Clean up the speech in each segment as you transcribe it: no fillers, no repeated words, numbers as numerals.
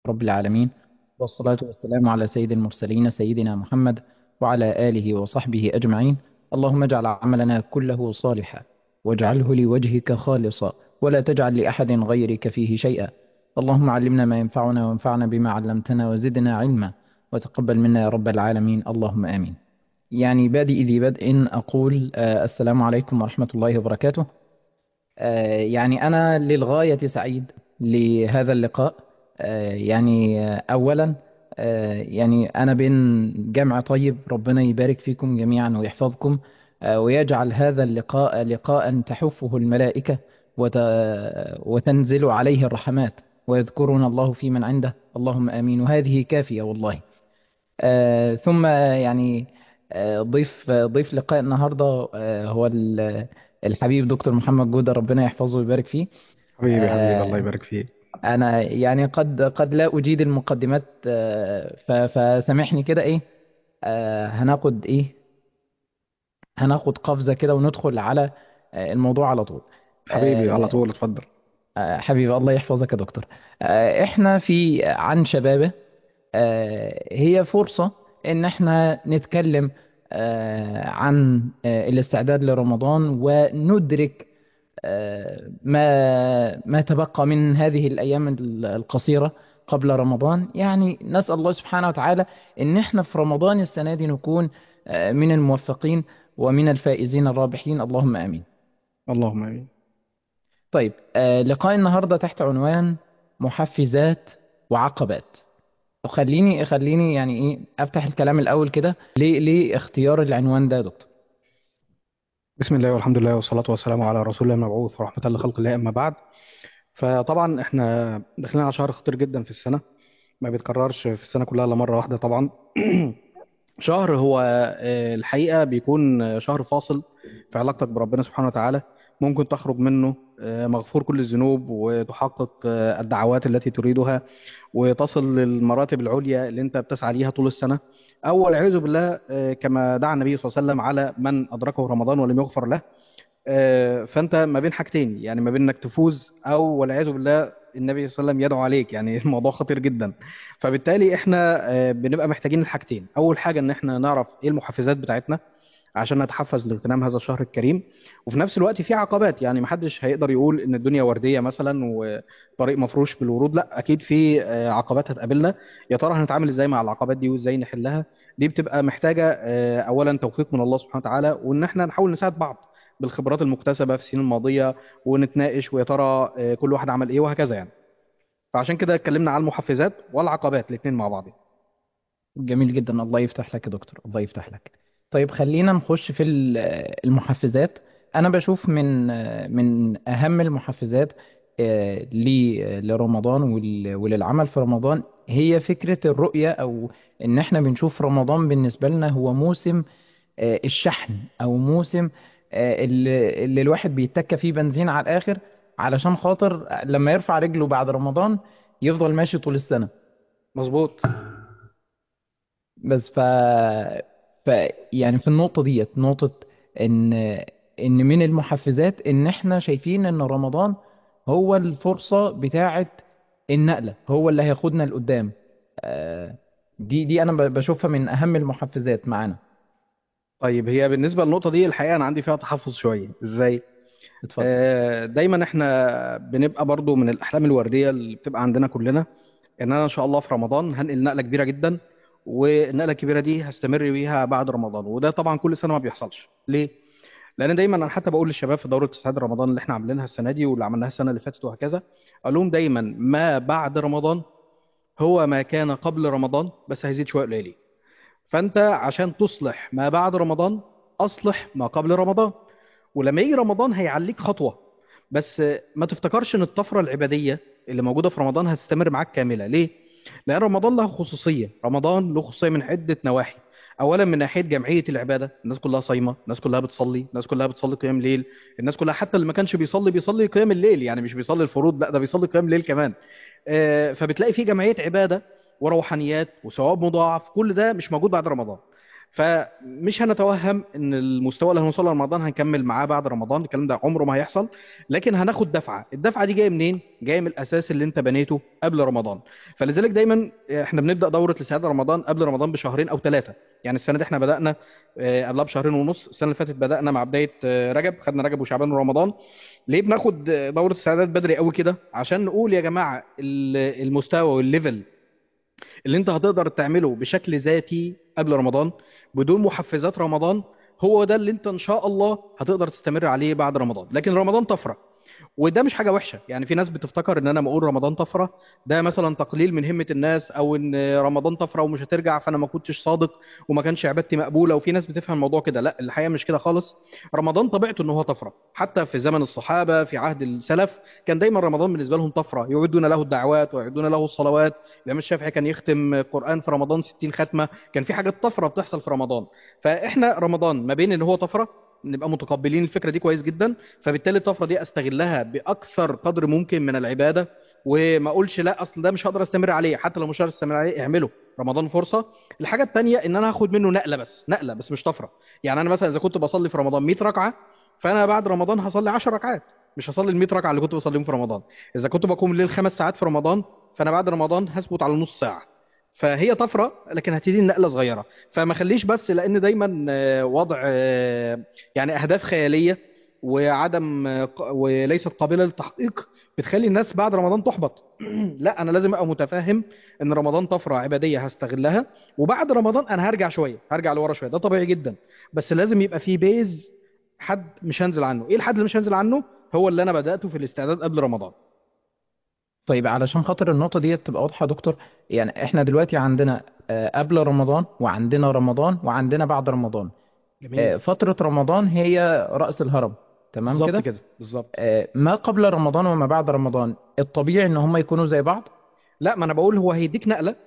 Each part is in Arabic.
رب العالمين، والصلاة والسلام على سيد المرسلين سيدنا محمد وعلى آله وصحبه أجمعين. اللهم اجعل عملنا كله صالحا واجعله لوجهك خالصا ولا تجعل لأحد غيرك فيه شيئا. اللهم علمنا ما ينفعنا وانفعنا بما علمتنا وزدنا علما وتقبل منا يا رب العالمين، اللهم آمين. بادئ ذي بدء أقول السلام عليكم ورحمة الله وبركاته. أنا للغاية سعيد لهذا اللقاء. أولا، أنا بين جمع طيب، ربنا يبارك فيكم جميعا ويحفظكم، ويجعل هذا اللقاء لقاء تحفه الملائكة وت... وتنزل عليه الرحمات ويذكرون الله في من عنده، اللهم آمين. وهذه كافية والله. ثم ضيف لقاء النهارده هو الحبيب دكتور محمد جودة، ربنا يحفظه ويبارك فيه. حبيبي حبيبي، الله آه، يبارك فيك. انا قد لا اجيد المقدمات، فسامحني كده. ايه هناخد هناخد قفزة كده وندخل على الموضوع على طول. حبيبي على آه، طول، اتفضل. حبيبي الله يحفظك يا دكتور. احنا في عن شبابه. هي فرصة إن احنا نتكلم عن الاستعداد لرمضان وندرك ما تبقى من هذه الأيام القصيرة قبل رمضان. نسأل الله سبحانه وتعالى إن احنا في رمضان السنة دي نكون من الموفقين ومن الفائزين الرابحين، اللهم آمين. اللهم امين. طيب، لقاء النهاردة تحت عنوان محفزات وعقبات. خليني افتح الكلام الاول كده. ليه اختيار العنوان ده يا دكتور؟ بسم الله والحمد لله والصلاة والسلام على رسول الله المبعوث ورحمة لخلق الله، أما بعد. فطبعا احنا داخلين على شهر خطير جدا في السنة، ما بيتكررش في السنة كلها إلا مرة واحدة طبعا. شهر هو الحقيقة بيكون شهر فاصل في علاقتك بربنا سبحانه وتعالى. ممكن تخرج منه مغفور كل الذنوب، وتحقق الدعوات التي تريدها، وتصل للمراتب العليا اللي انت بتسعى ليها طول السنة. أو والعياذ بالله كما دعا النبي صلى الله عليه وسلم على من أدركه رمضان ولم يغفر له. فأنت ما بين حاجتين، يعني ما بين إنك تفوز أو والعياذ بالله النبي صلى الله عليه وسلم يدعو عليك. يعني الموضوع خطير جدا. فبالتالي احنا بنبقى محتاجين الحاجتين. أول حاجة إن احنا نعرف إيه المحفزات بتاعتنا عشان نتحفز لاغتنام هذا الشهر الكريم. وفي نفس الوقت في عقبات، يعني محدش هيقدر يقول ان الدنيا ورديه مثلا وطريق مفروش بالورود، لا اكيد في عقبات هتقابلنا. يا ترى هنتعامل ازاي مع العقبات دي وازاي نحلها؟ دي بتبقى محتاجه اولا توفيق من الله سبحانه وتعالى، وان احنا نحاول نساعد بعض بالخبرات المكتسبه في السنين الماضيه، ونتناقش ويا ترى كل واحد عمل ايه وهكذا يعني. فعشان كده اتكلمنا على المحفزات والعقبات الاثنين مع بعض. جميل جدا، الله يفتح لك يا دكتور، الله يفتح لك. طيب خلينا نخش في المحفزات. انا بشوف من اهم المحفزات لرمضان وللعمل في رمضان هي فكرة الرؤية، او ان احنا بنشوف رمضان بالنسبة لنا هو موسم الشحن، او موسم اللي الواحد بيتكى فيه بنزين على الاخر علشان خاطر لما يرفع رجله بعد رمضان يفضل ماشي طول السنة. مظبوط. بس ف في النقطة ديت نقطة ان من المحفزات ان احنا شايفين ان رمضان هو الفرصة بتاعة النقلة، هو اللي هياخدنا لقدام. آه، دي انا بشوفها من اهم المحفزات معانا. طيب هي بالنسبه للنقطه دي الحقيقه انا عندي فيها تحفظ شويه. ازاي؟ اتفضل. دايما احنا بنبقى برضو من الاحلام الورديه اللي بتبقى عندنا كلنا ان انا ان شاء الله في رمضان هنقل نقله كبيره جدا، والنقله الكبيره دي هستمر بيها بعد رمضان. وده طبعا كل سنه ما بيحصلش. ليه؟ لان دايما انا حتى بقول للشباب في دوره استعداد رمضان اللي احنا عاملينها السنه دي واللي عملناها السنه اللي فاتت وهكذا، اقول لهم دايما ما بعد رمضان هو ما كان قبل رمضان، بس هيزيد شويه قليلين. فانت عشان تصلح ما بعد رمضان اصلح ما قبل رمضان. ولما يجي رمضان هيعليك خطوة. بس ما تفتكرش ان الطفرة العبادية اللي موجودة في رمضان هتستمر معاك كاملة. ليه؟ لأن رمضان له خصوصية. رمضان له خصوصية من عدة نواحي. أولا من ناحية جمعية العبادة، الناس كلها صايمة، الناس كلها بتصلي، الناس كلها بتصلي قيام ليل. الناس كلها حتى اللي ما كانش بيصلي بيصلي قيام الليل، يعني مش بيصلي الفروض، لا ده بيصلي قيام الليل كمان. فبتلاقي في جمعية عبادة وروحانيات وثواب مضاعف، كل ده مش موجود بعد رمضان. فمش هنتوهم ان المستوى اللي هنوصله لرمضان هنكمل معاه بعد رمضان، الكلام ده عمره ما هيحصل. لكن هناخد دفعه، الدفعه دي جايه منين؟ جايه من الاساس اللي انت بنيته قبل رمضان. فلذلك دايما احنا بنبدا دوره الاستعداد رمضان قبل رمضان بشهرين او ثلاثه. يعني السنه دي احنا بدانا قبلها بشهرين ونص، السنه اللي فاتت بدانا مع بدايه رجب، خدنا رجب وشعبان ورمضان. ليه بناخد دوره استعداد بدري قوي كده؟ عشان نقول يا جماعه المستوى والليفل اللي انت هتقدر تعمله بشكل ذاتي قبل رمضان بدون محفزات رمضان، هو ده اللي انت ان شاء الله هتقدر تستمر عليه بعد رمضان. لكن رمضان طفره، وده مش حاجه وحشه. يعني في ناس بتفتكر ان انا ما اقول رمضان طفره ده مثلا تقليل من همه الناس، او ان رمضان طفره ومش هترجع فانا ما كنتش صادق وما كانش عبادتي مقبوله. وفي ناس بتفهم الموضوع كده، لا الحقيقه مش كده خالص. رمضان طبيعته ان هو طفره، حتى في زمن الصحابه في عهد السلف كان دايما رمضان بالنسبه لهم طفره، يعدون له الدعوات ويعدون له الصلوات. الامام الشافعي كان يختم قران في رمضان 60 ختمه، كان في حاجات طفره بتحصل في رمضان. فاحنا رمضان ما بين ان هو طفره، نبقى متقبلين الفكره دي كويس جدا، فبالتالي الطفره دي استغلها باكثر قدر ممكن من العباده. وما اقولش لا اصل ده مش هقدر استمر عليه، حتى لو مش هقدر استمر عليه اعمله، رمضان فرصه. الحاجه التانيه ان انا هاخد منه نقله، بس نقله بس مش طفره. يعني انا مثلا اذا كنت بصلي في رمضان 100 ركعه، فانا بعد رمضان هصلي 10 ركعات، مش هصلي ال 100 ركعه اللي كنت بصليهم في رمضان. اذا كنت بقوم الليل 5 ساعات في رمضان، فانا بعد رمضان هثبت على نص ساعه. فهي طفره لكن هتدي نقله صغيره. فما خليش بس لان دايما وضع يعني اهداف خياليه وعدم وليست قابله للتحقيق بتخلي الناس بعد رمضان تحبط. لا انا لازم ابقى متفاهم ان رمضان طفره عباديه هستغلها، وبعد رمضان انا هرجع شويه، هرجع لورا شويه، ده طبيعي جدا. بس لازم يبقى في بيز، حد مش هنزل عنه. ايه الحد اللي مش هنزل عنه؟ هو اللي انا بداته في الاستعداد قبل رمضان. طيب علشان خاطر النقطة دي تبقى واضحة يا دكتور، يعني احنا دلوقتي عندنا قبل رمضان وعندنا رمضان وعندنا بعد رمضان. جميل. فترة رمضان هي رأس الهرم، تمام بالظبط كده. كده بالظبط. ما قبل رمضان وما بعد رمضان الطبيعي ان هم يكونوا زي بعض. لا ما انا بقول هو هيديك نقله،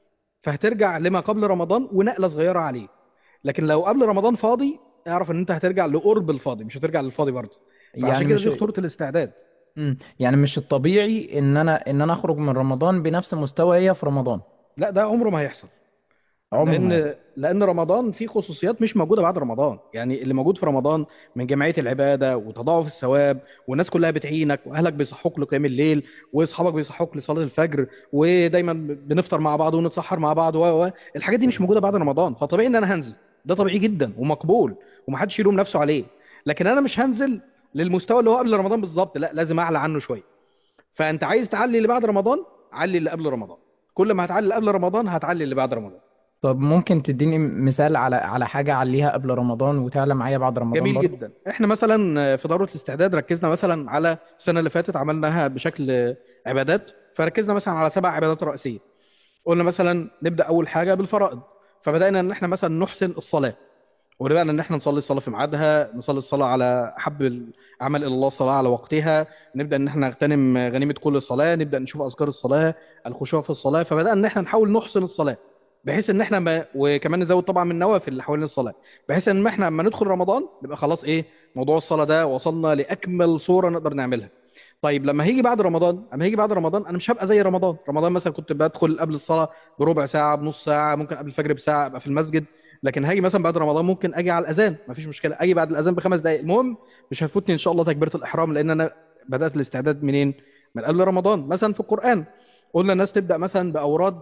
فهترجع لما قبل رمضان ونقله صغيره عليه. لكن لو قبل رمضان فاضي، اعرف ان انت هترجع لقرب الفاضي، مش هترجع للفاضي برضه. فعشان يعني كده مش دي خطوره الاستعداد. يعني مش الطبيعي ان انا اخرج من رمضان بنفس مستواي في رمضان. لا ده عمره ما هيحصل. عمره ما لان هيحصل. لان رمضان فيه خصوصيات مش موجوده بعد رمضان. يعني اللي موجود في رمضان من جمعيه العباده وتضاعف الثواب، والناس كلها بتعينك، واهلك بيصحوك لقيام الليل، واصحابك بيصحوك لصلاه الفجر، ودايما بنفطر مع بعض ونتسحر مع بعض الحاجات دي مش موجوده بعد رمضان. فطبيعي ان انا هنزل، ده طبيعي جدا ومقبول، ومحدش يلوم نفسه عليه. لكن انا مش هنزل للمستوى اللي هو قبل رمضان بالظبط، لا لازم اعلى عنه شويه. فانت عايز تعلي اللي بعد رمضان، علي اللي قبل رمضان. كل ما هتعلي اللي قبل رمضان هتعلي اللي بعد رمضان. طب ممكن تديني مثال على حاجة عليها قبل رمضان وتعلى معايا بعد رمضان جميل برضو؟ جدا. احنا مثلا في دوره الاستعداد ركزنا مثلا على السنه اللي فاتت عملناها بشكل عبادات، فركزنا مثلا على 7 عبادات رئيسيه. قلنا مثلا نبدا اول حاجه بالفرائض، فبدانا ان احنا مثلا نحسن الصلاه، ونبقى ان احنا نصلي الصلاه في ميعادها، نصلي الصلاه على احب الاعمال الى الله، الصلاه على وقتها. نبدا ان احنا نغتنم غنيمه كل صلاه، نبدا نشوف اذكار الصلاه، الخشوع في الصلاه. فبدانا ان احنا نحاول نحسن الصلاه، بحيث ان احنا وكمان نزود طبعا من النوافل اللي حوالين الصلاه، بحيث ان احنا لما ندخل رمضان نبقى خلاص ايه، موضوع الصلاه ده وصلنا لاكمل صوره نقدر نعملها. طيب لما هيجي بعد رمضان، اما هيجي بعد رمضان انا مش هبقى زي رمضان. رمضان مثلا كنت بدخل قبل الصلاه بربع ساعه، بنص ساعه، ممكن قبل الفجر بساعه ابقى في المسجد. لكن هاجي مثلا بعد رمضان ممكن اجي على الاذان، مفيش مشكله، اجي بعد الاذان ب5 دقائق. المهم مش هتفوتني ان شاء الله تكبيره الاحرام، لان انا بدات الاستعداد منين؟ من قبل رمضان. مثلا في القران قلنا الناس تبدا مثلا باوراد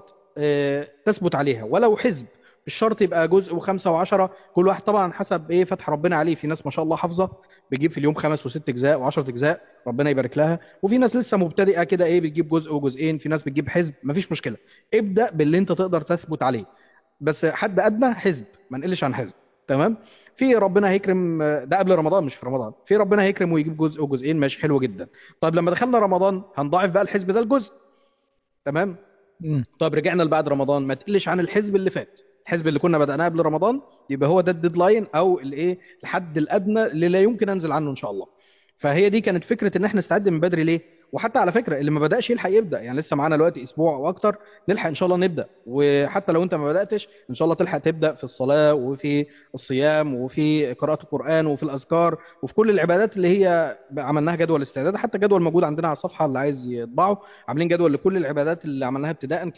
تثبت عليها ولو حزب، مش شرط يبقى جزء و5 و10، كل واحد طبعا حسب ايه فتح ربنا عليه. في ناس ما شاء الله حافظه بتجيب في اليوم 5 و6 اجزاء و10 اجزاء، ربنا يبارك لها. وفي ناس لسه مبتدئه كده ايه بتجيب جزء وجزئين، في ناس بتجيب حزب، مفيش مشكله. ابدا باللي انت تقدر تثبت عليه، بس حد ادنى حزب، ما نقلش عن حزب. تمام. في ربنا هيكرم ده قبل رمضان مش في رمضان، في ربنا هيكرم ويجيب جزء وجزئين، ماشي حلو جدا. طيب لما دخلنا رمضان هنضاعف بقى الحزب ده الجزء. تمام. مم. طب رجعنا لبعد رمضان ما تقلش عن الحزب اللي فات، الحزب اللي كنا بدأناه قبل رمضان يبقى هو ده الديدلاين او الايه الحد الادنى اللي لا يمكن انزل عنه ان شاء الله. فهي دي كانت فكره ان احنا نستعد من بدري ليه. وحتى على فكره اللي ما بداش يلحق يبدا، يعني لسه معانا دلوقتي اسبوع واكتر نلحق ان شاء الله نبدا. وحتى لو انت ما بداتش ان شاء الله تلحق تبدا في الصلاه وفي الصيام وفي قراءه القران وفي الاذكار وفي كل العبادات اللي هي عملناها جدول استعداد. حتى جدول موجود عندنا على الصفحه اللي عايز يطبعه، عاملين جدول لكل العبادات اللي عملناها ابتداء كده،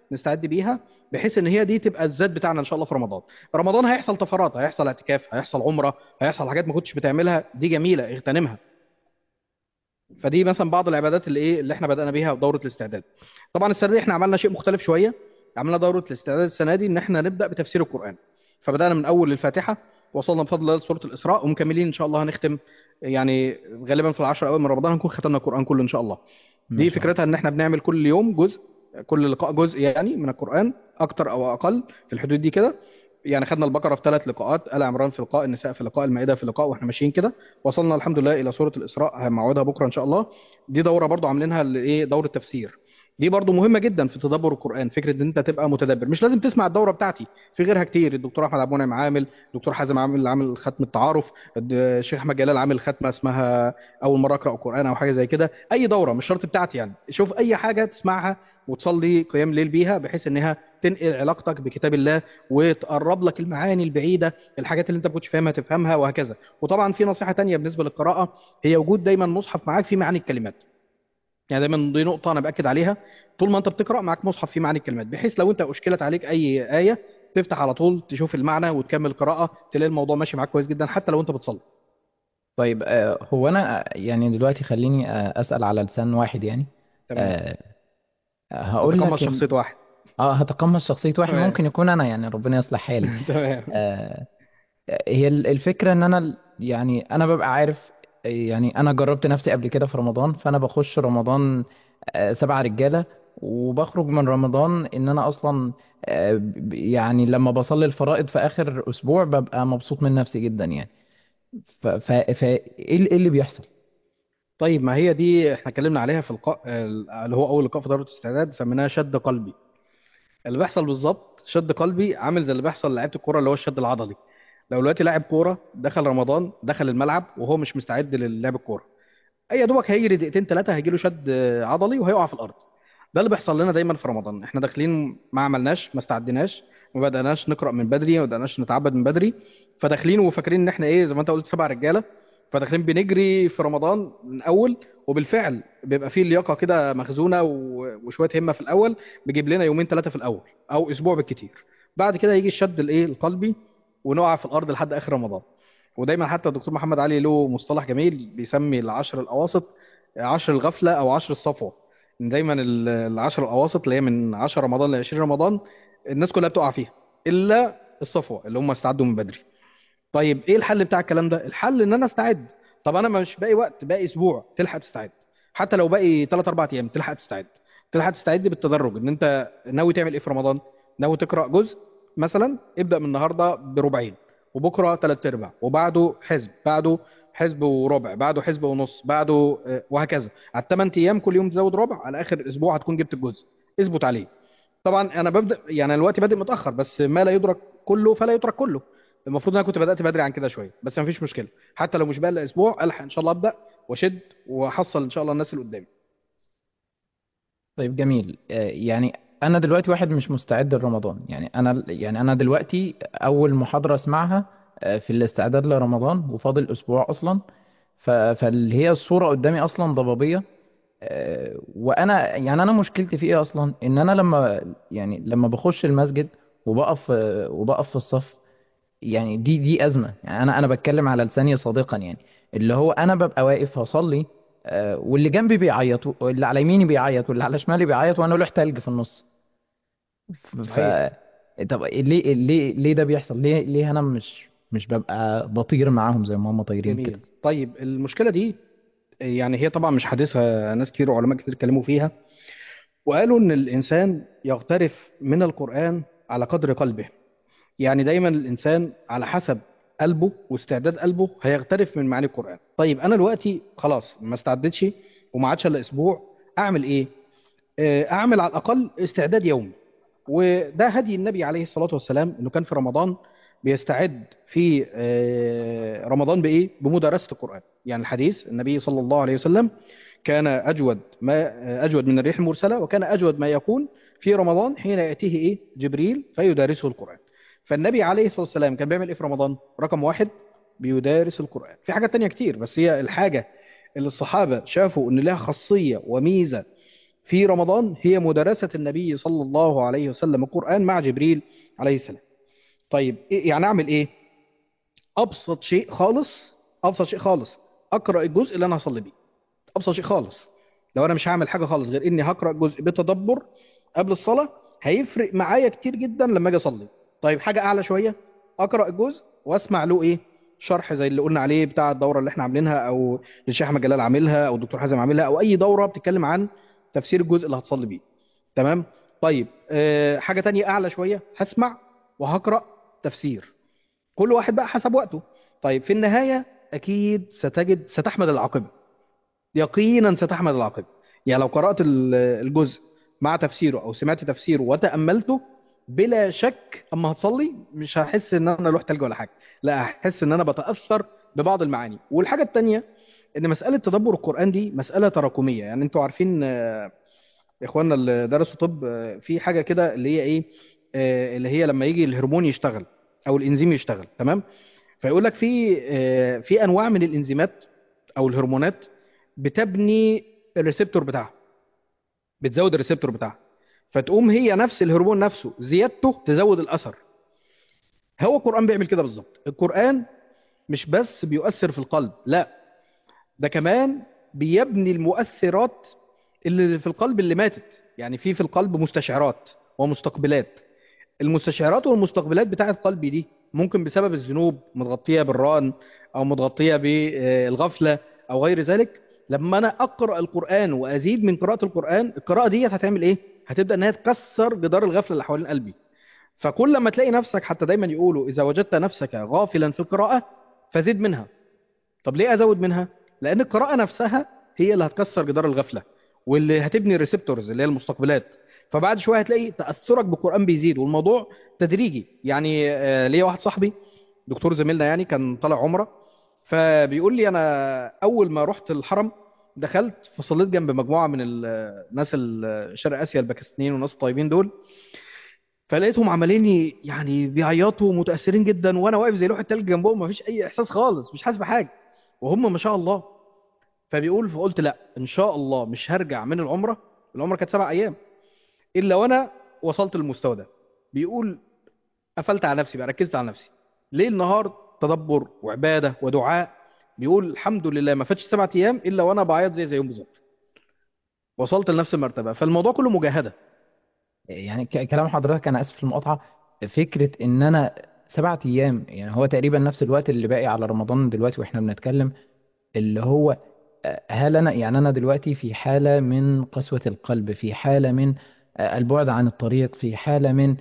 نستعد بيها، بحيث ان هي دي تبقى الذات بتاعنا ان شاء الله في رمضان. رمضان هيحصل طفرات، هيحصل اعتكاف، هيحصل عمره، هيحصل حاجات ما كنتش بتعملها، دي جميله اغتنمها. فدي مثلا بعض العبادات اللي ايه اللي احنا بدأنا بيها دوره الاستعداد. طبعا السنه دي احنا عملنا شيء مختلف شويه. عملنا دوره الاستعداد السنه دي ان احنا نبدأ بتفسير القرآن. فبدأنا من اول الفاتحه، وصلنا بفضل الله لسوره الاسراء، ومكملين ان شاء الله هنختم يعني غالبا في العشر الاوائل من رمضان هنكون ختمنا القرآن كله ان شاء الله. ما دي شاء الله. فكرتها ان احنا بنعمل كل يوم جزء، كل لقاء جزء يعني من القرآن، اكتر او اقل في الحدود دي كده. يعني خدنا البقرة في 3 لقاءات، آل عمران في لقاء، النساء في لقاء، المائدة في لقاء، واحنا ماشيين كده. وصلنا الحمد لله إلى سورة الإسراء، موعدها بكرة إن شاء الله. دي دورة برضو عاملينها لإيه، دورة تفسير. دي برضو مهمة جدا في تدبر القرآن، فكرة ان انت تبقى متدبر. مش لازم تسمع الدورة بتاعتي، في غيرها كتير. الدكتور احمد عبد المنعم عامل، دكتور حازم عامل ختم التعارف، الشيخ احمد جلال عامل ختمة اسمها اول مرة اقرأ القرآن او حاجة زي كده. اي دورة مش شرط بتاعتي يعني، شوف اي حاجة تسمعها وتصلي قيام ليل بيها، بحيث انها تنقل علاقتك بكتاب الله، وتقرب لك المعاني البعيدة، الحاجات اللي انت ما كنتش فاهمها تفهمها، وهكذا. وطبعا في نصيحة تانية بالنسبة للقراءة، هي وجود دايما مصحف معاك فيه معاني الكلمات. يعني دايما دي نقطة أنا بأكد عليها، طول ما أنت بتقرأ معاك مصحف فيه معاني الكلمات، بحيث لو أنت أشكلت عليك أي آية تفتح على طول تشوف المعنى وتكمل قراءة، تلاقي الموضوع ماشي معاك كويس جدا حتى لو أنت بتصلي. طيب هو انا يعني دلوقتي خليني اسال على لسان واحد يعني. تمام. آه، هقول تتقمص لك شخصية واحد. اه هتقمص شخصيه واحد، تمام. ممكن يكون انا، يعني ربنا يصلح حالي. تمام. آه، هي الفكره ان انا يعني انا ببقى عارف. يعني انا جربت نفسي قبل كده في رمضان، فانا بخش رمضان 7 رجاله، وبخرج من رمضان ان انا اصلا يعني لما بصلي الفرائض في اخر اسبوع ببقى مبسوط من نفسي جدا يعني. ايه إيه اللي بيحصل؟ طيب ما هي دي احنا اتكلمنا عليها في اللقاء اللي هو أول لقاء في دورة الاستعداد، سميناها شد قلبي. اللي بيحصل بالظبط شد قلبي عامل زي اللي بيحصل لعيبة الكورة، اللي هو الشد العضلي. لو دلوقتي لاعب كورة دخل رمضان، دخل الملعب وهو مش مستعد للعب الكورة، اي يا دوبك هيجري دقيقتين ثلاثه هيجي له شد عضلي وهيقع في الارض. ده اللي بيحصل لنا دايما في رمضان. احنا داخلين ما عملناش، ما استعدناش، ما بدأناش نقرأ من بدري، ما بدأناش نتعبد من بدري. فداخلين وفاكرين ان احنا ايه، زي ما انت قلت 7 رجاله. فداخلين بنجري في رمضان من اول، وبالفعل بيبقى فيه لياقه كده مخزونه وشويه همه في الاول، بيجيب لنا يومين ثلاثه في الاول او اسبوع بالكتير. بعد كده يجي الشد الايه القلبي، ونقع في الارض لحد اخر رمضان. ودايما حتى الدكتور محمد علي له مصطلح جميل بيسمي العشر الاواسط عشر الغفله او عشر الصفوه. إن دايما العشر الاواسط اللي هي من 10 رمضان ل 20 رمضان الناس كلها بتقع فيها، الا الصفوه اللي هم استعدوا من بدري. طيب ايه الحل بتاع الكلام ده؟ الحل ان انا استعد. طب انا مش باقي وقت، باقي اسبوع، تلحق تستعد. حتى لو باقي 3 4 ايام تلحق تستعد. تلحق تستعد بالتدرج. ان انت ناوي تعمل ايه في رمضان؟ ناوي تقرا جزء مثلا، ابدا من النهارده بربعين، وبكره 3 ارباع، وبعده حزب، بعده حزب وربع، بعده حزب ونص، بعده وهكذا. على ال 8 ايام كل يوم تزود ربع، على اخر الاسبوع هتكون جبت الجزء. اثبت عليه. طبعا انا ببدا يعني أنا دلوقتي بادئ متاخر، بس ما لا يدرك كله فلا يترك كله. المفروض ان انا كنت بدات بدري عن كده شويه، بس ما فيش مشكله. حتى لو مش بقى الا اسبوع الحق ان شاء الله ابدا واشد واحصل ان شاء الله الناس اللي قدامي. طيب جميل. يعني انا دلوقتي واحد مش مستعد لرمضان، يعني انا دلوقتي اول محاضرة اسمعها في الاستعداد لرمضان، وفاضل اسبوع اصلا. فاللي هي الصورة قدامي اصلا ضبابية. وانا يعني انا مشكلتي في ايه اصلا، ان انا لما بخش المسجد وبقف في الصف. يعني دي ازمه، يعني انا بتكلم على لساني صادقا يعني. اللي هو انا ببقى واقف هصلي، واللي جنبي بيعيط، واللي على يميني بيعيط، واللي على شمالي بيعيط، وانا لوحة تلج في النص. ف صحيح. طب ليه ده بيحصل؟ ليه انا مش ببقى بطير معاهم زي ما هم طايرين كده؟ جميل. طيب المشكله دي يعني هي طبعا مش حادثه، ناس كتير وعلماء كتير اتكلموا فيها، وقالوا ان الانسان يغترف من القران على قدر قلبه. يعني دايما الانسان على حسب قلبه واستعداد قلبه هيغترف من معاني القران. طيب انا دلوقتي خلاص ما استعدتش وما عادش الا اسبوع، اعمل ايه؟ اعمل على الاقل استعداد يومي. وده هدي النبي عليه الصلاه والسلام، انه كان في رمضان بيستعد في رمضان بايه؟ بمدارسه القران. يعني الحديث النبي صلى الله عليه وسلم كان اجود من الريح المرسله، وكان اجود ما يكون في رمضان حين ياتيه ايه؟ جبريل فيدارسه القران. فالنبي عليه الصلاه والسلام كان بيعمل ايه في رمضان؟ رقم واحد، بيدارس القران. في حاجات تانية كتير، بس هي الحاجه اللي الصحابه شافوا ان لها خاصيه وميزه في رمضان هي مدرسة النبي صلى الله عليه وسلم القرآن مع جبريل عليه السلام. طيب يعني أعمل إيه؟ أبسط شيء خالص، أبسط شيء خالص، أقرأ الجزء اللي أنا هصلي بيه. أبسط شيء خالص. لو أنا مش هعمل حاجة خالص غير إني هقرأ جزء بتدبر قبل الصلاة، هيفرق معايا كتير جدا لما أجي أصلي. طيب حاجة أعلى شوية، أقرأ الجزء وأسمع له إيه؟ شرح زي اللي قلنا عليه بتاع الدورة اللي احنا عاملينها، أو الشيخ أحمد جلال عاملها، أو الدكتور حازم عاملها، أو أي دورة بتتكلم عن تفسير الجزء اللي هتصلي بيه. تمام. طيب حاجة تانية أعلى شوية، هسمع وهقرأ تفسير، كل واحد بقى حسب وقته. طيب في النهاية أكيد ستحمد العاقبة، يقينا ستحمد العاقبة. يعني لو قرأت الجزء مع تفسيره أو سمعت تفسيره وتأملته، بلا شك أما هتصلي مش هحس إن أنا لوحت تلج ولا حاجة، لا هحس إن أنا بتأثر ببعض المعاني. والحاجة التانية، إن مسألة تدبر القرآن دي مسألة تراكمية. يعني أنتوا عارفين إخواننا اللي درسوا طب، في حاجة كده اللي هي إيه، اللي هي لما يجي الهرمون يشتغل أو الإنزيم يشتغل، تمام؟ فيقول لك في انواع من الانزيمات او الهرمونات بتبني الريسبتور بتاعها، بتزود الريسبتور بتاعها، فتقوم هي نفس الهرمون نفسه زيادته تزود الاثر. هو القرآن بيعمل كده بالظبط. القرآن مش بس بيؤثر في القلب، لا، ده كمان بيبني المؤثرات اللي في القلب اللي ماتت. يعني في القلب مستشعرات ومستقبلات. المستشعرات والمستقبلات بتاعت قلبي دي ممكن بسبب الذنوب متغطية بالران، أو متغطية بالغفلة، أو غير ذلك. لما أنا أقرأ القرآن وأزيد من قراءة القرآن، القراءة دي هتعمل إيه؟ هتبدأ إنها تكسر جدار الغفلة اللي حوالين قلبي. فكل ما تلاقي نفسك، حتى دايما يقولوا إذا وجدت نفسك غافلا في القراءة فزد منها. طب ليه ازود منها؟ لان القراءه نفسها هي اللي هتكسر جدار الغفله، واللي هتبني الريسبتورز اللي هي المستقبلات. فبعد شويه هتلاقي تاثرك بالقران بيزيد، والموضوع تدريجي. يعني ليا واحد صاحبي دكتور زميلنا يعني كان طالع عمره، فبيقول لي انا اول ما رحت الحرم دخلت فصليت جنب مجموعه من الناس شرق اسيا الباكستانيين والناس الطيبين دول، فلقيتهم عمالين يعني بيعيطوا ومتاثرين جدا، وانا واقف زي لوح التلج جنبهم، مفيش اي احساس خالص، مش حاسس بحاجه، وهم ما شاء الله. فبيقول، فقلت لا ان شاء الله مش هرجع من العمره. العمره كانت 7 ايام، الا وانا وصلت للمستوى ده. بيقول قفلت على نفسي بقى، ركزت على نفسي ليل نهار تدبر وعباده ودعاء. بيقول الحمد لله ما فاتش 7 ايام الا وانا بعيط زي يوم بالظبط، وصلت لنفس المرتبه. فالموضوع كله مجاهده. يعني كلام حضرتك، انا اسف في المقاطعه، فكره ان انا 7 ايام، يعني هو تقريبا نفس الوقت اللي باقي على رمضان دلوقتي واحنا بنتكلم، اللي هو هل انا يعني انا دلوقتي في حاله من قسوه القلب، في حاله من البعد عن الطريق، في حاله من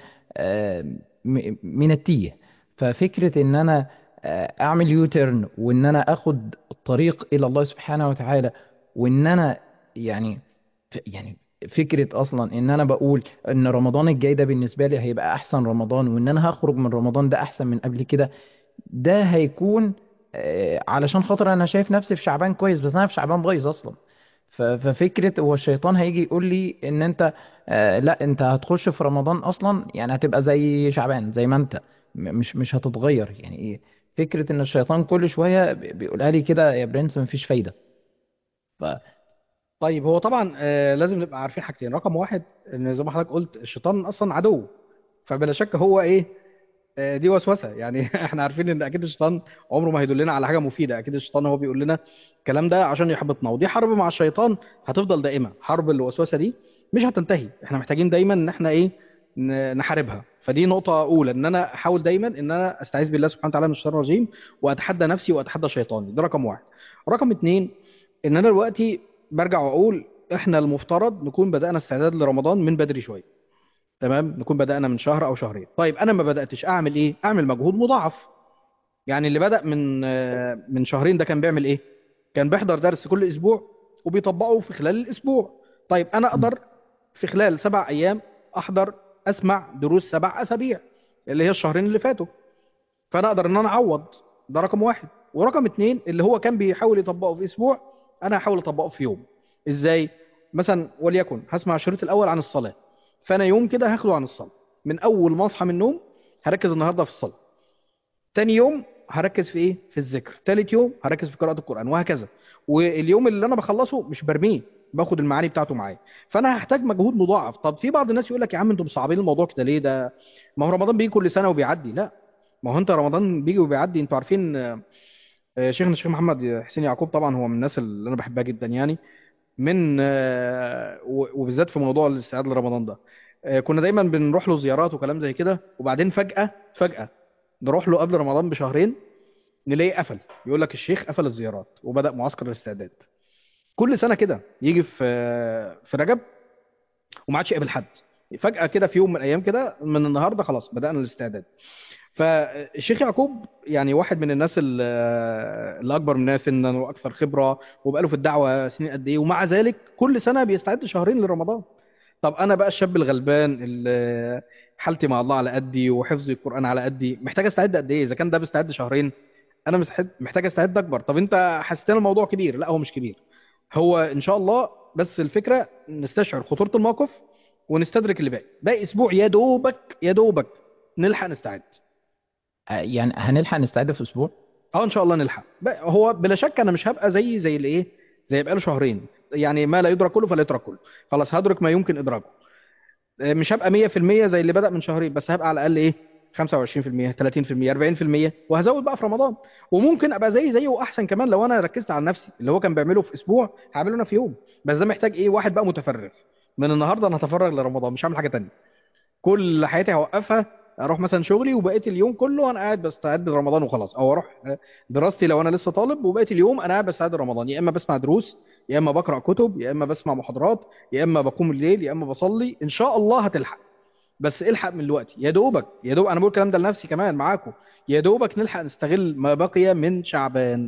من التيه. ففكره ان انا اعمل يوترن، وان انا اخد الطريق الى الله سبحانه وتعالى، وان انا يعني يعني فكرة أصلا إن أنا بقول إن رمضان الجاي ده بالنسبة لي هيبقى أحسن رمضان، وإن أنا هخرج من رمضان ده أحسن من قبل كده. ده هيكون علشان خاطر أنا شايف نفسي في شعبان كويس، بس أنا في شعبان بايظ أصلا. ففكرة هو الشيطان هيجي يقول لي إن أنت لا، أنت هتخش في رمضان أصلا يعني هتبقى زي شعبان زي ما أنت، مش هتتغير يعني إيه. فكرة إن الشيطان كل شوية بيقولها لي كده يا برنس مفيش فايدة. ف طيب هو طبعا لازم نبقى عارفين حاجتين. رقم واحد، ان زي ما حضرتك قلت الشيطان اصلا عدو، فبلا شك هو ايه، دي وسوسه يعني. احنا عارفين ان اكيد الشيطان عمره ما هيدلنا على حاجه مفيده. اكيد الشيطان هو بيقول لنا الكلام ده عشان يحبطنا، ودي حرب مع الشيطان هتفضل دائمه. حرب الوسوسه دي مش هتنتهي، احنا محتاجين دايما ان احنا ايه، نحاربها. فدي نقطه اولى، ان انا احاول دايما ان انا استعيذ بالله سبحانه وتعالى من الشيطان الرجيم، واتحدى نفسي واتحدى شيطاني. ده رقم واحد. رقم اتنين، ان انا دلوقتي برجع واقول احنا المفترض نكون بدأنا استعداد لرمضان من بدري شويه. تمام، نكون بدأنا من شهر او شهرين. طيب انا ما بدأتش، اعمل ايه؟ اعمل مجهود مضاعف. يعني اللي بدأ من شهرين ده كان بيعمل ايه؟ كان بيحضر درس كل اسبوع وبيطبقه في خلال الاسبوع. طيب انا اقدر في خلال 7 ايام احضر اسمع دروس 7 اسابيع اللي هي الشهرين اللي فاتوا. فانا اقدر ان انا اعوض. ده رقم واحد. ورقم اتنين، اللي هو كان بيحاول يطبقه في اسبوع، انا هحاول اطبقه في يوم. ازاي؟ مثلا وليكن هسمع الشريط الاول عن الصلاه، فانا يوم كده هاخده عن الصلاه. من اول ما اصحى من النوم هركز النهارده في الصلاه. تاني يوم هركز في ايه؟ في الذكر. تالت يوم هركز في قراءه القران، وهكذا. واليوم اللي انا بخلصه مش برميه، باخد المعاني بتاعته معايا. فانا هحتاج مجهود مضاعف. طب في بعض الناس يقول لك يا عم انتوا مصعبين الموضوع كده ليه؟ ده ما هو رمضان بيجي كل سنه وبيعدي. لا، ما هو انت رمضان بيجي وبيعدي. انتوا عارفين شيخنا الشيخ محمد حسين يعقوب طبعا هو من الناس اللي انا بحبها جدا يعني، من وبالذات في موضوع الاستعداد لرمضان ده. كنا دايما بنروح له زيارات وكلام زي كده، وبعدين فجأة نروح له قبل رمضان بشهرين نلاقيه قفل. يقول لك الشيخ قفل الزيارات وبدأ معسكر الاستعداد. كل سنة كده يجي في رجب وما عادش يقابل حد. فجأة كده في يوم من الأيام كده من النهاردة خلاص بدأنا الاستعداد. فالشيخ يعقوب يعني واحد من الناس اللي اكبر من الناس سنا واكثر خبره، وبقاله في الدعوه سنين قد ايه، ومع ذلك كل سنه بيستعد شهرين لرمضان. طب انا بقى الشاب الغلبان اللي حالتي مع الله على قدي وحفظي القران على قدي، محتاج استعد قد ايه؟ اذا كان ده بيستعد شهرين، انا محتاج استعد اكبر. طب انت حسيت ان الموضوع كبير؟ لا، هو مش كبير. هو ان شاء الله، بس الفكره نستشعر خطوره الموقف ونستدرك اللي باقي. باقي اسبوع يا دوبك يا دوبك نلحق نستعد. يعني هنلحق نستعد في اسبوع؟ اه ان شاء الله نلحق. هو بلا شك انا مش هبقى زي الايه، زي بقاله شهرين. يعني ما لا يدرك كله فلا يترك كله. خلاص هدرك ما يمكن ادراكه. مش هبقى 100% زي اللي بدأ من شهرين، بس هبقى على الاقل ايه، 25% 30% 40%، وهزود بقى في رمضان. وممكن ابقى زيه واحسن كمان لو انا ركزت على نفسي. اللي هو كان بيعمله في اسبوع هعمله انا في يوم. بس ده محتاج ايه؟ واحد بقى متفرغ. من النهارده انا هتفرغ لرمضان، مش هعمل حاجه تانية. كل حياتي هوقفها، اروح مثلا شغلي وبقيت اليوم كله انا قاعد بستعد لرمضان وخلاص، او اروح دراستي لو انا لسه طالب وبقيت اليوم انا قاعد بستعد لرمضان. يا اما بسمع دروس، يا اما بقرا كتب، يا اما بسمع محاضرات، يا اما بقوم الليل، يا اما بصلي. ان شاء الله هتلحق. بس الحق من الوقت يا دوبك يا دوب. انا بقول الكلام ده لنفسي كمان معاكم. يا دوبك نلحق نستغل ما بقي من شعبان.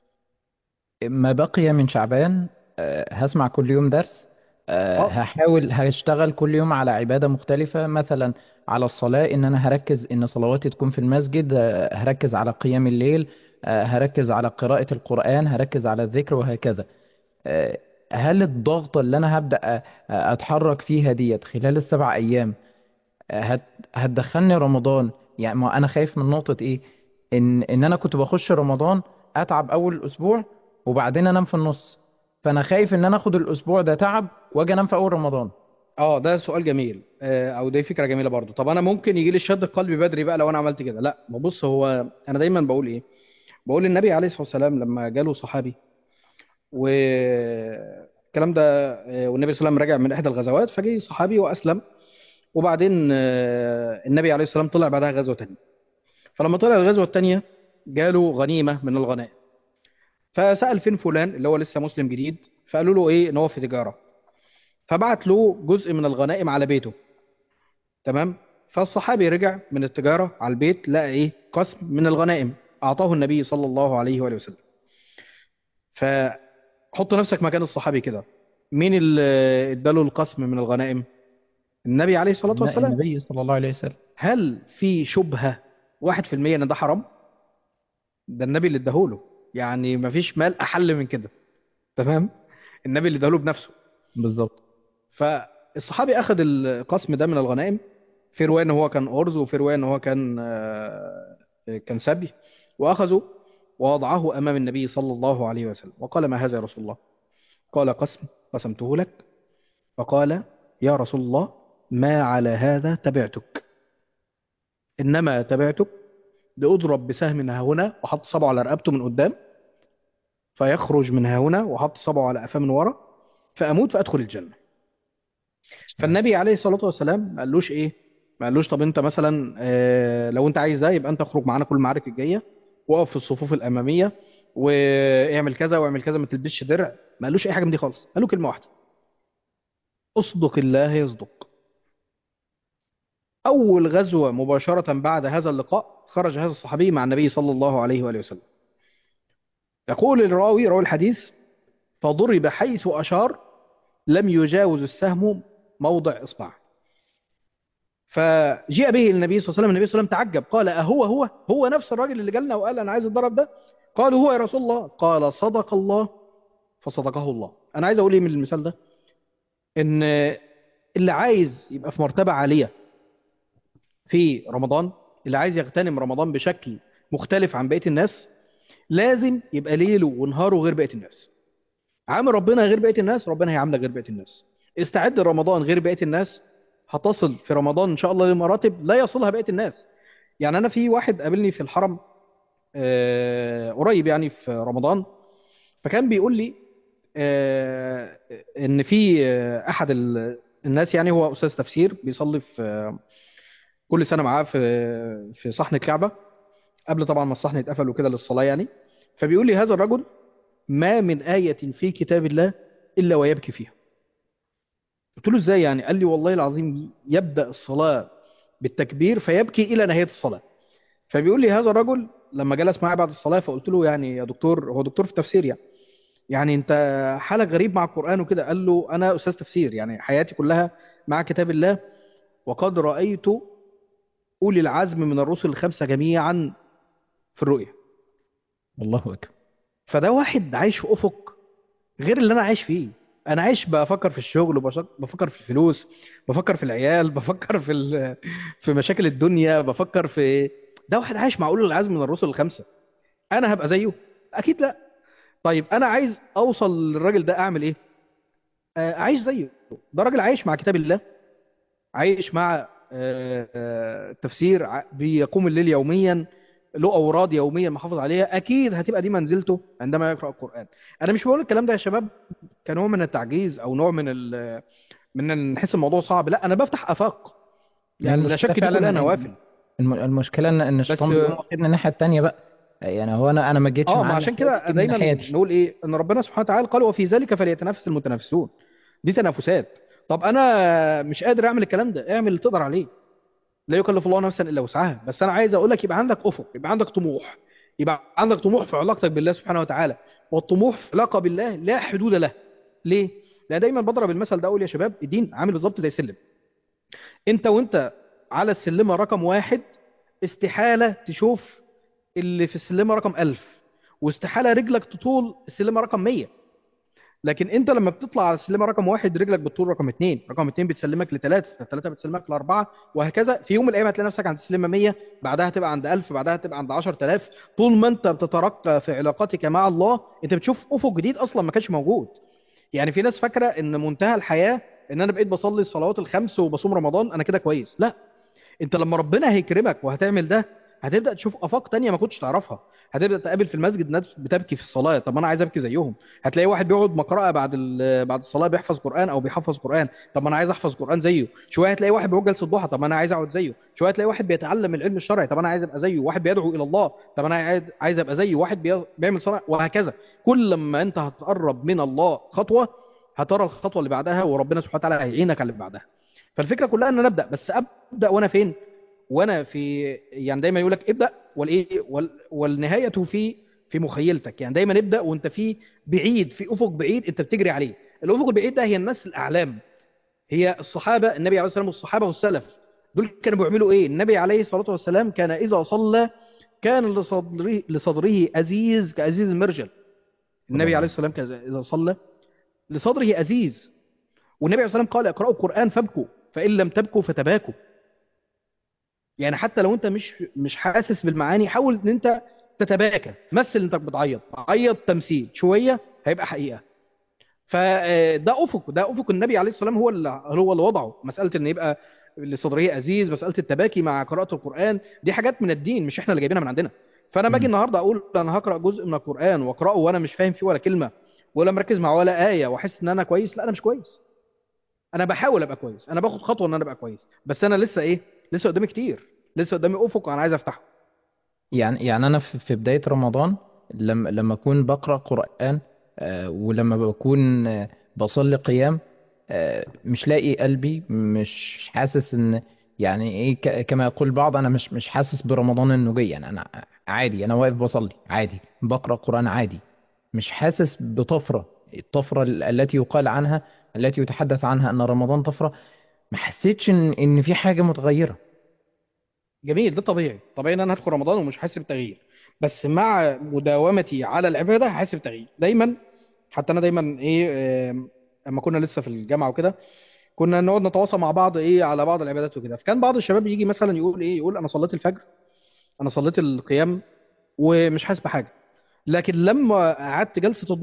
ما بقي من شعبان. هسمع كل يوم درس. اه هحاول هشتغل كل يوم على عبادة مختلفة، مثلا على الصلاة إن أنا هركز إن صلواتي تكون في المسجد. هركز على قيام الليل. هركز على قراءة القرآن، هركز على الذكر وهكذا. آه، هل الضغط اللي أنا هبدأ أتحرك فيها ديت خلال السبع أيام هت هتدخلني رمضان؟ يعني ما انا خايف من نقطة ايه، ان انا كنت بخش رمضان اتعب اول اسبوع وبعدين انام في النص. فانا خايف ان انا اخد الاسبوع ده تعب واجي انام في اول رمضان. اه ده سؤال جميل. او دي فكره جميله برضو. طب انا ممكن يجي لي الشد القلبي بدري بقى لو انا عملت كده؟ لا، ما بص، هو انا دايما بقول ايه، بقول النبي عليه الصلاة والسلام لما جاله صحابي والكلام ده، والنبي صلى الله عليه وسلم راجع من إحدى الغزوات، فجه صحابي وأسلم. وبعدين النبي عليه الصلاة والسلام طلع بعدها غزوة تانية. فلما طلع الغزوة التانية جاله غنيمة من الغنائم. فسأل فين فلان اللي هو لسه مسلم جديد، فقالوا له إيه، إن هو في تجارة. فبعت له جزء من الغنائم على بيته. تمام. فالصحابي رجع من التجارة على البيت لقى إيه، قسم من الغنائم أعطاه النبي صلى الله عليه وآله وسلم. فحط نفسك مكان الصحابي كده. مين اللي اداله القسم من الغنائم؟ النبي عليه الصلاة والسلام. النبي صلى الله عليه وسلم. هل في شبهة 1% ان ده حرام؟ ده النبي اللي اداهوله. يعني مفيش مال احل من كده. تمام. النبي اللي اداهوله بنفسه. بالظبط. فالصحابي اخذ القسم ده من الغنائم. في رواية ان هو كان ارز، وفي رواية ان هو كان كان سبي. واخذه ووضعه امام النبي صلى الله عليه وسلم وقال: ما هذا يا رسول الله؟ قال: قسم قسمته لك. فقال: يا رسول الله، ما على هذا تبعتك. إنما تبعتك لأضرب بسهم ها هنا، وحط صبعه على رقبته من قدام، فيخرج من ها هنا، وحط صبعه على قفاه من ورا، فأموت فأدخل الجنة. فالنبي عليه الصلاة والسلام ما قالوش إيه، ما قالوش طب أنت مثلا لو أنت عايز ده يبقى أنت اخرج معانا كل المعارك الجاية، وقف في الصفوف الأمامية، واعمل كذا واعمل كذا، ما تلبسش درع. ما قالوش أي حاجة من دي خالص. قالوا كلمة واحدة: اصدق الله يصدق. أول غزوة مباشرة بعد هذا اللقاء خرج هذا الصحابي مع النبي صلى الله عليه وآله وسلم. يقول الراوي، راوي الحديث: فضرب حيث أشار لم يجاوز السهم موضع إصبع. فجيء به النبي صلى الله عليه وسلم. النبي صلى الله عليه وسلم تعجب، قال: أهو نفس الراجل اللي جالنا وقال أنا عايز الضرب ده؟ قالوا: هو يا رسول الله. قال: صدق الله فصدقه الله. أنا عايز أقول إيه من المثال ده؟ إن اللي عايز يبقى في مرتبة عالية في رمضان، اللي عايز يغتنم رمضان بشكل مختلف عن بقية الناس، لازم يبقى ليله ونهاره غير بقية الناس. عامل ربنا غير بقيه الناس، ربنا هيعاملك غير بقيه الناس. استعد لرمضان غير بقيه الناس، هتصل في رمضان ان شاء الله لمراتب لا يصلها بقيه الناس. يعني انا في واحد قابلني في الحرم قريب يعني في رمضان، فكان بيقول لي ان في احد الناس، يعني هو استاذ تفسير بيصلي في كل سنه معاه في صحن الكعبه، قبل طبعا ما الصحن يتقفل وكده للصلاه يعني. فبيقول لي هذا الرجل ما من آية في كتاب الله إلا ويبكي فيها. قلت له ازاي يعني؟ قال لي والله العظيم يبدأ الصلاة بالتكبير فيبكي إلى نهاية الصلاة. فبيقول لي هذا الرجل لما جلس معي بعد الصلاة فقلت له يعني يا دكتور، هو دكتور في تفسير يعني، يعني انت حالك غريب مع القرآن وكده. قال له انا استاذ تفسير، يعني حياتي كلها مع كتاب الله، وقد رأيت أولي العزم من الرسل الخمسة جميعا في الرؤيا. الله أكبر. فده واحد عايش في أفق غير اللي انا عايش فيه. انا عايش بفكر في الشغل، بفكر في الفلوس، بفكر في العيال، بفكر في مشاكل الدنيا، بفكر في. ده واحد عايش مع اولي العزم من الرسل الخمسه. انا هبقى زيه؟ اكيد لا. طيب انا عايز اوصل للراجل ده، اعمل ايه؟ اعيش زيه. ده راجل عايش مع كتاب الله، عايش مع تفسير، بيقوم الليل يوميا، له اوراد يوميا محافظ عليها. اكيد هتبقى دي منزلته عندما يقرا القران. انا مش بقول الكلام ده يا شباب كنوع من التعجيز او نوع من ان نحس الموضوع صعب، لا انا بفتح افاق. ما يعني لا المشكلة شك دي فعلا كلها نوافل. المشكلة إن بس الشيطان بيقوم واخدنا الناحية التانية بقى. يعني هو أنا ما جيتش اه، معاه ما عشان الناحية دي، كده جه من دايما الناحية دي. نقول ايه، ان ربنا سبحانه وتعالى قال وفي ذلك فليتنافس المتنافسون. دي تنافسات. طب انا مش قادر اعمل الكلام ده، اعمل اللي تقدر عليه. لا يكلف الله نفسا الا وسعها. بس انا عايز اقول لك يبقى عندك افق، يبقى عندك طموح، يبقى عندك طموح في علاقتك بالله سبحانه وتعالى. والطموح في العلاقه بالله لا حدود له. ليه؟ لان دايما بضرب المثل ده اقول يا شباب الدين عامل بالظبط زي سلم. انت وانت على السلمه رقم واحد، استحاله تشوف اللي في السلمه رقم 1000، واستحاله رجلك تطول السلمه رقم 100. لكن انت لما بتطلع على السلمه رقم واحد رجلك بتطول رقم اتنين، رقم اتنين بتسلمك لثلاثه، ثلاثه بتسلمك لاربعه، وهكذا. في يوم من الايام هتلاقي نفسك عند السلمه 100، بعدها هتبقى عند 1000، بعدها هتبقى عند 10000. طول ما انت بتترقى في علاقاتك مع الله انت بتشوف افق جديد اصلا ما كانش موجود. يعني في ناس فاكره ان منتهى الحياه ان انا بقيت بصلي الصلوات الخمس وبصوم رمضان انا كده كويس. لا، انت لما ربنا هيكرمك وهتعمل ده هتبدا تشوف افاق تانية ما كنتش تعرفها. هتبدا تقابل في المسجد ناس بتبكي في الصلاه، طب ما انا عايز ابكي زيهم. هتلاقي واحد بيقعد مقرأة بعد الصلاه بيحفظ قران او بيحفظ قران، طب ما انا عايز احفظ قران زيه. شويه هتلاقي واحد بيقعد جلسه ضحى، طب ما انا عايز اقعد زيه. شويه هتلاقي واحد بيتعلم العلم الشرعي، طب انا عايز ابقى زيه. واحد بيدعو الى الله، طب انا عايز ابقى زيه. واحد بيعمل صلاه، وهكذا. كل ما انت هتقرب من الله خطوه هترى الخطوه اللي بعدها، وربنا سبحانه وتعالى هيعينك على اللي بعدها. فالفكره كلها ان انا ابدا، بس ابدا وانا فين؟ وانا في، يعني دايما يقول لك ابدا والايه والنهايه في مخيلتك. يعني دايما ابدا وانت في بعيد، في افق بعيد انت بتجري عليه. الافق البعيد ده هي الناس الاعلام، هي الصحابه، النبي عليه الصلاه والسلام والصحابه والسلف. دول كانوا بيعملوا ايه؟ النبي عليه الصلاه والسلام كان اذا صلى كان لصدره ازيز كازيز المرجل. صلى النبي الله عليه عليه الصلاه والسلام اذا صلى لصدره ازيز. والنبي عليه الصلاه والسلام قال اقرأوا القرآن فابكوا فإن لم تبكوا فتباكوا. يعني حتى لو انت مش حاسس بالمعاني حاول ان انت تتباكى، مثل انك بتعيط، عيط تمثيل شويه هيبقى حقيقه. فده افق، ده افق النبي عليه الصلاه والسلام هو اللي وضعه. مساله ان يبقى لصدره عزيز، مساله التباكي مع قراءه القران، دي حاجات من الدين مش احنا اللي جايبينها من عندنا. فانا باجي وسلم. النهارده اقول انا هقرا جزء من القران واقراه وانا مش فاهم فيه ولا كلمه ولا مركز مع ولا ايه واحس ان انا كويس، لا انا مش كويس. انا بحاول ابقى كويس، انا باخد خطوه ان انا ابقى كويس، بس انا لسه ايه؟ لسه قدامي كتير، لسه قدامي افق انا عايز افتحه. يعني انا في بدايه رمضان، لما اكون بقرا قران، ولما بكون بصلي قيام، مش لاقي قلبي، مش حاسس ان، يعني ايه، كما يقول البعض، انا مش حاسس برمضان انه جاي. يعني انا عادي، انا واقف بصلي عادي، بقرا قران عادي، مش حاسس بطفره، الطفره التي يقال عنها، التي يتحدث عنها ان رمضان طفره. ما حسيتش ان في حاجه متغيره. جميل، ده طبيعي، طبيعي ان انا هدخل رمضان ومش حاسس بتغيير. بس مع مداومتي على العباده هحس بتغيير دايما. حتى انا دايما ايه، لما كنا لسه في الجامعه وكده كنا نقعد نتواصل مع بعض ايه على بعض العبادات وكده. فكان بعض الشباب يجي مثلا يقول ايه، يقول انا صليت الفجر، انا صليت القيام ومش حاسس بحاجه. لكن لما قعدت جلسه الضحى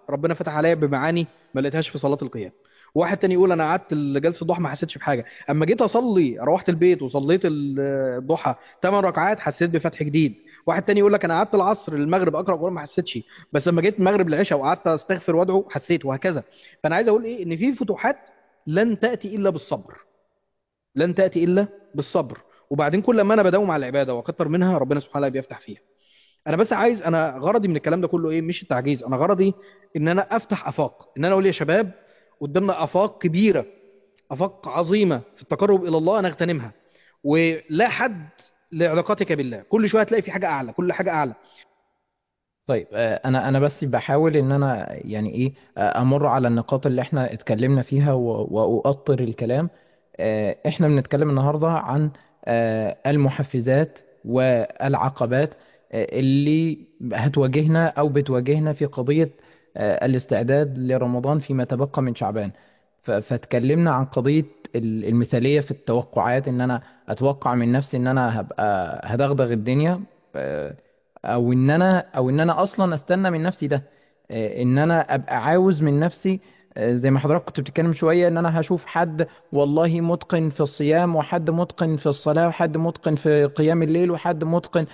ربنا فتح عليا بمعاني ما لقيتهاش في صلاه القيام. واحد تاني يقول انا قعدت جلسه الضحى ما حسيتش بحاجه، اما جيت اصلي روحت البيت وصليت الضحى 8 ركعات حسيت بفتح جديد. واحد تاني يقول لك انا قعدت العصر المغرب اقرا قران ما حسيتش، بس لما جيت المغرب العشاء وقعدت استغفر وادعو حسيت، وهكذا. فانا عايز اقول ايه، ان في فتوحات لن تاتي الا بالصبر، لن تاتي الا بالصبر. وبعدين كل ما انا بداوم على العباده واكتر منها ربنا سبحانه وتعالى بيفتح فيها. انا بس عايز، انا غرضي من الكلام ده كله ايه؟ مش التعجيز، انا غرضي ان انا افتح افاق، ان انا اقول يا شباب قدامنا افاق كبيره، افاق عظيمه في التقرب الى الله نغتنمها. ولا حد لعلاقتك بالله، كل شويه هتلاقي في حاجه اعلى، كل حاجه اعلى. طيب، انا بس بحاول ان انا يعني ايه، امر على النقاط اللي احنا اتكلمنا فيها واؤطر الكلام. احنا بنتكلم النهارده عن المحفزات والعقبات اللي هتواجهنا او بتواجهنا في قضية الاستعداد لرمضان فيما تبقى من شعبان. فاتكلمنا عن قضية المثالية في التوقعات، ان انا اتوقع من نفسي ان انا هبقى هدغدغ الدنيا، آه، او ان انا اصلا استنى من نفسي ده، ان انا ابقى عاوز من نفسي، زي ما حضرتك كنت بتتكلم شوية، ان انا هشوف حد والله متقن في الصيام، وحد متقن في الصلاة، وحد متقن في قيام الليل، وحد متقن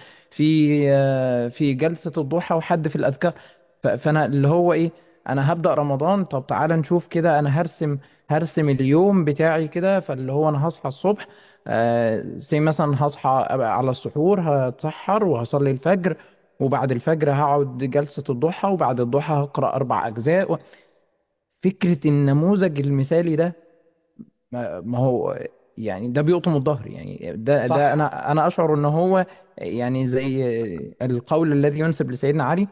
في جلسة الضحى، وحد في الاذكار. فانا اللي هو ايه، انا هبدأ رمضان، طب تعالى نشوف كده، انا هرسم اليوم بتاعي كده. فاللي هو انا هصحى الصبح، زي مثلا هصحى أبقى على السحور، هتسحر وهصلي الفجر، وبعد الفجر هقعد جلسة الضحى، وبعد الضحى هقرأ 4 أجزاء. فكرة النموذج المثالي ده، ما هو يعني ده بيقطم الظهر، يعني ده صح. أنا أشعر إن هو يعني زي القول الذي ينسب لسيدنا علي: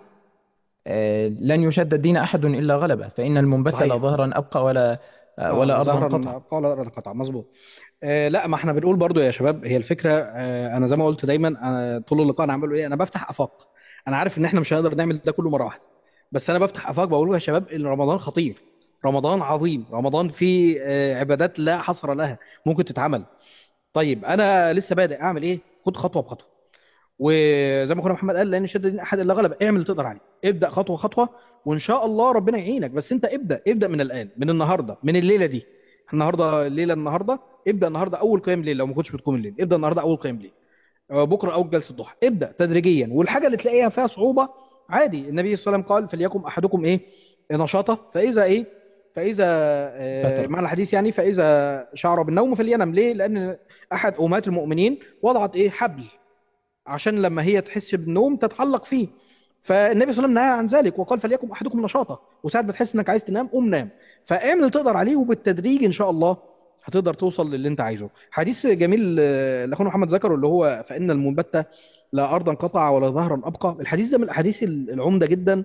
لن يشد الدين أحد إلا غلبه، فإن المنبت لا صحيح. ظهرا أبقى ولا لا أرضا زهرا قطع. ابقى ولا ارض قطع، مظبوط. لا، ما احنا بنقول برضو يا شباب، هي الفكره، انا زي ما قلت دايما، أنا طول اللقاء انا عامله ايه، انا بفتح افاق. انا عارف ان احنا مش هنقدر نعمل ده كله مره واحده، بس انا بفتح افاق بقول يا شباب ان رمضان خطير، رمضان عظيم، رمضان فيه عبادات لا حصر لها ممكن تتعمل. طيب انا لسه بادئ، اعمل ايه؟ خد خطوه بخطوه. وزي ما اخونا محمد قال، لان شد دين احد الا غلب، اعمل اللي تقدر عليه، ابدا خطوه خطوه، وان شاء الله ربنا يعينك. بس انت ابدا من الان، من النهارده، من الليله دي. النهارده الليله، النهارده ابدا، النهارده اول قيام ليل، لو ما كنتش بتقوم الليل ابدا النهارده اول قيام ليل، بكره اول جلسه ضحى، ابدا تدريجيا. والحاجه اللي تلاقيها فيها صعوبه عادي، النبي صلى الله عليه وسلم قال فليكن احدكم ايه، نشاطه، فاذا ايه، فاذا فترة. معنى الحديث يعني، فاذا شعر بالنوم فلينم. ليه؟ لان احد امهات المؤمنين وضعت ايه، حبل، عشان لما هي تحس بالنوم تتعلق فيه. فالنبي صلى الله عليه وسلم نهى عن ذلك وقال فليكن احدكم نشاطه، وساعات بتحس انك عايز تنام قوم نام. فاعمل اللي تقدر عليه، وبالتدريج ان شاء الله هتقدر توصل للي انت عايزه. حديث جميل اللي اخونا محمد ذكره، اللي هو فان المنبت لا ارضا قطع ولا ظهرا ابقى. الحديث ده من الاحاديث العمده جدا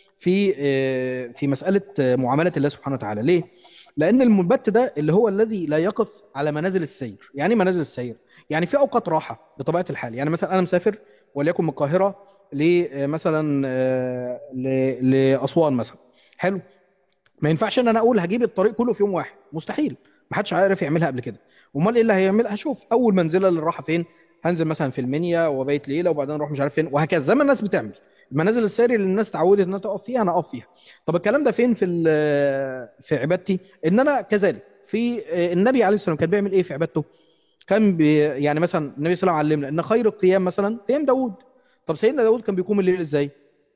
في مساله معامله الله سبحانه وتعالى. ليه؟ لان المنبت ده اللي هو الذي لا يقف على منازل السير. يعني إيه منازل السير؟ يعني في اوقات راحه بطبيعه الحال. يعني مثلا انا مسافر وليكن من القاهره مثلا لاسوان مثلا، حلو. ما ينفعش ان انا اقول هجيب الطريق كله في يوم واحد، مستحيل، ما حدش عارف يعملها قبل كده. امال ايه اللي هيعملها؟ هشوف اول منزله للراحه فين، هنزل مثلا في المنيا وبيت ليله، وبعدين اروح مش عارف فين، وهكذا زي ما الناس بتعمل. المنازل السير اللي الناس اتعودت انها تقف فيها انا اقف فيها. طب الكلام ده فين في عبادتي؟ ان انا كذلك في النبي عليه الصلاه والسلام كان بيعمل ايه في عبادته؟ كان يعني مثلا النبي صلى الله عليه وسلم علمنا ان خير القيام مثلا قيام داوود. طب سيدنا داوود كان بيقوم الليل ازاي؟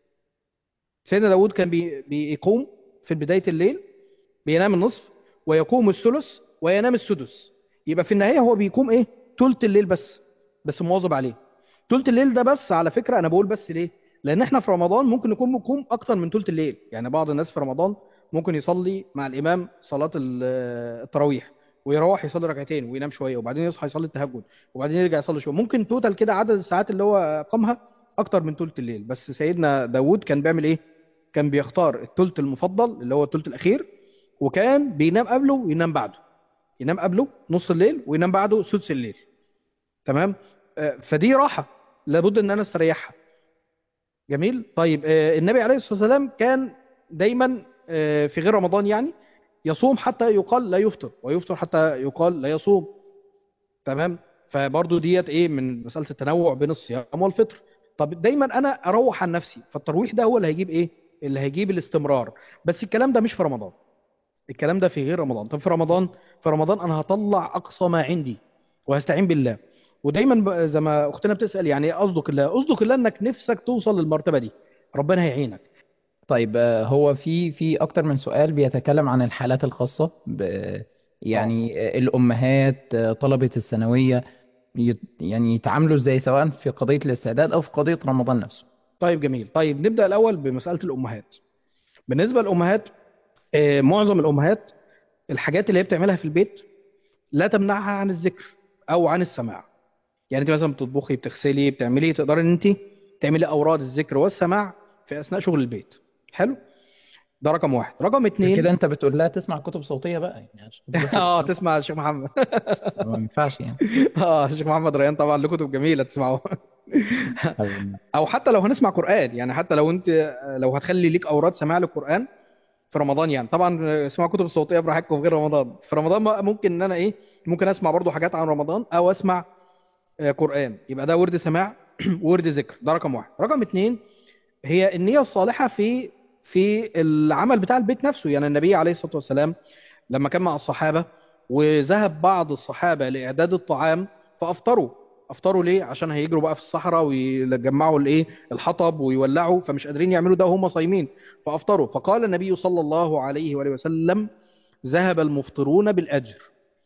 سيدنا داوود كان بيقوم في بدايه الليل، بينام النصف، ويقوم الثلث، وينام السدس. يبقى في النهاية هو بيقوم ايه؟ تلت الليل بس، بس مواظب عليه. تلت الليل ده بس، على فكرة انا بقول بس ليه؟ لان احنا في رمضان ممكن نكون بنقوم اكتر من تلت الليل. يعني بعض الناس في رمضان ممكن يصلي مع الامام صلاة التراويح، ويروح يصلي ركعتين وينام شوية، وبعدين يصحى يصلي التهجد، وبعدين يرجع يصلي شوية. ممكن توتال كده عدد الساعات اللي هو قامها اكتر من تلت الليل. بس سيدنا داوود كان بيعمل ايه؟ كان بيختار التلت المفضل اللي هو التلت الاخير، وكان بينام قبله وينام بعده. ينام قبله نص الليل، وينام بعده سدس الليل. تمام. فدي راحة لابد ان انا استريحها. جميل. طيب النبي عليه الصلاة والسلام كان دايما في غير رمضان يعني يصوم حتى يقال لا يفطر، ويفطر حتى يقال لا يصوم. تمام. فبرضو ديت ايه، من مسألة التنوع بين الصيام والفطر. طب دايما انا اروح عن نفسي، فالترويح ده هو اللي هيجيب ايه؟ اللي هيجيب الاستمرار. بس الكلام ده مش في رمضان، الكلام ده في غير رمضان. طب في رمضان، في رمضان انا هطلع اقصى ما عندي وهستعين بالله. ودايما زي ما اختنا بتسال يعني ايه قصدك الله، قصدك الله انك نفسك توصل للمرتبه دي، ربنا هيعينك. طيب هو في اكتر من سؤال بيتكلم عن الحالات الخاصة اه يعني الامهات طلبة الثانوية يعني يتعاملوا ازاي، سواء في قضية الاستعداد او في قضية رمضان نفسه. طيب جميل. طيب نبدا الاول بمساله الامهات. بالنسبه للامهات، معظم الامهات الحاجات اللي هي بتعملها في البيت لا تمنعها عن الذكر او عن السماع. يعني انت مثلا بتطبخي، بتغسلي، بتعملي، تقدري ان انت تعملي اوراد الذكر والسماع في اثناء شغل البيت. حلو، ده رقم واحد. رقم كده اتنين، انت بتقول لها تسمع كتب صوتية بقى، يعني عشان بس اه تفهم. تسمع الشيخ محمد. ما ينفعش يعني. اه الشيخ محمد ريان طبعا له كتب جميله تسمعوها. حبيبي. او حتى لو هنسمع قران، يعني حتى لو انت لو هتخلي ليك اوراد سماع للقران في رمضان، يعني طبعا اسمع كتب صوتيه براحتكم في غير رمضان. في رمضان ممكن ان انا ايه، ممكن اسمع برضو حاجات عن رمضان او اسمع قران، يبقى ده ورد سماع ورد ذكر. ده رقم واحد. رقم اتنين، هي النية الصالحة في العمل بتاع البيت نفسه. يعني النبي عليه الصلاة والسلام لما كان مع الصحابة وذهب بعض الصحابة لإعداد الطعام فأفطروا. أفطروا ليه؟ عشان هيجروا بقى في الصحراء ويجمعوا الإيه، الحطب ويولعوا، فمش قادرين يعملوا ده وهم صايمين، فأفطروا. فقال النبي صلى الله عليه وآله وسلم: ذهب المفطرون بالأجر.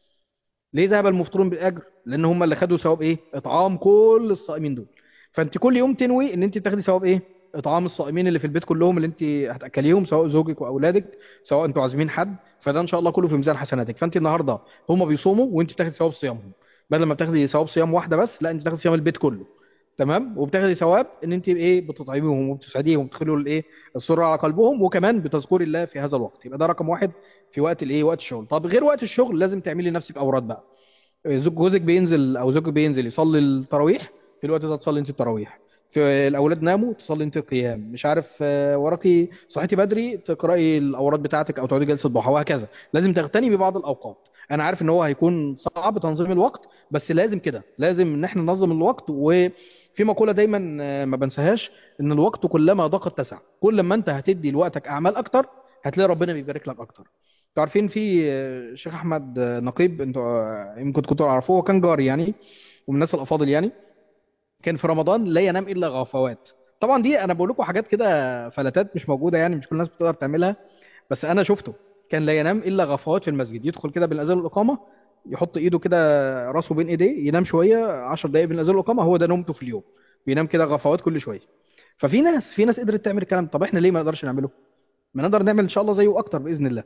ليه ذهب المفطرون بالاجر؟ لان هم اللي خدوا ثواب ايه، اطعام كل الصائمين دول. فانت كل يوم تنوي ان انت تاخدي ثواب ايه، اطعام الصائمين اللي في البيت كلهم اللي انت هتاكليهم، سواء زوجك واولادك، سواء انتوا عازمين حد. فده ان شاء الله كله في ميزان حسناتك. فانت النهارده هم بيصوموا وانت بتاخدي ثواب صيامهم، بدل ما بتاخدي ثواب صيام واحده بس، لا انت بتاخدي صيام البيت كله. تمام، وبتاخدي ثواب ان انت ايه، بتطعميهم وبتسعديهم وبتدخلوا الايه، السرور على قلبهم، وكمان بتذكري الله في هذا الوقت. يبقى ده رقم واحد في وقت الايه، وقت الشغل. طب غير وقت الشغل لازم تعملي لنفسك اوراد بقى. جوزك بينزل او زوجك بينزل يصلي التراويح، في الوقت ده تصلي انت التراويح. في الاولاد ناموا تصلي انت القيام، مش عارف وراكي صحيتي بدري تقراي الاوراد بتاعتك او تقعدي جلسه ضحى، وهكذا. لازم تغتني ببعض الاوقات. انا عارف ان هو هيكون صعب تنظيم الوقت، بس لازم كده، لازم ان احنا ننظم الوقت. وفي مقوله دايما ما بنساهاش، ان الوقت كلما ضاق اتسع. كل ما انت هتدي لوقتك اعمال اكتر هتلاقي ربنا بيبارك لك اكتر. انتوا عارفين في الشيخ احمد نقيب، انتوا يمكن كنتوا تعرفوه، هو كان جاري يعني ومن الناس الافاضل يعني. كان في رمضان لا ينام الا غفوات. طبعا دي انا بقول لكم حاجات كده فلتات مش موجوده، يعني مش كل الناس بتقدر تعملها، بس انا شفته. كان لا ينام الا غفوات في المسجد، يدخل كده بالاذان والاقامه، يحط ايده كده، راسه بين ايديه، ينام شويه 10 دقائق بين الاذان والاقامه، هو ده نومته في اليوم. بينام كده غفوات كل شويه. ففي ناس، في ناس قدرت تعمل الكلام. طب احنا ليه ما نقدرش نعمله؟ ما نقدر نعمل ان شاء الله زيه اكتر باذن الله.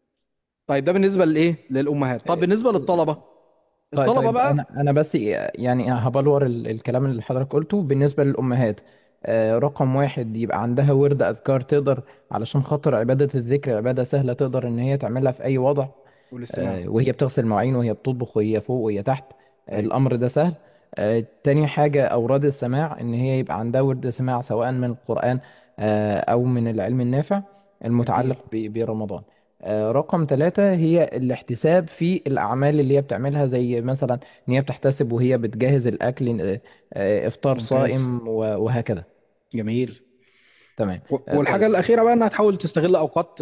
طيب ده بالنسبه لايه، للامهات. طب بالنسبه للطلبه، طيب الطلبه طيب، بقى. انا بس يعني هبلور الكلام اللي حضرتك قلته بالنسبه للامهات. رقم واحد، يبقى عندها ورد اذكار تقدر، علشان خاطر عباده الذكر عباده سهله تقدر ان هي تعملها في اي وضع. والاستماع. وهي بتغسل مواعين، وهي بتطبخ، وهي فوق، وهي تحت. ايوه الامر ده سهل. تاني حاجه اوراد السماع، ان هي يبقى عندها ورد سماع سواء من القران او من العلم النافع جميل. المتعلق برمضان. رقم ثلاثة، هي الاحتساب في الأعمال اللي هي بتعملها، زي مثلا إن هي بتحتسب وهي بتجهز الأكل، إفطار ممتاز. صائم وهكذا. جميل. تمام. والحاجه طيب. الاخيره بقى انها تحاول تستغل اوقات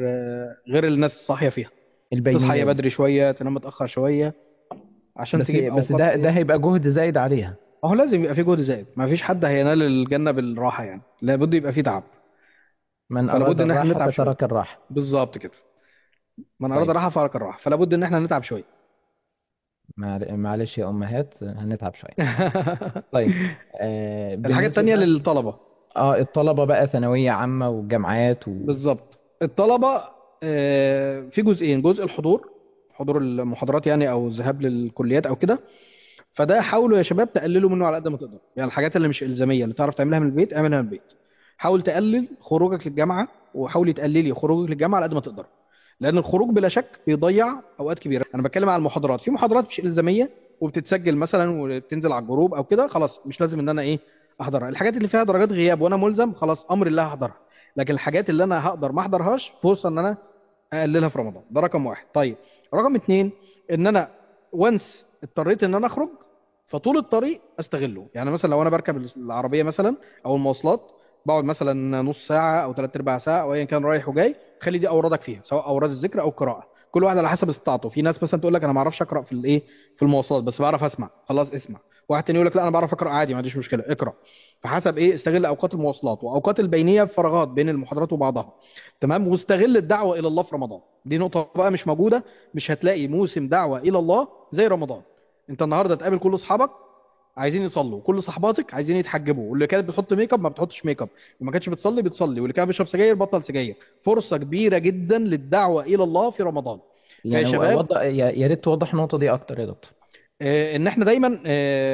غير الناس الصاحيه فيها. تصحى البينية هي دي. بدري شويه، تنام متاخر شويه، عشان بس تجيب بس اوقات ده ايه. هيبقى جهد زايد عليها. ما هو لازم يبقى في جهد زائد، ما فيش حد هينال الجنه بالراحه، يعني لابد يبقى في تعب. من فلابد أراد ان احنا الراحة نتعب شويه. ترك الراحة. بالظبط كده. من اراد طيب. الراحه فارق الراحه، فلابد ان احنا نتعب شويه. معلش يا أمهات هنتعب شوية. طيب. الحاجه بالنسبة التانيه بقى للطلبه. الطلبة بقى ثانوية عامة والجامعات بالظبط. الطلبة في جزئين: جزء الحضور، حضور المحاضرات يعني او الذهاب للكليات او كده. فده حاولوا يا شباب تقللوا منه على قد ما تقدر. يعني الحاجات اللي مش الزاميه اللي تعرف تعملها من البيت اعملها من البيت. حاول تقلل خروجك للجامعه، وحاولي تقللي خروجك للجامعه على قد ما تقدر. لان الخروج بلا شك بيضيع اوقات كبيره. انا بتكلم على المحاضرات، في محاضرات مش الزاميه وبتتسجل مثلا وبتنزل على الجروب او كده، خلاص مش لازم ان انا ايه، احضرها. الحاجات اللي فيها درجات غياب وانا ملزم، خلاص امر الله هحضرها. لكن الحاجات اللي انا هقدر ما احضرهاش، فرصه ان انا اقللها في رمضان. ده رقم واحد. طيب رقم اتنين، ان انا وانس اضطريت ان انا اخرج، فطول الطريق استغله. يعني مثلا لو انا بركب العربيه مثلا او المواصلات، بقعد مثلا نص ساعه او ثلاث ارباع ساعه او ايا كان رايح وجاي، تخلي دي اوردك فيها، سواء اوراد الذكر او القراءه. كل واحد على حسب استطاعته. في ناس مثلا تقول لك انا ما اعرفش اقرا في الايه، في المواصلات، بس بعرف اسمع، خلاص اسمع. واحد تاني يقول لك لا انا بعرف اقرا عادي، ما عنديش مشكله، اقرا. فحسب ايه، استغل اوقات المواصلات واوقات البينيه في فراغات بين المحاضرات وبعضها. تمام. واستغل الدعوه الى الله في رمضان. دي نقطه بقى مش موجوده. مش هتلاقي موسم دعوه الى الله زي رمضان. انت النهارده تقابل كل اصحابك عايزين يصلوا، كل صحباتك عايزين يتحجبوا، واللي كانت بتحط ميك اب ما بتحطش ميك اب، وما كانتش بتصلي بتصلي، واللي كان بيشرب سجاير بطل سجاير. فرصه كبيره جدا للدعوه الى الله في رمضان. فيا يعني شباب، وضح، يا ريت توضح النقطة دي أكتر يا دكتور. ان احنا دايما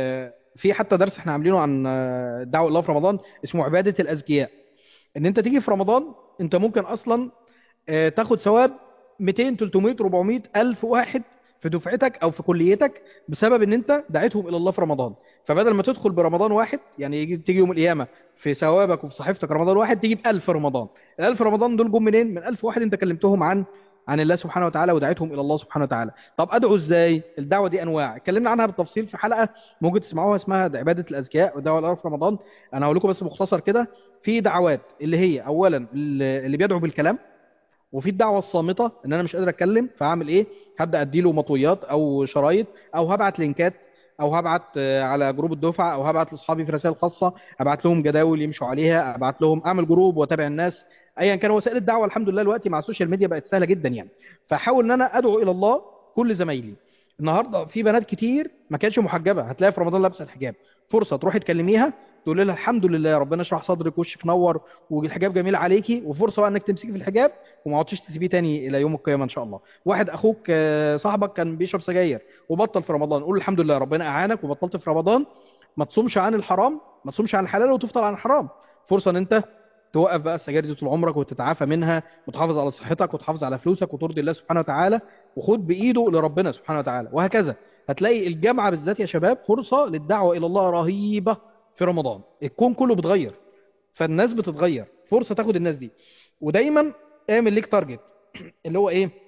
في حتى درس احنا عاملينه عن الدعوه الى الله في رمضان، اسمه عباده الاذكياء. ان انت تيجي في رمضان، انت ممكن اصلا تاخد ثواب 200 300 400 الف واحد في دفعتك او في كليتك، بسبب ان انت دعيتهم الى الله في رمضان. فبدل ما تدخل برمضان واحد، يعني تيجي يوم القيامه في ثوابك وفي صحيفتك رمضان واحد، تيجي ب 1000 رمضان. ال 1000 رمضان دول جم منين؟ من 1000 واحد انت كلمتهم عن الله سبحانه وتعالى ودعيتهم الى الله سبحانه وتعالى. طب ادعو ازاي؟ الدعوه دي انواع اتكلمنا عنها بالتفصيل في حلقه ممكن تسمعوها، اسمها عباده الاذكياء والدعوه الى الله في رمضان. انا هقول لكم بس مختصر كده. في دعوات اللي هي اولا اللي بيدعو بالكلام، وفي الدعوه الصامته ان انا مش قادر اتكلم، فاعمل ايه؟ هبدا اديله مطويات او شرايط، او هبعت لينكات، او هبعت على جروب الدفعه، او هبعت لاصحابي في رسائل خاصه، ابعت لهم جداول يمشوا عليها، ابعت لهم، اعمل جروب واتابع الناس. ايا كان وسائل الدعوه، الحمد لله دلوقتي مع السوشيال ميديا بقت سهله جدا يعني. فاحاول ان انا ادعو الى الله كل زمايلي. النهارده في بنات كتير ما كانتش محجبه، هتلاقي في رمضان لابسه الحجاب، فرصه تروحي تكلميها، تقول لها الحمد لله ربنا يشرح صدرك وشك نور والحجاب جميل عليكي، وفرصه بقى انك تمسكي في الحجاب وما عدتش تسيبيه تاني الى يوم القيامه ان شاء الله. واحد اخوك صاحبك كان بيشرب سجاير وبطل في رمضان، قول الحمد لله ربنا اعانك وبطلت في رمضان. ما تصومش عن الحرام، ما تصومش عن الحلال وتفطر عن الحرام. فرصه ان انت توقف بقى السجاير دي طول عمرك وتتعافى منها، وتحافظ على صحتك وتحافظ على فلوسك وترضي الله سبحانه وتعالى، وخد بايده لربنا سبحانه وتعالى، وهكذا. هتلاقي الجامعه بالذات يا شباب فرصه للدعوه الى الله رهيبه في رمضان. الكون كله بيتغير، فالناس بتتغير، فرصه تاخد الناس دي. ودايما اعمل ليك تارجت، اللي هو ايه؟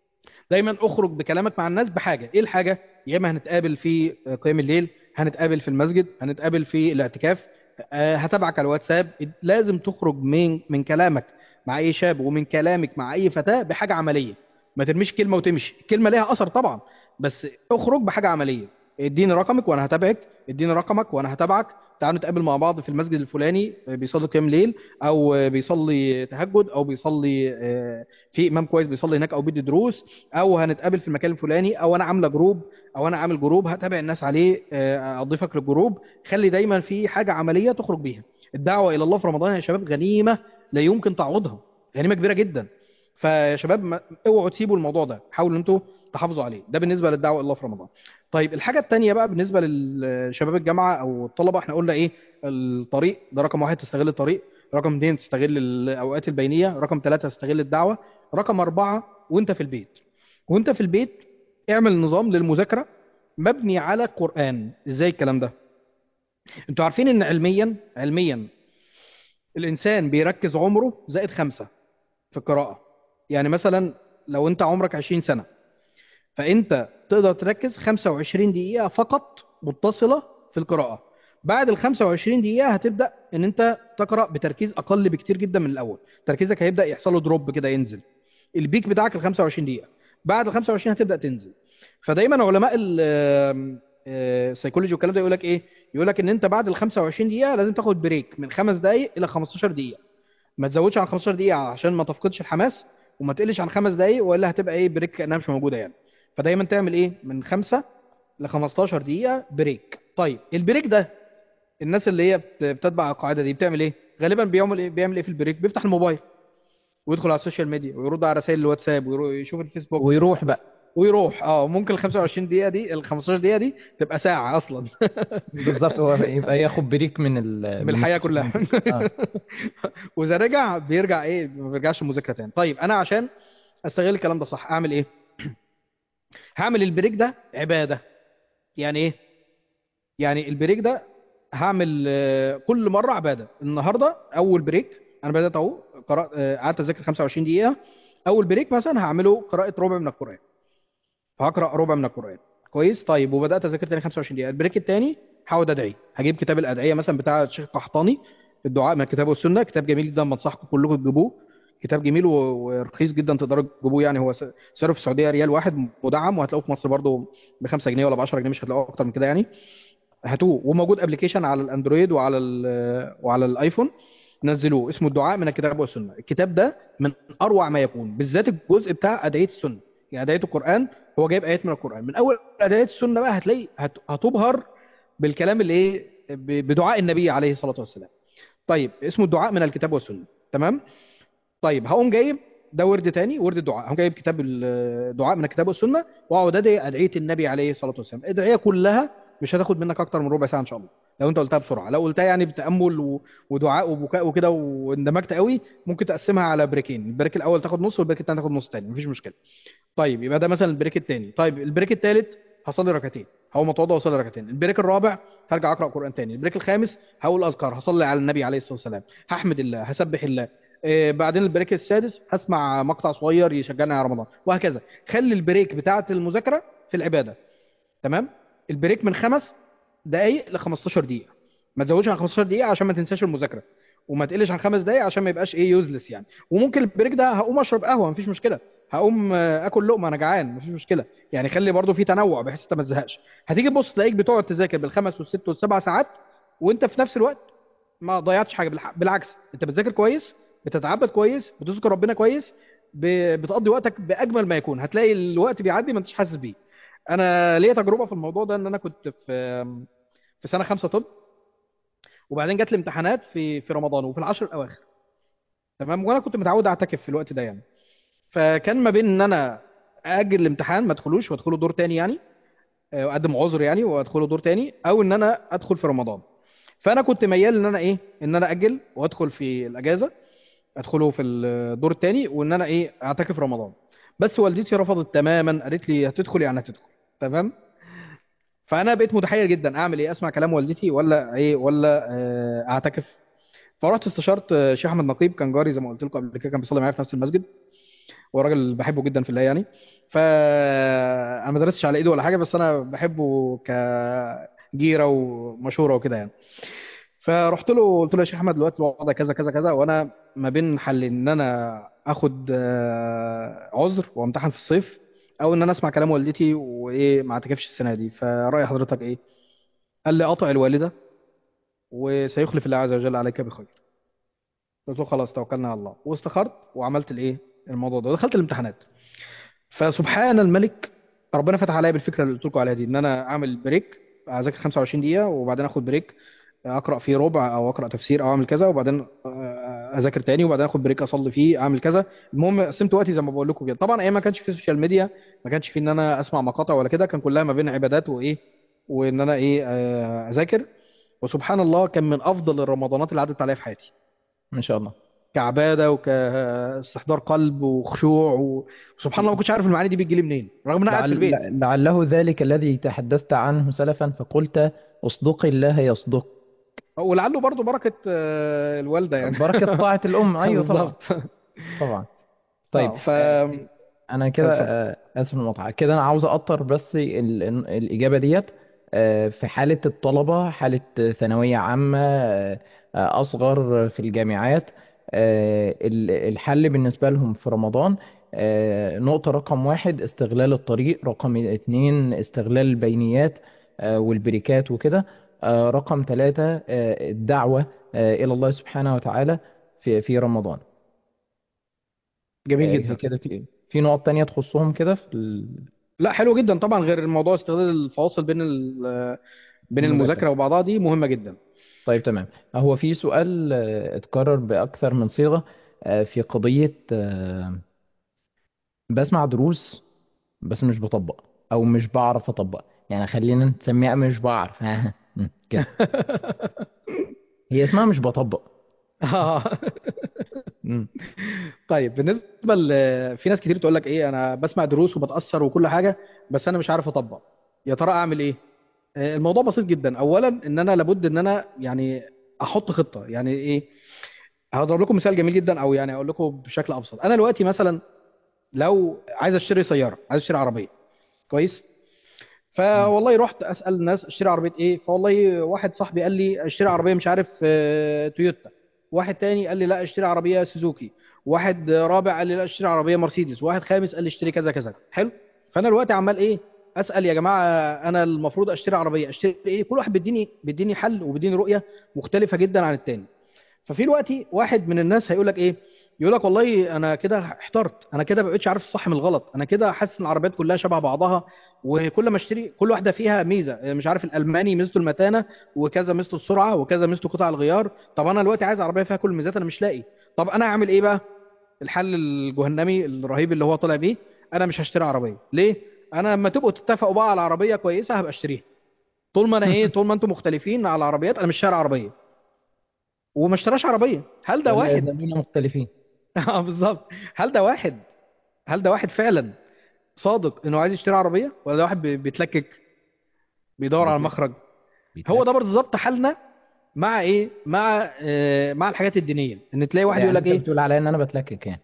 دايما اخرج بكلامك مع الناس بحاجه. ايه الحاجه؟ يا اما هنتقابل في قيام الليل، هنتقابل في المسجد، هنتقابل في الاعتكاف، هتابعك على الواتساب. لازم تخرج من كلامك مع اي شاب ومن كلامك مع اي فتاه بحاجه عمليه. ما ترميش كلمه وتمشي، الكلمه ليها اثر طبعا، بس اخرج بحاجه عمليه. اديني رقمك وانا هتابعك، اديني رقمك وانا هتابعك، تعالوا نتقابل مع بعض في المسجد الفلاني بيصلي قيام ليل، او بيصلي تهجد، او بيصلي في امام كويس بيصلي هناك، او بيدي دروس، او هنتقابل في المكان الفلاني، او انا عامله جروب، او انا عامل جروب هتابع الناس عليه، اضيفك للجروب. خلي دايما في حاجه عمليه تخرج بيها. الدعوه الى الله في رمضان يا شباب غنيمه لا يمكن تعوضها، غنيمه كبيره جدا. فيا شباب اوعوا تسيبوا الموضوع ده، حاولوا انتوا تحافظوا عليه. ده بالنسبه للدعوه الى الله في رمضان. طيب الحاجه التانيه بقى بالنسبه للشباب الجامعه او الطلبه، احنا قلنا ايه؟ الطريق ده رقم واحد، تستغل الطريق. رقم اتنين، تستغل الاوقات البينيه. رقم ثلاثه، تستغل الدعوه. رقم أربعة، وانت في البيت، وانت في البيت اعمل نظام للمذاكرة مبني على القرآن. ازاي الكلام ده؟ انتوا عارفين ان علميا الانسان بيركز عمره زائد خمسة في القراءة. يعني مثلا لو انت عمرك 20 سنة، فانت تقدر تركز 25 دقيقة فقط متصلة في القراءة. بعد ال 25 دقيقة هتبدأ ان انت تقرأ بتركيز اقل بكتير جدا من الاول. تركيزك هيبدأ يحصل له دروب كده، ينزل. البيك بتاعك ال 25 دقيقة، بعد ال 25 هتبدأ تنزل. فدايما علماء السيكولوجي والكلام ده يقول لك ايه؟ يقول لك ان انت بعد ال 25 دقيقة لازم تاخد بريك من 5 دقائق الى 15 دقيقة. ما تزودش عن 15 دقيقة عشان ما تفقدش الحماس، وما تقلش عن 5 دقائق والا هتبقى ايه؟ بريك كأنها مش موجودة يعني. فدايما تعمل ايه؟ من 5 ل 15 دقيقة بريك. طيب البريك ده، الناس اللي هي بتتبع القاعدة دي بتعمل ايه؟ غالبا بيعمل ايه في البريك؟ بيفتح الموبايل ويدخل على السوشيال ميديا ويرد على رسائل الواتساب ويشوف الفيسبوك، ويروح بقى. ويروح. ممكن ال 25 دقيقة دي، ال 15 دقيقة دي تبقى ساعة أصلا. بالظبط، هو يبقى ياخد بريك من من الحياة السوشيال كلها. ميديا. اه. وإذا رجع بيرجع إيه؟ ما بيرجعش المذاكرة تاني. طيب أنا عشان أستغل الكلام ده صح أعمل إيه؟ هعمل البريك ده عبادة. يعني إيه؟ يعني البريك ده هعمل كل مرة عبادة. النهاردة أول بريك أنا بدأت أهو، قرأت قعدت أذاكر 25 دقيقة. أول بريك مثلا هعمله قراءة ربع من القرآن، فهقرا ربع من القران. كويس. طيب وبدات اذاكر تاني 25 دقيقه. البريك التاني هقعد ادعي، هجيب كتاب الادعيه مثلا بتاع الشيخ قحطاني، الدعاء من الكتاب والسنه، كتاب جميل جدا، بنصحكم كلكم تجيبوه. كتاب جميل ورخيص جدا، تقدروا تجيبوه. يعني هو سعره في السعوديه ريال واحد مدعم، وهتلاقوه في مصر برضه ب 5 جنيه ولا ب 10 جنيه، مش هتلاقوه اكتر من كده يعني. هاتوه، وموجود ابلكيشن على الاندرويد وعلى الايفون. نزلوه، اسمه الدعاء من الكتاب والسنه. الكتاب ده من اروع ما يكون، بالذات الجزء بتاع ادعيه السنه، يعني ادعيه القران. هو جايب ايات من القران من اول ادعيه السنه بقى، هتلاقي هتبهر بالكلام اللي ايه، بدعاء النبي عليه الصلاه والسلام. طيب، اسمه الدعاء من الكتاب والسنه. تمام. طيب، هقوم جايب ده ورد تاني، ورد الدعاء. هقوم جايب كتاب الدعاء من الكتاب والسنه، واقعد ادعي ادعيه النبي عليه الصلاه والسلام. الادعيه كلها مش هتاخد منك اكتر من ربع ساعه ان شاء الله، لو انت قلتها بسرعه. لو قلتها يعني بتامل ودعاء وبكاء وكده واندمجت قوي، ممكن تقسمها على بريكين. البريك الاول تاخد نص، والبريك الثاني تاخد نص تاني، مفيش مشكله. طيب، يبقى ده مثلا البريك الثاني. طيب، البريك الثالث هصلي ركعتين، هقوم اتوضى واصلي ركعتين. البريك الرابع هرجع اقرا قران تاني. البريك الخامس هقول اذكار، هصلي على النبي عليه الصلاه والسلام، هحمد الله، هسبح الله. بعدين البريك السادس هسمع مقطع صغير يشجعني على رمضان، وهكذا. خلي البريك بتاعه المذاكره في العباده. تمام. البريك من 5 دقائق ل 15 دقيقه، ما تزودش عن 15 دقيقه عشان ما تنساش المذاكره، وما تقلش عن 5 دقائق عشان ما يبقاش ايه يوزلس يعني. وممكن البريك ده هقوم اشرب قهوه، مفيش مشكله. هقوم اكل لقمه، انا جعان، مفيش مشكله. يعني خلي برضو في تنوع بحيث انت ما تزهقش. هتيجي تبص تلاقيك بتقعد تذاكر بالخمس والست والسبع ساعات، وانت في نفس الوقت ما ضيعتش حاجه. بالعكس، انت بتذاكر كويس، بتتعبد كويس، بتذكر ربنا كويس، بتقضي وقتك باجمل ما يكون. هتلاقي الوقت بيعدي ما انتش حاسس بيه. انا ليا تجربه في الموضوع ده، ان انا كنت في سنه 5 طب، وبعدين جات لي امتحانات في رمضان وفي العشر الاواخر. تمام. وانا كنت متعود اعتكف في الوقت ده يعني. فكان ما بين ان انا اجل الامتحان ما ادخلوش وادخله دور تاني يعني، واقدم عذر يعني وادخله دور تاني، او ان انا ادخل في رمضان. فانا كنت ميال ان انا ايه، ان انا اجل وادخل في الاجازه، ادخله في الدور التاني، وان انا ايه اعتكف رمضان. بس والدتي رفضت تماما، قالت لي هتدخل يعني هتدخل. تمام. فانا بقيت متحير جدا، اعمل ايه؟ اسمع كلام والدتي ولا ايه، ولا اعتكف؟ فرحت استشرت شيخ احمد نقيب، كان جاري زي ما قلت لكم قبل كده، كان بيصلي معايا في نفس المسجد، وراجل بحبه جدا في الله يعني. انا ما درستش على ايده ولا حاجه، بس انا بحبه كجيره ومشوره وكده يعني. فرحت له قلت له يا شيخ احمد، دلوقتي الوضع كذا كذا كذا، وانا ما بين حل ان انا اخد عذر وامتحن في الصيف، او ان انا اسمع كلام والدتي وايه ما اعتكفش السنه دي. فرأي حضرتك ايه؟ قال لي اطع الوالده، وسيخلف الله عز وجل عليك بخير. قلت له خلاص، توكلنا على الله. واستخرت وعملت الايه، الموضوع ده، ودخلت الامتحانات. فسبحان الملك، ربنا فتح عليا بالفكره اللي قلت لكم عليها دي، ان انا اعمل بريك، اذاكر 25 دقيقه وبعدين اخد بريك، اقرا فيه ربع او اقرا تفسير او اعمل كذا، وبعدين اذاكر تاني، وبعدين اخد بريك اصلي فيه، اعمل كذا. المهم قسمت وقتي زي ما بقول لكم كده. طبعا ايام ما كانش في سوشيال ميديا، ما كانش في ان انا اسمع مقاطع ولا كده، كان كلها ما بين عبادات وايه، وان انا ايه اذاكر. وسبحان الله، كان من افضل الرمضانات اللي عدت عليا في حياتي، ما شاء الله. كعباده وكاستحضار قلب وخشوع وسبحان الله ما كنتش عارف المعاني دي بتجي لي منين رغم ان انا قاعد في البيت. لعله ذلك الذي تحدثت عنه سلفا فقلت اصدق الله يصدق. ولعله برضو بركه الوالده يعني. بركة طاعة الأم، أيوه طبعا. بالظبط. طبعا. طيب. اه ف أنا كده اتفضل. آسف المقاطعة كده، أنا عاوز أطر بس الإجابة ديت. في حالة الطلبة، حالة ثانوية عامة، أصغر في الجامعات، الحل بالنسبة لهم في رمضان، نقطة رقم واحد استغلال الطريق، رقم اتنين استغلال البينيات والبريكات وكده، رقم ثلاثة الدعوة إلى الله سبحانه وتعالى في رمضان. جميل هي جدا. كده في نقط تانية تخصهم كده في لا، حلو جدا طبعا. غير الموضوع استغلال الفواصل بين المذاكرة. المذاكره وبعضها، دي مهمه جدا. طيب تمام. هو في سؤال اتكرر بأكثر من صيغة في قضية بسمع دروس بس مش بطبق، أو مش بعرف أطبق. يعني خلينا نسميها مش بعرف كده. هي اسمها مش بطبق. آه. مم. طيب، بالنسبه في ناس كتير تقول لك ايه، انا بسمع دروس وبتاثر وكل حاجه، بس انا مش عارف اطبق. يا ترى اعمل ايه؟ الموضوع بسيط جدا. اولا، ان انا لابد ان انا يعني احط خطه. يعني ايه؟ هضرب لكم مثال جميل جدا، او يعني اقول لكم بشكل ابسط. انا دلوقتي مثلا لو عايز اشتري سياره، عايز اشتري عربيه، كويس. مم. فوالله رحت اسال الناس اشتري عربيه ايه، فوالله واحد صاحبي قال لي اشتري عربيه مش عارف تويوتا، واحد تاني قال لي لا اشتري عربيه سوزوكي، واحد رابع قال لي لا اشتري عربيه مرسيدس، واحد خامس قال لي اشتري كذا كذا. حلو. فانا دلوقتي عمال ايه، اسال يا جماعه انا المفروض اشتري عربيه، اشتري ايه؟ كل واحد بيديني حل وبيديني رؤيه مختلفه جدا عن التاني. ففي دلوقتي واحد من الناس هيقول لك ايه، يقول لك والله انا كده احترت، انا كده ما بقتش عارف الصح من الغلط، انا كده حاسس ان العربيات كلها شبه بعضها، وكل ما اشتري كل واحده فيها ميزه، مش عارف الالماني ميزته المتانه، وكذا ميزته السرعه، وكذا ميزته قطع الغيار. طب انا دلوقتي عايز عربيه فيها كل الميزات، انا مش لاقي. طب انا اعمل ايه بقى؟ الحل الجهنمي الرهيب اللي هو طالع بيه، انا مش هشتري عربيه. ليه؟ انا لما تبقوا تتفقوا بقى على عربيه كويسه هبقى اشتريها. طول ما انا ايه، طول ما انتم مختلفين على العربيات انا مش شاري عربيه. وما اشتراش عربيه. هل ده ولا واحد يزالون مختلفين. اه بالظبط. هل ده واحد هل ده واحد فعلا صادق انه عايز يشتري عربيه، ولا ده واحد بيتلكك بيدور على بيتلكك. مخرج؟ هو ده بيتلكك. بالظبط حالنا مع ايه، مع الحاجات الدينيه، ان تلاقي واحد يقول يعني لك انت ايه. بتقول عليا ان انا بتلكك يعني؟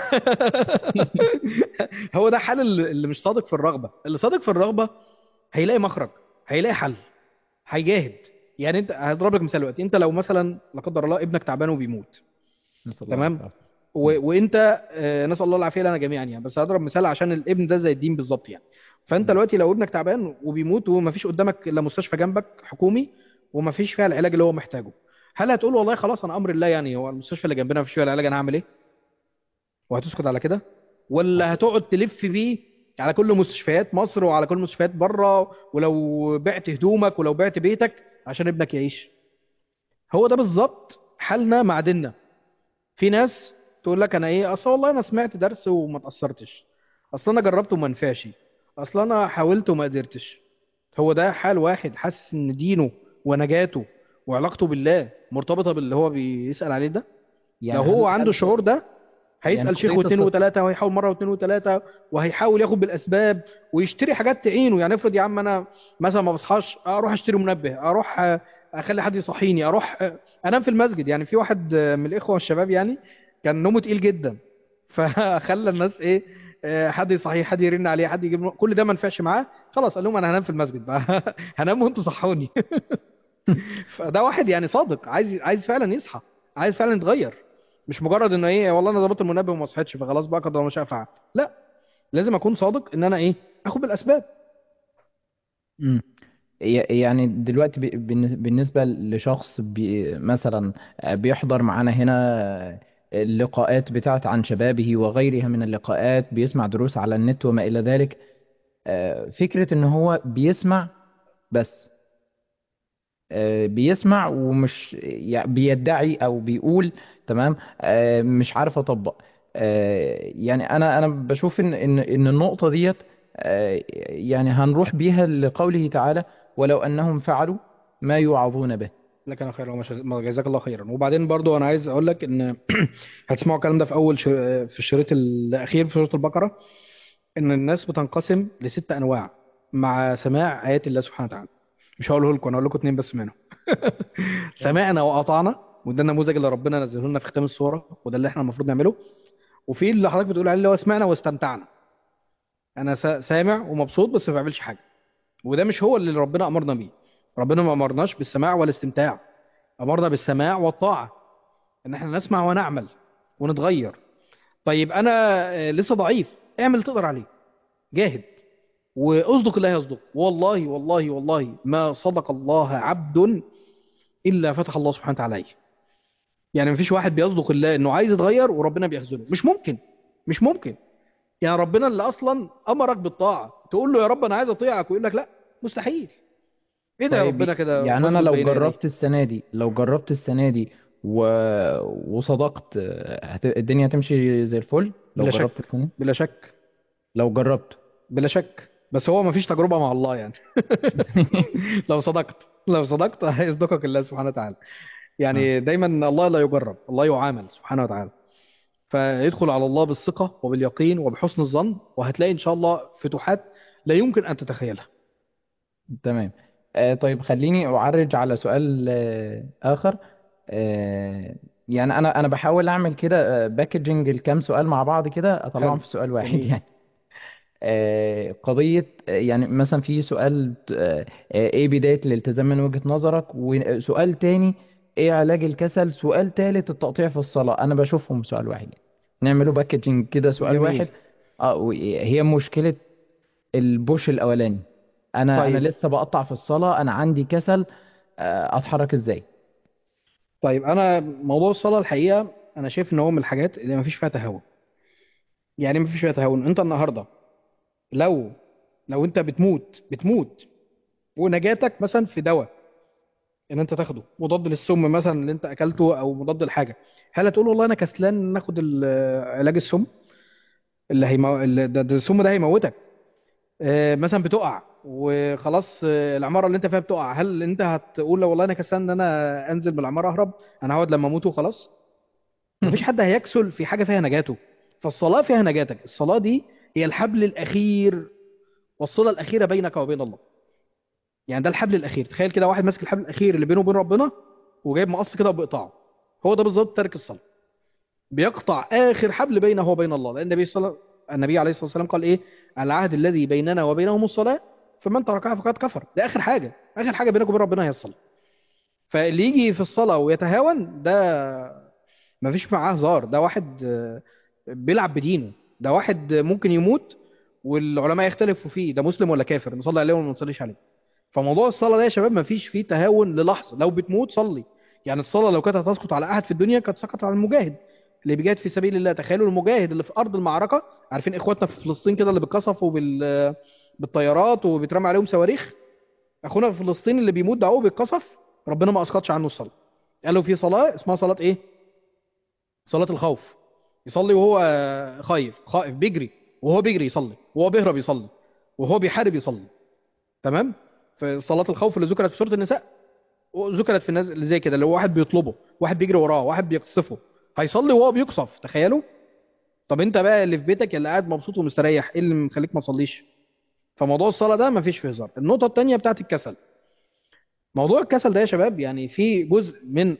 هو ده حال اللي مش صادق في الرغبه. اللي صادق في الرغبه هيلاقي مخرج، هيلاقي حل، هيجاهد. يعني انت هضرب لك مثال دلوقتي، انت لو مثلا لا قدر الله ابنك تعبان وبيموت، نسأل الله تمام، العافية. مم. وانت نسال الله العافيه لنا جميعا يعني، بس هضرب مثال عشان الابن ده زي الدين بالظبط يعني. فانت مم. دلوقتي لو ابنك تعبان وبيموت ومفيش قدامك الا مستشفى جنبك حكومي، ومفيش فيها العلاج اللي هو محتاجه، هل هتقول والله خلاص انا امر الله يعني، هو المستشفى اللي جنبنا مفيش فيها العلاج، انا هعمل ايه؟ وهتسكت على كده؟ ولا أكيد. هتقعد تلف بيه على كل مستشفيات مصر وعلى كل مستشفيات بره، ولو بعت هدومك ولو بعت بيتك عشان ابنك يعيش؟ هو ده بالظبط حالنا مع ديننا. في ناس تقول لك انا ايه، اصل والله انا سمعت درس وما اتأثرتش، اصل انا جربت وما نفعش، اصل انا حاولت وما قدرتش. هو ده حال واحد حاسس ان دينه ونجاته وعلاقته بالله مرتبطة باللي هو بيسأل عليه ده. لو يعني هو عنده هل الشعور ده يعني هيسأل شيخ قضية واثنين الثقة. وثلاثة، وهيحاول مرة واثنين وثلاثة، وهيحاول ياخد بالأسباب ويشتري حاجات تعينه. يعني افرض يا عم أنا مثلا ما بصحاش، أروح أشتري منبه، أروح أخلي حد يصحيني، أروح أنام في المسجد. يعني في واحد من الإخوة والشباب يعني كان نومه تقيل جدا، فخلى الناس إيه، حد يصحيه، حد يرن عليه، حد يجيب كل ده ما نفعش معاه. خلاص قال لهم أنا هنام في المسجد بقى. هنام وأنتوا صحوني. فده واحد يعني صادق، عايز فعلا يصحى، عايز فعلا يتغير. مش مجرد انه ايه، والله انا ظبطت المنبه وما صحيتش فخلاص بقى قدر ما شاء فعل. لا، لازم اكون صادق ان انا ايه، اخد بالاسباب. مم. يعني دلوقتي بالنسبة لشخص مثلا بيحضر معانا هنا اللقاءات بتاعت عن شبابه وغيرها من اللقاءات، بيسمع دروس على النت وما إلى ذلك. فكرة إن هو بيسمع بس، بيسمع ومش بيدعي او بيقول تمام، مش عارف اطبق. يعني انا بشوف ان النقطة ديت يعني هنروح بيها لقوله تعالى: ولو انهم فعلوا ما يوعظون به. لك انا خير ما جزاك الله خيرا. وبعدين برضو انا عايز اقول لك ان هتسمعوا الكلام ده في اول في الشريط الاخير في سوره البقره، ان الناس بتنقسم لست انواع مع سماع ايات الله سبحانه وتعالى. مش هقوله لكم، انا هقول لكم اتنين بس منهم. سمعنا واطعنا، وده النموذج اللي ربنا نزله لنا في ختام السوره، وده اللي احنا المفروض نعمله. وفي اللي حضرتك بتقول عليه اللي هو سمعنا واستمتعنا، انا سامع ومبسوط بس ما بعملش حاجه. وده مش هو اللي ربنا امرنا بيه. ربنا ما امرناش بالسماع والاستمتاع، امرنا بالسماع والطاعه، ان احنا نسمع ونعمل ونتغير. طيب انا لسه ضعيف، اعمل اللي تقدر عليه، جاهد، واصدق الله يصدق. والله والله والله ما صدق الله عبد الا فتح الله سبحانه وتعالى عليه. يعني مفيش واحد بيصدق الله انه عايز يتغير وربنا بيخذله، مش ممكن. مش ممكن. يعني ربنا اللي اصلا امرك بالطاعه تقول له يا رب انا عايز اطيعك ويقول لك لا، مستحيل. ايه ده يا طيب ربنا كده يعني انا فاسجد لو بين يديه. جربت السنة دي، و... وصدقت، الدنيا هتمشي زي الفل لو بلا جربت شك. السنة. بلا شك. لو جربت. بلا شك. بس هو مفيش تجربه مع الله يعني. لو صدقت هيصدقك الله سبحانه وتعالى. اه. يعني دايما الله لا يجرب، الله يعامل سبحانه وتعالى. فيدخل على الله بالثقه وباليقين وبحسن الظن، وهتلاقي ان شاء الله فتوحات لا يمكن ان تتخيلها. تمام. طيب خليني أعرج على سؤال آخر. آه يعني أنا بحاول أعمل كده باكجنج الكام سؤال مع بعض كده أطلعهم حلو. في سؤال واحد جميل. يعني. قضية يعني مثلا في سؤال ايه بداية الالتزام من وجهة نظرك، وسؤال تاني ايه علاج الكسل، سؤال تالت التقطيع في الصلاة. انا بشوفهم سؤال واحد، نعمله باكجينج كده سؤال واحد. جميل. هي مشكلة البوش الاولاني، انا طيب. لسه بقطع في الصلاة، انا عندي كسل، اتحرك ازاي؟ طيب انا موضوع الصلاه الحقيقه انا شايف ان هو من الحاجات اللي ما فيش فيها تهاون. يعني ما فيش فيها تهاون. انت النهارده لو انت بتموت ونجاتك مثلا في دواء ان انت تاخده مضاد للسم مثلا اللي انت اكلته او مضاد لحاجه، هل هتقول والله انا كسلان ناخد علاج السم اللي ده السم ده هيموتك؟ مثلا بتقع وخلاص، العماره اللي انت فيها بتقع، هل انت هتقول لا والله انا كسلان ان انا انزل من العماره اهرب، انا هقعد لما اموت وخلاص؟ مفيش حد هيكسل في حاجه فيها نجاته. فالصلاه فيها نجاتك. الصلاه دي هي الحبل الاخير والصله الاخيره بينك وبين الله. يعني ده الحبل الاخير. تخيل كده واحد ماسك الحبل الاخير اللي بينه وبين ربنا وجايب مقص كده وبيقطعه. هو ده بالظبط ترك الصلاه، بيقطع اخر حبل بينه وبين الله. لان النبي عليه الصلاه والسلام قال ايه؟ العهد الذي بيننا وبينهم الصلاه فمن تركها فقد كفر. ده اخر حاجه، اخر حاجه بينك وبين ربنا هي الصلاه. فاللي يجي في الصلاه ويتهاون ده مفيش معاه هزار. ده واحد بيلعب بدينه. ده واحد ممكن يموت والعلماء يختلفوا فيه ده مسلم ولا كافر، نصلي عليه ولا ما نصليش عليه. فموضوع الصلاه ده يا شباب مفيش فيه تهاون للحظه. لو بتموت صلي. يعني الصلاه لو كانت هتسقط على احد في الدنيا كانت سقطت على المجاهد اللي بيجاهد في سبيل الله. تخيلوا المجاهد اللي في ارض المعركه، عارفين اخواتنا في فلسطين كده اللي بيتقصفوا بالطيارات وبيترمى عليهم صواريخ. اخونا في فلسطين اللي بيموت ده هو بيتقصف، ربنا ما اسقطش عنه الصلاه. قال له في صلاه اسمها صلاه ايه؟ صلاه الخوف. يصلي وهو خائف بيجري، وهو بيجري يصلي، وهو بيهرب يصلي، وهو بيحارب يصلي. تمام. في صلاه الخوف اللي ذكرت في سوره النساء ذكرت في الناس اللي زي كده، اللي هو واحد بيطلبه، واحد بيجري وراه، واحد بيقصفه، هيصلي وهو بيقصف. تخيلوا. طب انت بقى اللي في بيتك اللي قاعد مبسوط ومستريح، ايه اللي مخليك ما تصليش؟ فموضوع الصلاه ده ما فيش فيه هزار. النقطه الثانيه بتاعت الكسل. موضوع الكسل ده يا شباب يعني في جزء من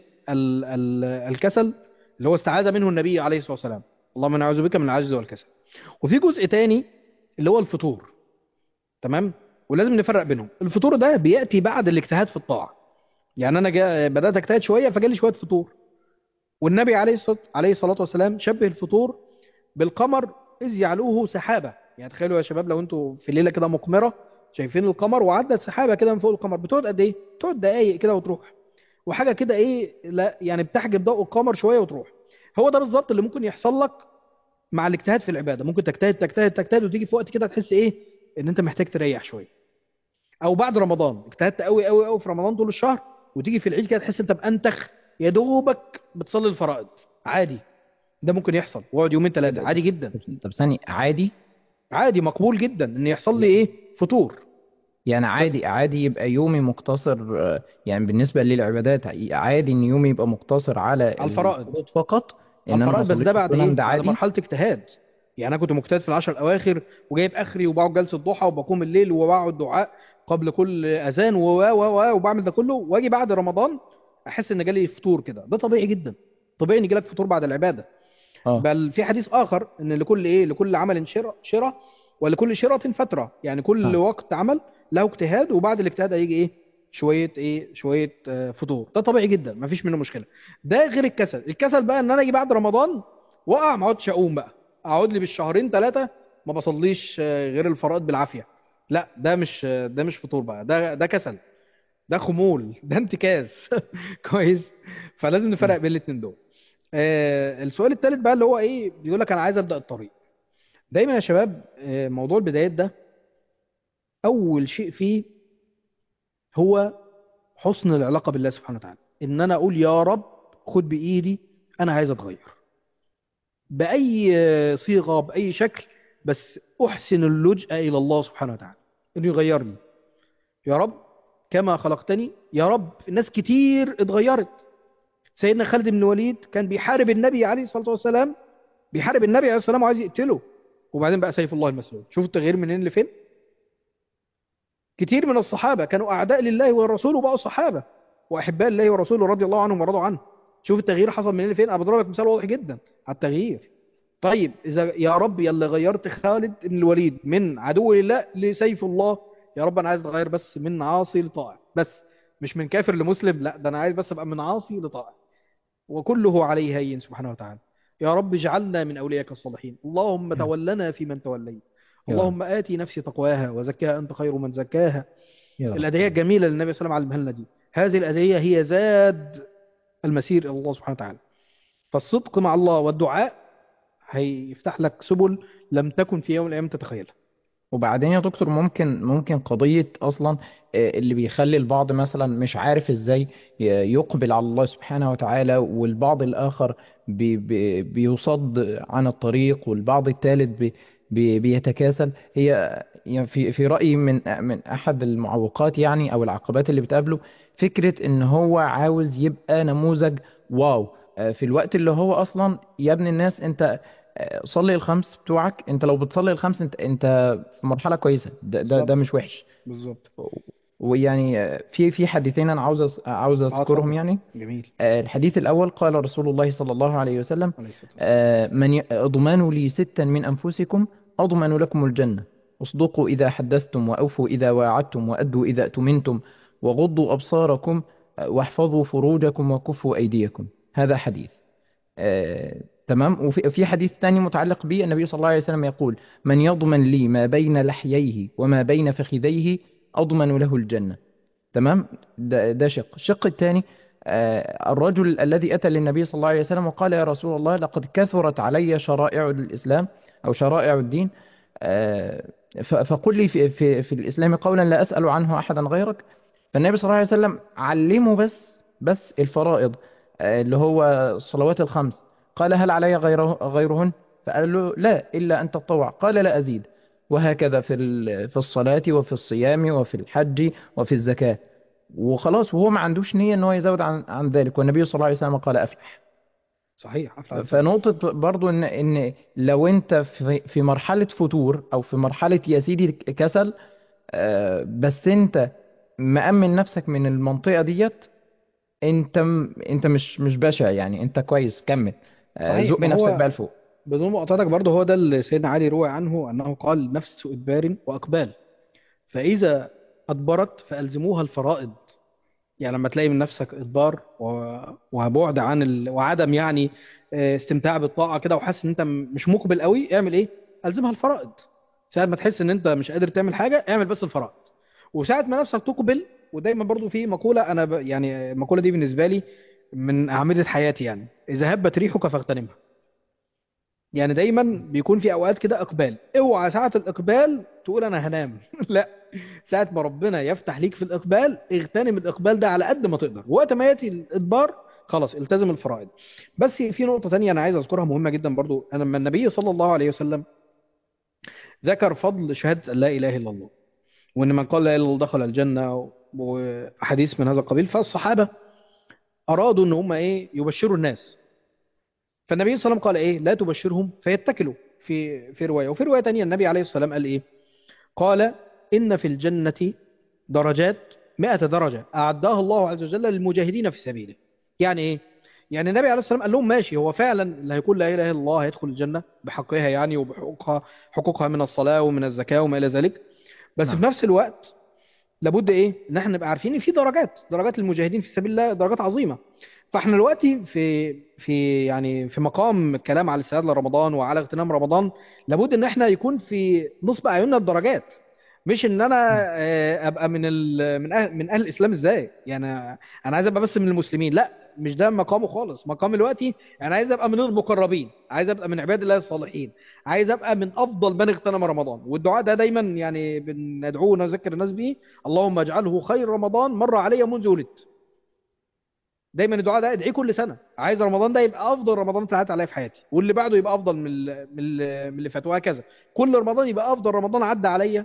الكسل اللي هو استعاذ منه النبي عليه الصلاه والسلام، اللهم انا اعوذ بك من العجز والكسل. وفي جزء تاني اللي هو الفطور. تمام. ولازم نفرق بينهم. الفطور ده بياتي بعد الاجتهاد في الطاعه. يعني انا بدات اجتهد شويه فجالي شويه فطور. والنبي عليه الصلاة والسلام شبه الفطور بالقمر إذ يعلوه سحابة. يعني تخيلوا يا شباب لو انتوا في ليلة كده مقمرة شايفين القمر وعدت سحابة كده من فوق القمر، بتقعد قد ايه؟ بتقعد دقايق كده وتروح. وحاجة كده ايه، لا يعني بتحجب ضوء القمر شوية وتروح. هو ده بالظبط اللي ممكن يحصل لك مع الاجتهاد في العبادة. ممكن تجتهد تجتهد تجتهد وتيجي في وقت كده تحس ايه؟ ان انت محتاج تريح شوية. او بعد رمضان اجتهدت قوي قوي قوي في رمضان طول الشهر، وتيجي في العيد كده تحس انت بأنتخ، يا دوبك بتصلي الفرائض. عادي. ده ممكن يحصل واقعد يومين إيه ثلاثه ده؟ عادي جدا. طب ثانية، عادي؟ عادي مقبول جدا ان يحصل لي ايه؟ فطور. يعني بس عادي يبقى يومي مقتصر، يعني بالنسبة للعبادات عادي ان يومي يبقى مقتصر على على الفرائض. الفروض فقط، على ان انا ما الفرائض بس ده اصليش بعد السنن، ايه؟ ده بعد عادي؟ مرحله اجتهاد. يعني انا كنت مجتهد في العشر الاواخر وجايب اخري وبقعد جلسه ضحى وبقوم الليل وبقعد دعاء قبل كل اذان وبعمل ده كله، واجي بعد رمضان احس ان جالي فطور كده. ده طبيعي جدا. طبيعي ان يجيلك فطور بعد العباده. اه. بل في حديث آخر إن لكل إيه؟ لكل عمل شرة ولكل شرة فترة. يعني كل اه. وقت عمل له اجتهاد، وبعد الاجتهاد هيجي إيه؟ شوية فطور. ده طبيعي جدا ما فيش منه مشكلة. ده غير الكسل. الكسل بقى إن أنا أجي بعد رمضان وأقع ما اقعدش أقوم بقى، أقعد لي بالشهرين ثلاثة ما بصليش غير الفرائض بالعافية. لا ده مش ده مش فطور بقى، ده كسل، ده خمول، ده انتكاس. كويس. فلازم نفرق مم. بين الاتنين دول. السؤال الثالث بقى اللي هو ايه؟ بيقول لك انا عايز ابدا الطريق. دايما يا شباب موضوع البدايات ده اول شيء فيه هو حسن العلاقه بالله سبحانه وتعالى. ان انا اقول يا رب خد بايدي، انا عايز اتغير باي صيغه باي شكل، بس احسن اللجأ الى الله سبحانه وتعالى انه يغيرني. يا رب كما خلقتني. يا رب الناس كتير اتغيرت. سيدنا خالد بن الوليد كان بيحارب النبي عليه الصلاه والسلام، بيحارب النبي عليه الصلاه والسلام وعايز يقتله، وبعدين بقى سيف الله المسلول. شوف التغيير منين لفين. كتير من الصحابة كانوا أعداء لله والرسول وبقوا صحابة وأحباء الله ورسوله رضي الله عنهم ورضوا عنه. شوف التغيير حصل منين لفين. أنا بضرب لك مثال واضح جدا على التغيير. طيب اذا يا رب يلا غيرت خالد بن الوليد من عدو لله لسيف الله، يا رب انا عايز اتغير بس من عاصي لطائع بس، مش من كافر لمسلم، لا ده انا عايز بس ابقى من عاصي لطائع، وكله عليه هين سبحانه وتعالى. يا رب اجعلنا من اوليائك الصالحين، اللهم يا رب. تولنا فيمن توليت، يا رب. اللهم آتي نفسي تقواها وزكها انت خير من زكاها. يا رب. الادعيه الجميله اللي النبي صلى الله عليه وسلم علمها لنا دي، هذه الادعيه هي زاد المسير الى الله سبحانه وتعالى. فالصدق مع الله والدعاء هيفتح لك سبل لم تكن في يوم من الايام تتخيلها. وبعدين يا دكتور، ممكن قضية أصلا اللي بيخلي البعض مثلا مش عارف إزاي يقبل على الله سبحانه وتعالى، والبعض الآخر بيصد عن الطريق، والبعض الثالث بيتكاسل. هي يعني في رأيي من أحد المعوقات يعني، أو العقبات اللي بتقابله، فكرة إن هو عاوز يبقى نموذج واو في الوقت اللي هو أصلا. يا ابن الناس، أنت صلي الخمس بتوعك. انت لو بتصلي الخمس، انت في مرحله كويسه، ده بالظبط. مش وحش. بالظبط. ويعني في حديثين انا عاوز اه اذكرهم اتفضل. يعني. جميل. الحديث الاول، قال رسول الله صلى الله عليه وسلم: عليه الصلاة والسلام. اضمنوا لي ستا من انفسكم اضمن لكم الجنه: اصدقوا اذا حدثتم، واوفوا اذا واعدتم، وادوا اذا اؤتمنتم، وغضوا ابصاركم، واحفظوا فروجكم، وكفوا ايديكم. هذا حديث. تمام. وفي حديث ثاني متعلق به، النبي صلى الله عليه وسلم يقول: من يضمن لي ما بين لحييه وما بين فخذيه أضمن له الجنة. تمام. ده شق. الشق الثاني، الرجل الذي أتى للنبي صلى الله عليه وسلم وقال: يا رسول الله، لقد كثرت علي شرائع الإسلام أو شرائع الدين، آه، فقل لي في الإسلام قولا لا أسأل عنه أحدا غيرك. فالنبي صلى الله عليه وسلم علمه بس الفرائض، اللي هو الصلوات الخمس. قال: هل علي غيرهن؟ فقال له: لا، إلا أن تطوع. قال: لا أزيد. وهكذا في الصلاة وفي الصيام وفي الحج وفي الزكاة. وخلاص، وهو ما عندوش نية ان هو يزود عن ذلك، والنبي صلى الله عليه وسلم قال: افلح. صحيح افلح من تزكى. فنقطة برضو ان لو انت في مرحلة فتور، او في مرحلة يا سيدي كسل، بس انت مأمن نفسك من المنطقة ديت، انت مش بشع يعني، انت كويس، كمل. صحيح. زق ما نفسك هو بقى لفوق. بدون مقاطعتك برضه، هو ده اللي سيدنا علي روى عنه انه قال: نفس ادبار واقبال، فاذا ادبرت فالزموها الفرائض. يعني لما تلاقي من نفسك ادبار وبعد عن وعدم يعني استمتاع بالطاعه كده، وحاسس ان انت مش مقبل قوي، اعمل ايه؟ الزمها الفرائض. ساعة ما تحس ان انت مش قادر تعمل حاجه، اعمل بس الفرائض. وساعة ما نفسك تقبل. ودايما برضو في مقولة أنا يعني المقولة دي بالنسبة لي من أعمدة حياتي، يعني إذا هبت ريحك فاغتنمها. يعني دايما بيكون في أوقات كده إقبال، اوعى ساعة الإقبال تقول أنا هنام لا، ساعة ما ربنا يفتح ليك في الإقبال، اغتنم الإقبال ده على قد ما تقدر، وقت ما يأتي الإدبار خلاص التزم الفرائض. بس في نقطة تانية أنا عايز أذكرها مهمة جدا برضو. أنا لما النبي صلى الله عليه وسلم ذكر فضل شهادة أن لا إله إلا الله، وان من قال لا اله الا الله دخل الجنه، واحاديث من هذا القبيل، فالصحابه ارادوا ان هم ايه؟ يبشروا الناس. فالنبي صلى الله عليه وسلم قال ايه؟ لا تبشرهم فيتكلوا. في روايه، وفي روايه تانية النبي عليه الصلاه والسلام قال ايه؟ قال: ان في الجنه درجات، 100 درجه اعدها الله عز وجل للمجاهدين في سبيله. يعني ايه؟ يعني النبي عليه الصلاه والسلام قال لهم ماشي، هو فعلا اللي هيقول لا اله الا الله هيدخل الجنه بحقها يعني، وبحقوقها، حقوقها من الصلاه ومن الزكاه وما الى ذلك. بس في نعم. نفس الوقت لابد ايه؟ ان احنا نبقى عارفين ان في درجات للمجاهدين في سبيل الله، درجات عظيمه. فاحنا دلوقتي في يعني في مقام الكلام على الاستعداد لرمضان وعلى اغتنام رمضان، لابد ان احنا يكون في نصب اعيننا الدرجات. مش ان انا نعم. ابقى من اهل الاسلام ازاي يعني. انا عايز ابقى بس من المسلمين، لا، مش ده مقامه خالص. مقام دلوقتي انا عايز ابقى من المقربين، عايز ابقى من عباد الله الصالحين، عايز ابقى من افضل من اغتنم رمضان. والدعاء ده دايما يعني بندعوه ونذكر الناس بيه: اللهم اجعله خير رمضان مر علي منذ ولدت. دايما الدعاء ده ادعيه كل سنه، عايز رمضان ده يبقى افضل رمضان اتعدى عليا في حياتي، واللي بعده يبقى افضل من اللي فات، وهكذا. كل رمضان يبقى افضل رمضان عدى عليا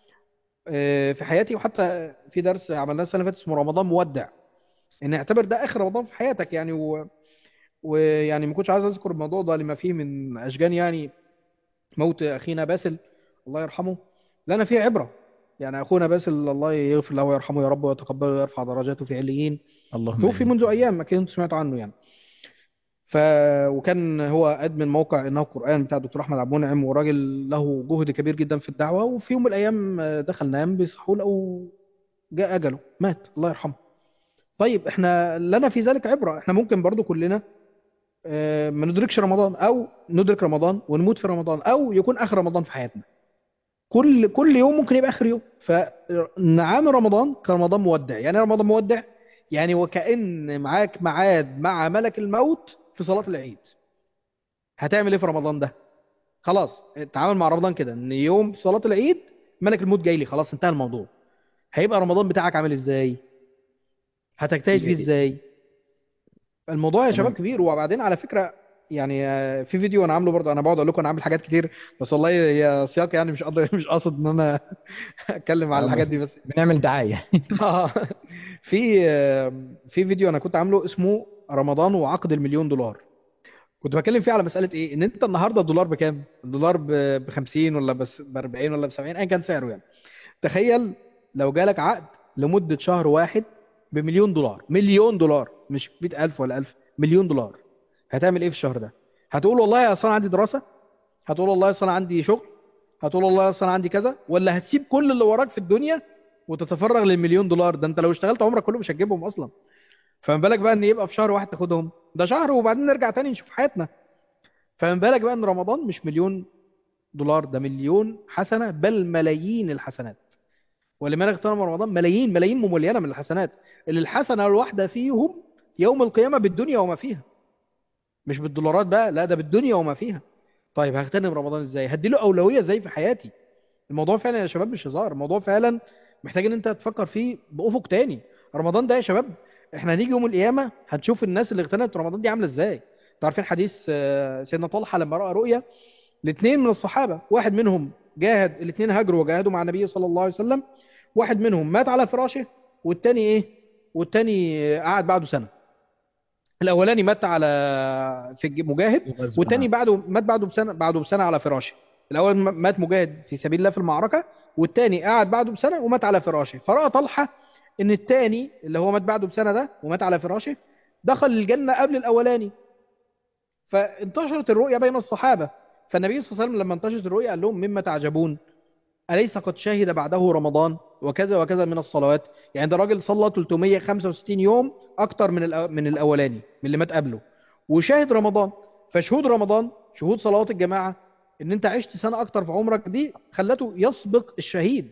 في حياتي. وحتى في درس عملناه السنه اللي فاتت اسمه رمضان مودع، ان اعتبر ده اخر رمضان في حياتك يعني. ويعني ما كنتش عايز اذكر الموضوع ده لما فيه من اشجان يعني موت اخينا باسل الله يرحمه، لنا فيه عبره. يعني اخونا باسل الله يغفر له ويرحمه يا رب ويتقبله ويرفع درجاته في عليين، اللهم توفي امين. منذ ايام، ما كنت سمعت عنه يعني. ف وكان هو ادمن موقع انه القرآن بتاع الدكتور احمد عبد المنعم، وراجل له جهد كبير جدا في الدعوة. وفي يوم من الايام دخل نام، بيصحوا لقوا جاء اجله، مات الله يرحمه. طيب احنا لنا في ذلك عبرة. احنا ممكن برضو كلنا ما ندركش رمضان، او ندرك رمضان ونموت في رمضان، او يكون اخر رمضان في حياتنا. كل يوم ممكن يبقى اخر يوم. فنعام رمضان كرمضان مودع. يعني إيه رمضان مودع؟ يعني وكأن معاك ميعاد مع ملك الموت في صلاة العيد. هتعمل ايه في رمضان ده؟ خلاص اتعامل مع رمضان كده، ان يوم في صلاة العيد ملك الموت جاي لي، خلاص انتهى الموضوع. هيبقى رمضان بتاعك عامل ازاي؟ هتجتهد فيه إيه، ازاي؟ الموضوع يا شباب تمام. كبير. وبعدين على فكرة يعني في فيديو انا عامله برضه، انا بقعد اقول لكم انا عامل حاجات كتير، بس والله هي سياق يعني مش قصد مش قاصد ان انا اتكلم على الحاجات دي بس. بنعمل دعاية. آه. في فيديو انا كنت عامله اسمه رمضان وعقد المليون دولار. كنت بتكلم فيه على مسألة ايه، ان انت النهارده الدولار بكام؟ الدولار ب 50 ولا ب 40 ولا ب 70، ايا كان سعره يعني. تخيل لو جالك عقد لمدة شهر واحد بمليون دولار، مليون دولار، مش 100,000 ولا 1000، مليون دولار. هتعمل ايه في الشهر ده؟ هتقول والله اصل انا عندي دراسة؟ هتقول والله اصل انا عندي شغل؟ هتقول والله اصل انا عندي كذا؟ ولا هتسيب كل اللي وراك في الدنيا وتتفرغ للمليون دولار ده؟ انت لو اشتغلت عمرك كله مش هتجيبهم اصلا. فما بالك بقى ان يبقى في شهر واحد تاخدهم؟ ده شهر وبعدين نرجع تاني نشوف حياتنا. فما بالك بقى ان رمضان مش مليون دولار، ده مليون حسنة، بل ملايين الحسنات. ولماذا اغتنم رمضان؟ ملايين ملايين مملينة من الحسنات، اللي الحسنة الواحدة فيهم يوم القيامة بالدنيا وما فيها. مش بالدولارات بقى، لا، ده بالدنيا وما فيها. طيب هغتنم رمضان ازاي؟ هديله أولوية ازاي في حياتي؟ الموضوع فعلا يا شباب مش هزار، الموضوع فعلا محتاج ان انت تفكر فيه بأفق تاني. رمضان ده يا شباب، احنا هنيجي يوم القيامة هنشوف الناس اللي اغتنمت رمضان دي عاملة ازاي. انتوا عارفين حديث سيدنا طلحة لما رأى رؤيا لاثنين من الصحابة، واحد منهم جاهد، الاثنين هاجروا وجاهدوا مع النبي صلى الله عليه وسلم. واحد منهم مات على فراشه، والتاني ايه؟ والتاني قعد بعده سنة. الاولاني مات على في مجاهد، الغزو، والتاني نعم. مات بعده بسنة على فراشه. الاول مات مجاهد في سبيل الله في المعركة، والتاني قعد بعده بسنة ومات على فراشه. فرأى طلحة ان التاني اللي هو مات بعده بسنة ده ومات على فراشه دخل الجنة قبل الاولاني. فانتشرت الرؤيا بين الصحابة. فالنبي صلى الله عليه وسلم لما انتشرت الرؤيا قال لهم مما تعجبون، أليس قد شهد بعده رمضان وكذا وكذا من الصلوات؟ يعني ده راجل صلى 365 يوم أكتر من الأولاني، من اللي مات قبله، وشاهد رمضان. فشهود رمضان، شهود صلوات الجماعة، إن أنت عشت سنة أكتر في عمرك دي خلته يسبق الشهيد.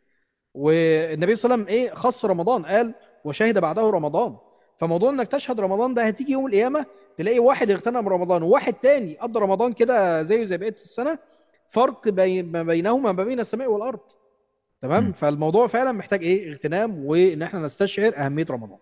والنبي صلى الله عليه وسلم إيه خص رمضان، قال وشهد بعده رمضان. فموضوع إنك تشهد رمضان ده هتيجي يوم القيامة تلاقي واحد اغتنم رمضان وواحد تاني قضى رمضان كده زيه زي بقية السنة. فرق ما بينهما ما بين السماء والأرض. تمام. مم. فالموضوع فعلا محتاج ايه؟ اغتنام، وان احنا نستشعر اهميه رمضان.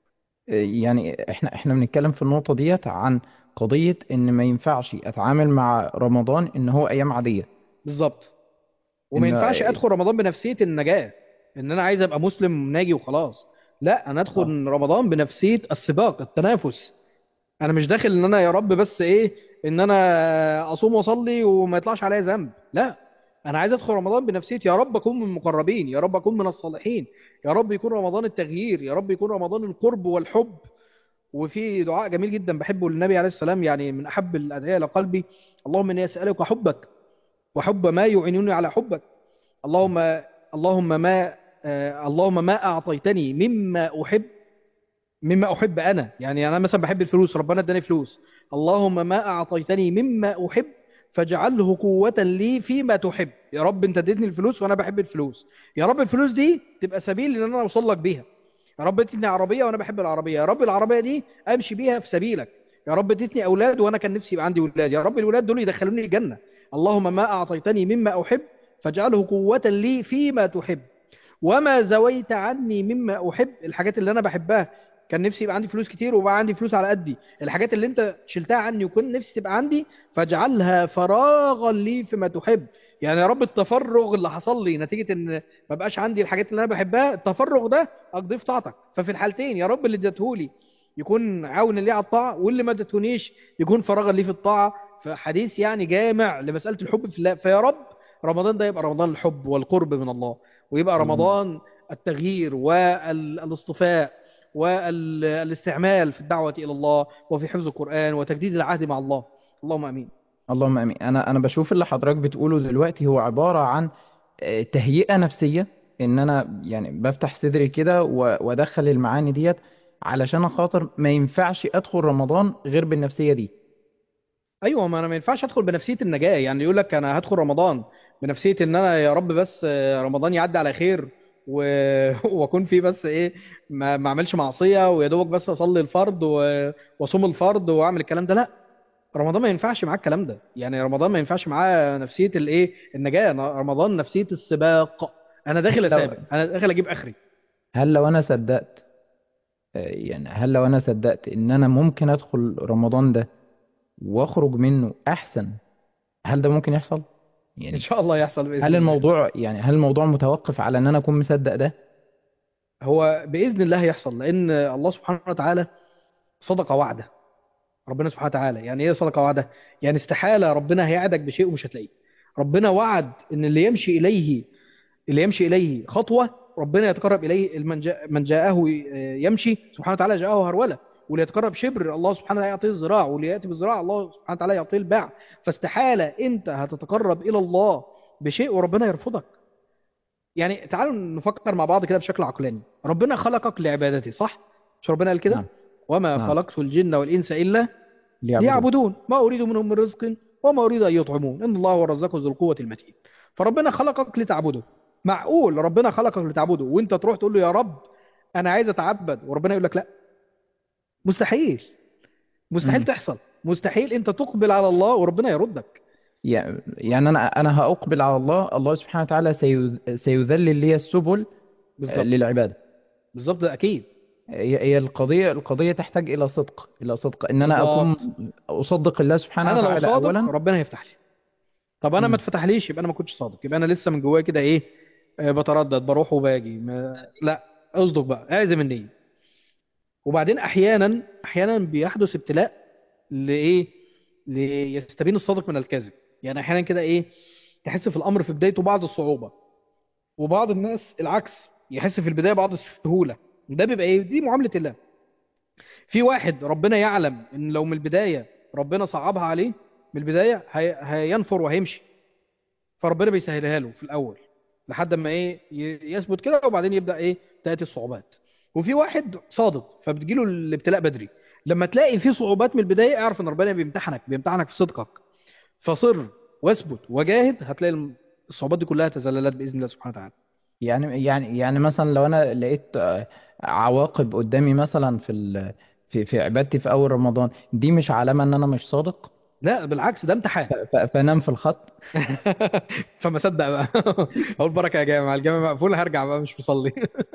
يعني احنا بنتكلم في النقطة ديت عن قضية ان ما ينفعش اتعامل مع رمضان ان هو ايام عادية. بالظبط. وما ان ينفعش ادخل رمضان بنفسيه النجاه، ان انا عايز ابقى مسلم ناجي وخلاص. لا، انا ادخل اه رمضان بنفسيه السباق، التنافس. انا مش داخل ان انا يا رب بس ايه، ان انا اصوم واصلي وما يطلعش عليا ذنب، لا. انا عايز ادخل رمضان بنفسيه يا رب اكون من المقربين، يا رب اكون من الصالحين، يا رب يكون رمضان التغيير، يا رب يكون رمضان القرب والحب. وفي دعاء جميل جدا بحبه للنبي عليه السلام، يعني من احب الادعياء الى قلبي: اللهم اني اسالك حبك وحب ما يعينني على حبك. اللهم اللهم ما اللهم ما اعطيتني مما احب انا. يعني انا مثلا بحب الفلوس، ربنا اداني فلوس. اللهم ما اعطيتني مما احب فاجعله قوة لي فيما تحب. يا رب انت اديتني الفلوس وانا بحب الفلوس، يا رب الفلوس دي تبقى سبيل ان انا اوصل لك بيها. يا رب اديتني عربية وانا بحب العربية، يا رب العربية دي امشي بيها في سبيلك. يا رب اديتني اولاد وانا كان نفسي يبقى عندي اولاد، يا رب الولاد دول يدخلوني الجنة. اللهم ما اعطيتني مما احب فاجعله قوة لي فيما تحب، وما زويت عني مما احب. الحاجات اللي انا بحبها كان نفسي يبقى عندي فلوس كتير وبقى عندي فلوس على قدي. الحاجات اللي انت شلتها عني وكنت نفسي تبقى عندي فاجعلها فراغا لي فيما تحب. يعني يا رب التفرغ اللي حصل لي نتيجة ان ما بقاش عندي الحاجات اللي انا بحبها، التفرغ ده اقضيه في طاعتك. ففي الحالتين يا رب اللي اديتهولي يكون عون لي على الطاعة، واللي ما اديتهونيش يكون فراغا لي في الطاعة. فحديث يعني جامع لمسألة الحب في الله. فيا رب رمضان ده يبقى رمضان الحب والقرب من الله، ويبقى اللهم رمضان التغيير والاصطفاء والاستعمال في الدعوة إلى الله وفي حفظ القرآن وتجديد العهد مع الله. اللهم آمين. اللهم امين. انا بشوف اللي حضرتك بتقوله دلوقتي هو عباره عن تهيئه نفسيه، ان انا يعني بفتح صدري كده وادخل المعاني ديت علشان خاطر ما ينفعش ادخل رمضان غير بالنفسيه دي. ايوه، ما انا ما ينفعش ادخل بنفسيه النجاه. يعني يقول لك انا هدخل رمضان بنفسيه ان انا يا رب بس رمضان يعدي على خير و... واكون فيه بس ايه، ما اعملش معصيه، ويا دوبك بس اصلي الفرض واصوم الفرض واعمل الكلام ده. لا، رمضان ما ينفعش معاه الكلام ده. يعني رمضان ما ينفعش معاه نفسيه الايه النجاه. رمضان نفسيه السباق. انا هل داخل لو اسابق، انا داخل اجيب اخري. هل لو انا صدقت، يعني هل لو انا صدقت ان انا ممكن ادخل رمضان ده واخرج منه احسن، هل ده ممكن يحصل؟ ان يعني شاء الله يحصل باذن الله. هل الموضوع متوقف على ان انا اكون مصدق ده؟ هو باذن الله يحصل، لان الله سبحانه وتعالى صدق وعده. ربنا سبحانه وتعالى يعني ايه صدق وعده؟ يعني استحاله ربنا هيعدك بشيء ومش هتلاقيه. ربنا وعد ان اللي يمشي اليه خطوه ربنا يتقرب اليه. من جاءه يمشي سبحانه وتعالى جاءه هروله. واللي يتقرب شبر الله سبحانه وتعالى يعطيه الذراع، واللي ياتي بالذراع الله سبحانه وتعالى يعطيه الباع. فاستحاله انت هتتقرب الى الله بشيء وربنا يرفضك. يعني تعالوا نفكر مع بعض كده بشكل عقلاني. ربنا خلقك لعبادته، صح؟ مش ربنا قال كده؟ نعم. وما نعم. خلقت الجن والانس الا ليعبدون. ليعبدون، ما أريد منهم من رزق وما أريد أن يطعمون، إن الله هو الرزاق ذو القوة المتين. فربنا خلقك لتعبده. معقول ربنا خلقك لتعبده وأنت تروح تقول له يا رب أنا عايز أتعبد وربنا يقول لك لا؟ مستحيل. مستحيل مم. تحصل. مستحيل أنت تقبل على الله وربنا يردك. يعني انا هاقبل على الله، الله سبحانه وتعالى سيذلل لي السبل بالظبط. للعباده. بالظبط، ده أكيد. هي القضيه تحتاج الى صدق ان انا اكون بالظبط. اصدق الله سبحانه أنا لو وتعالى صادق اولا. ربنا هيفتح لي. طب أنا ما مم. اتفتحليش يبقى أنا ما كنتش صادق، يبقى أنا لسه من جوايا كده إيه، بتردد بروح وباجي لا. اصدق بقى، اعزم النية. وبعدين احيانا بيحدث ابتلاء لايه، ليستبين الصادق من الكاذب. يعني احيانا كده ايه، تحس في الامر في بدايته بعض الصعوبه، وبعض الناس العكس يحس في البدايه بعض السهوله. ده بيبقى ايه، دي معامله الله. في واحد ربنا يعلم ان لو من البدايه ربنا صعبها عليه، من البدايه هينفر وهيمشي. فربنا بيسهلها له في الاول لحد ما ايه يثبت كده، وبعدين يبدا ايه تاتي الصعوبات. وفي واحد صادق فبتجيله الابتلاء بدري. لما تلاقي في صعوبات من البدايه اعرف ان ربنا بيمتحنك في صدقك. فصر واثبت وجاهد، هتلاقي الصعوبات دي كلها تزللت باذن الله سبحانه وتعالى. يعني مثلا لو انا لقيت عواقب قدامي مثلا في عبادتي في اول رمضان، دي مش علامه ان انا مش صادق؟ لا بالعكس، ده امتحان. فانام في الخط. فما صدق بقى. اقول بركه يا جامع، الجامع مقفول هرجع بقى مش مصلي.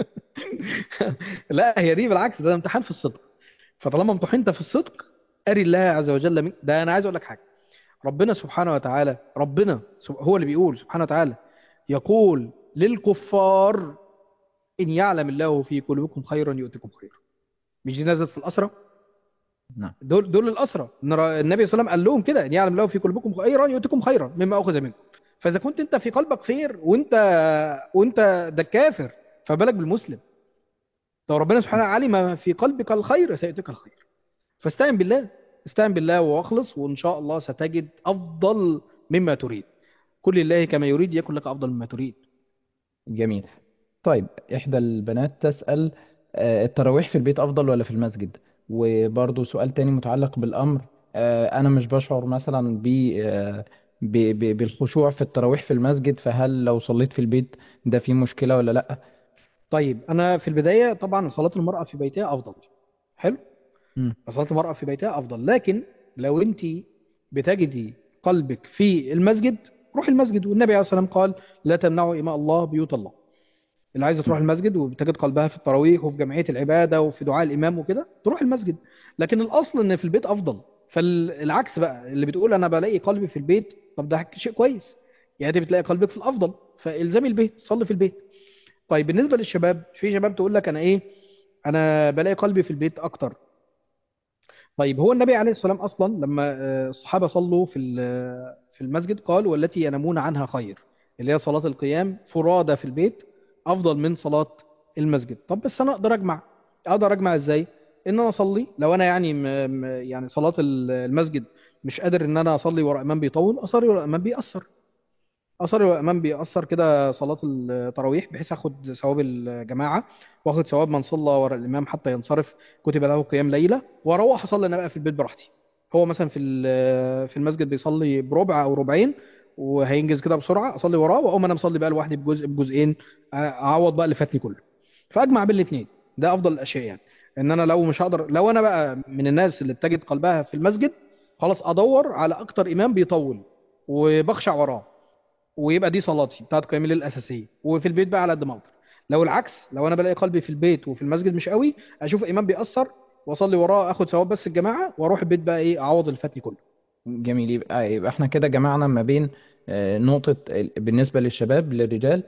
لا، هي دي بالعكس، ده امتحان في الصدق. فطالما امتحنت في الصدق أري الله عز وجل منك. ده أنا عايز أقول لك حاجة. ربنا سبحانه وتعالى، هو اللي بيقول سبحانه وتعالى، يقول للكفار إن يعلم الله في قلوبكم خيرا يؤتكم خيرا. مش دي نزلت في الأسرة؟ نعم. دول الأسرة. النبي صلى الله عليه وسلم قال لهم كده، إن يعلم الله في قلوبكم خيرا يؤتكم خيرا مما أخذ منكم. فإذا كنت أنت في قلبك خير وأنت ده كافر، فبالك بالمسلم. لو ربنا سبحانه علم في قلبك الخير سيؤتك الخير. فاستعن بالله. استعن بالله واخلص، وإن شاء الله ستجد أفضل مما تريد. كل الله كما يريد يكن لك أفضل مما تريد. جميل. طيب، إحدى البنات تسأل التراويح في البيت أفضل ولا في المسجد؟ وبرضه سؤال تاني متعلق بالأمر، أنا مش بشعر مثلا بالخشوع في التراويح في المسجد، فهل لو صليت في البيت ده فيه مشكلة ولا لأ؟ طيب أنا في البداية طبعا صلاة المرأة في بيتها أفضل. حلو. مم. صلاة المرأة في بيتها أفضل، لكن لو أنت بتجدي قلبك في المسجد روح المسجد. والنبي عليه الصلاة والسلام قال لا تمنعوا إماء الله بيوت الله. اللي عايزة تروح المسجد وبتجد قلبها في التراويح وفي جمعية العبادة وفي دعاء الإمام وكده تروح المسجد. لكن الأصل إن في البيت أفضل. فالعكس بقى، اللي بتقول أنا بلاقي قلبي في البيت، طب ده شيء كويس. يعني أنت بتلاقي قلبك في الأفضل، فالزمي البيت، صلي في البيت. طيب بالنسبة للشباب، في شباب تقول لك أنا إيه، أنا بلاقي قلبي في البيت أكتر. طيب هو النبي عليه الصلاة والسلام أصلا لما الصحابة صلوا في المسجد قال والتي ينامون عنها خير. اللي هي صلاة القيام فرادى في البيت أفضل من صلاة المسجد. طب بس أنا أقدر أجمع، اقدر اجمع ازاي؟ ان انا اصلي لو انا يعني يعني صلاه المسجد مش قادر ان انا اصلي ورا امام بيطول، اصلي ورا امام بيأثر. اصلي ورا امام بيأثر كده صلاه التراويح، بحيث اخد ثواب الجماعه، واخد ثواب من صلى ورا الامام حتى ينصرف، كتب له قيام ليله، واروح اصلي انا بقى في البيت براحتي. هو مثلا في المسجد بيصلي بربع او ربعين وهينجز كده بسرعه، اصلي وراه واقوم انا مصلي بقى لوحدي بجزء بجزئين، اعوض بقى اللي فاتني كله. فاجمع بين الاثنين، ده افضل الاشياء يعني. ان انا لو مش هقدر، لو انا بقى من الناس اللي بتجد قلبها في المسجد، خلاص ادور على اكتر امام بيطول وبخشع وراه، ويبقى دي صلاتي بتاعت قيام الليل الاساسيه، وفي البيت بقى على قد ما اقدر. لو العكس، لو انا بلاقي قلبي في البيت وفي المسجد مش قوي، اشوف امام بيأثر واصلي وراه، اخد ثواب بس الجماعه، واروح البيت بقى ايه اعوض اللي فاتني كله. جميل. يبقى احنا كده جمعنا ما بين نقطة بالنسبة للشباب للرجال،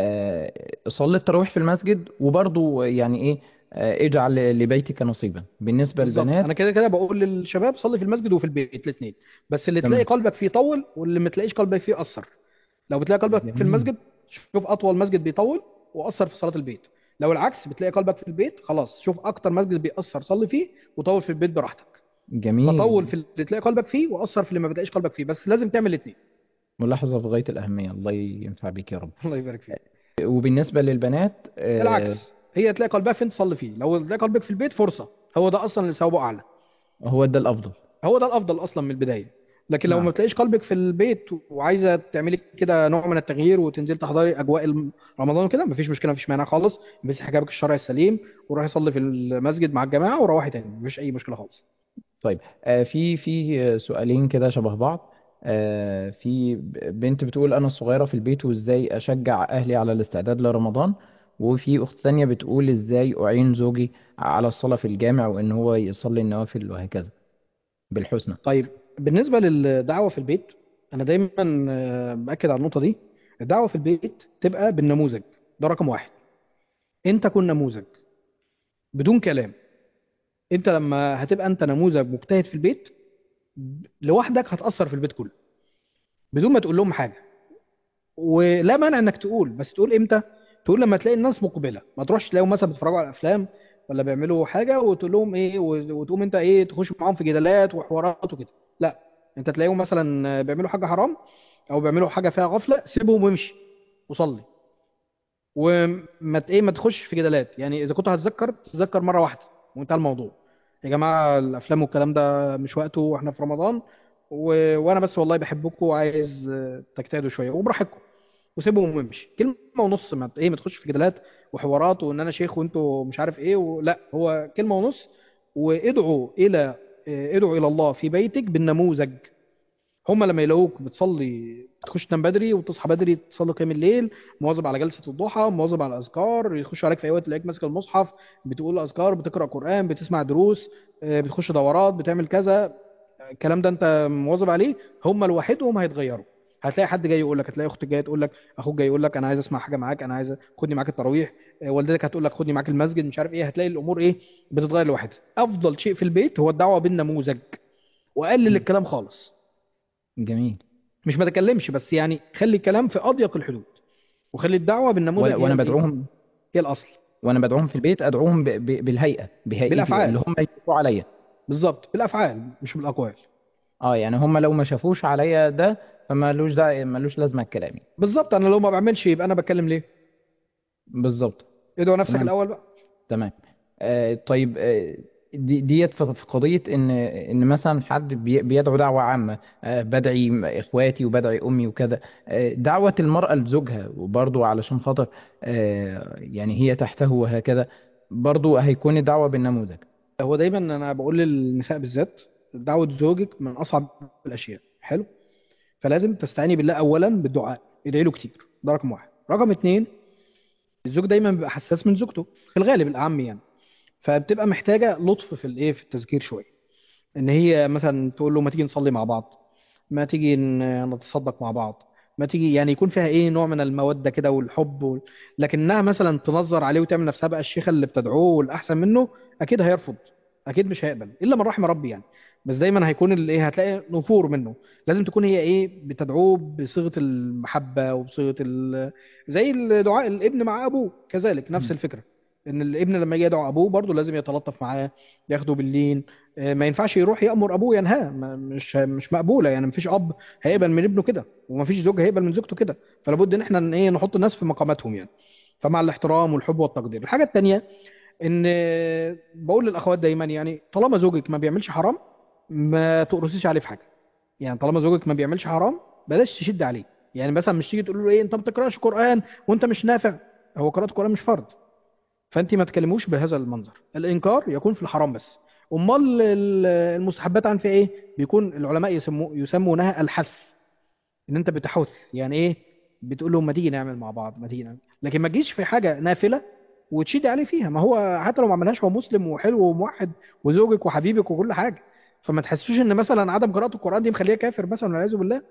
صلي التراويح في المسجد، وبرضو يعني ايه، اجعل لبيتك نصيبا بالنسبة بالظبط، للبنات. انا كده كده بقول للشباب صلي في المسجد وفي البيت الاثنين، بس اللي تلاقي تمام. قلبك فيه طول واللي ما تلاقيش قلبك فيه قصر. لو بتلاقي قلبك في جميل. المسجد، شوف اطول مسجد بيطول وأثر في صلاة البيت. لو العكس بتلاقي قلبك في البيت، خلاص شوف اكتر مسجد بيأثر صلي فيه، وطول في البيت براحتك. فطول جميل. في اللي تلاقي قلبك فيه، وأثر في اللي ما بتلاقيش قلبك فيه، بس لازم تعمل الاثنين. ملاحظة في غاية الأهمية، الله ينفع بيك يا رب. الله يبارك فيك. وبالنسبة للبنات العكس، هي تلاقي قلبها فين تصلي فيه. لو تلاقي قلبك في البيت فرصة، هو ده اصلا اللي ثوابه اعلى. هو ده الأفضل. هو ده الافضل اصلا من البدايه. لكن لو نعم. ما تلاقيش قلبك في البيت وعايزه تعملي كده نوع من التغيير وتنزلي تحضري اجواء رمضان وكده، مفيش مشكله، مفيش مانع خالص. بس حجابك الشرعي السليم، وروحي صلي في المسجد مع الجماعه وروحي تاني، مفيش اي مشكله خالص. طيب، في سؤالين كده شبه بعض. في بنت بتقول أنا الصغيرة في البيت، وإزاي أشجع أهلي على الاستعداد لرمضان. وفي أخت ثانية بتقول إزاي أعين زوجي على الصلاة في الجامع، وإن هو يصلي النوافل وهكذا بالحسنى. طيب، بالنسبه للدعوه في البيت، انا دايما باكد على النقطه دي. الدعوه في البيت تبقى بالنموذج، ده رقم واحد. انت كن نموذج بدون كلام. انت لما هتبقى انت نموذج مجتهد في البيت، لوحدك هتأثر في البيت كله بدون ما تقول لهم حاجه. ولا مانع انك تقول، بس تقول امتى؟ تقول لما تلاقي الناس مقبله، ما تروحش تلاقيهم مثلا بيتفرجوا على افلام ولا بيعملوا حاجه وتقول لهم ايه، وتقوم انت ايه تخش معاهم في جدالات وحوارات وكده. لا، انت تلاقيهم مثلا بيعملوا حاجه حرام او بيعملوا حاجه فيها غفله، سيبهم وامشي وصلي. وما ايه ما تخش في جدالات. يعني اذا كنت هتذكر تذكر مره واحده وانتهى الموضوع. يا جماعه الافلام والكلام ده مش وقته، واحنا في رمضان، وانا بس والله بحبكم وعايز تجتهدوا شويه وبراحتكم، وسيبهم وامشي. كلمه ونص، ما تخش في جدالات وحوارات وان انا شيخ وانتوا مش عارف ايه لا، هو كلمه ونص. ادعوا الى الله في بيتك بالنموذج. هم لما يلاقوك بتصلي، بتخش تنام بدري وتصحى بدري تصلي قيام الليل، مواظب على جلسة الضحى، مواظب على الأذكار، يخشوا عليك في أي وقت تلاقيك ماسك المصحف، بتقول أذكار، بتقرأ قرآن، بتسمع دروس، بتخش دورات، بتعمل كذا، الكلام ده أنت مواظب عليه، هم لوحدهم هيتغيروا. هتلاقي حد جاي يقول لك، هتلاقي اختك جايه تقول لك، اخوك جاي يقول لك انا عايز اسمع حاجه معاك، انا عايز خدني معاك التراويح، والدتك هتقول لك خدني معاك المسجد، مش عارف ايه. هتلاقي الامور ايه بتتغير لوحدها. افضل شيء في البيت هو الدعوه بالنموذج، وقلل مم. الكلام خالص. جميل. مش ما تكلمش بس، يعني خلي الكلام في اضيق الحدود، وخلي الدعوه وأنا بالنموذج هي وأنا الايه، بدعوهم هي الاصل. وأنا بدعوهم في البيت، أدعوهم بالهيئة، بهيئتي اللي بالافعال، هم يشوفوا عليا. بالظبط بالافعال مش بالاقوال. يعني هم لو ما شافوش عليا ده، فمالوش ده ملوش لازمة كلامي. بالظبط، انا لو ما بعملش يبقى انا بتكلم ليه؟ بالظبط. ادعو نفسك تمام. الاول بقى. تمام. طيب، ديت في قضية إن مثلا حد بيدعو دعوة عامة، بدعي إخواتي وبدعي أمي وكذا. دعوة المرأة لزوجها وبرضو علشان خاطر يعني هي تحته وهكذا، برضو هيكون الدعوة بالنموذج. هو دايما انا بقول للنساء بالذات، دعوه زوجك من اصعب الاشياء. حلو. فلازم تستعيني بالله اولا بالدعاء، ادعي له كتير، ده رقم واحد. رقم اتنين، الزوج دايما بيبقى حساس من زوجته في الغالب الاعم يعني، فبتبقى محتاجه لطف في الايه في التذكير شويه. ان هي مثلا تقول له ما تيجي نصلي مع بعض، ما تيجي نتصدق مع بعض، ما تيجي يعني يكون فيها ايه نوع من المودة كده والحب لكنها مثلا تنظر عليه وتعمل نفسها بقى الشيخة اللي بتدعوه والأحسن منه، أكيد هيرفض، أكيد مش هيقبل إلا من رحم ربي يعني. بس دايما هيكون الايه هتلاقي نفور منه. لازم تكون هي ايه بتدعوه بصيغة المحبة وبصيغة زي الدعاء الابن مع أبوه، كذلك نفس مم. الفكرة. ان الابن لما يجي يدعو ابوه برضه لازم يتلطف معاه، ياخده باللين. ما ينفعش يروح يأمر ابوه ينهاه، مش مقبوله يعني. مفيش اب هيقبل من ابنه كده، ومفيش زوج هيقبل من زوجته كده. فلا بد ان احنا ايه نحط الناس في مقاماتهم يعني. فمع الاحترام والحب والتقدير. الحاجه التانيه ان بقول للاخوات دايما يعني طالما زوجك ما بيعملش حرام ما تقرصيش عليه في حاجه. يعني طالما زوجك ما بيعملش حرام بلاش تشد عليه. يعني مثلا مش تيجي تقول له ايه انت ما بتقراش قران وانت مش نافع. هو قراءه القران مش فرض، فانت ما تكلموش بهذا المنظر. الانكار يكون في الحرام بس. امال المستحبات عن في ايه؟ بيكون العلماء يسمونها الحث. ان انت بتحث يعني ايه؟ بتقول لهم ما تيجي نعمل مع بعض، ما تيجي نعمل. لكن ما تجيش في حاجه نافله وتشيد عليه فيها. ما هو حتى لو ما عملهاش هو مسلم وحلو وموحد وزوجك وحبيبك وكل حاجه. فما تحسوش ان مثلا عدم قراءه القران دي مخليه كافر مثلا والعياذ بالله.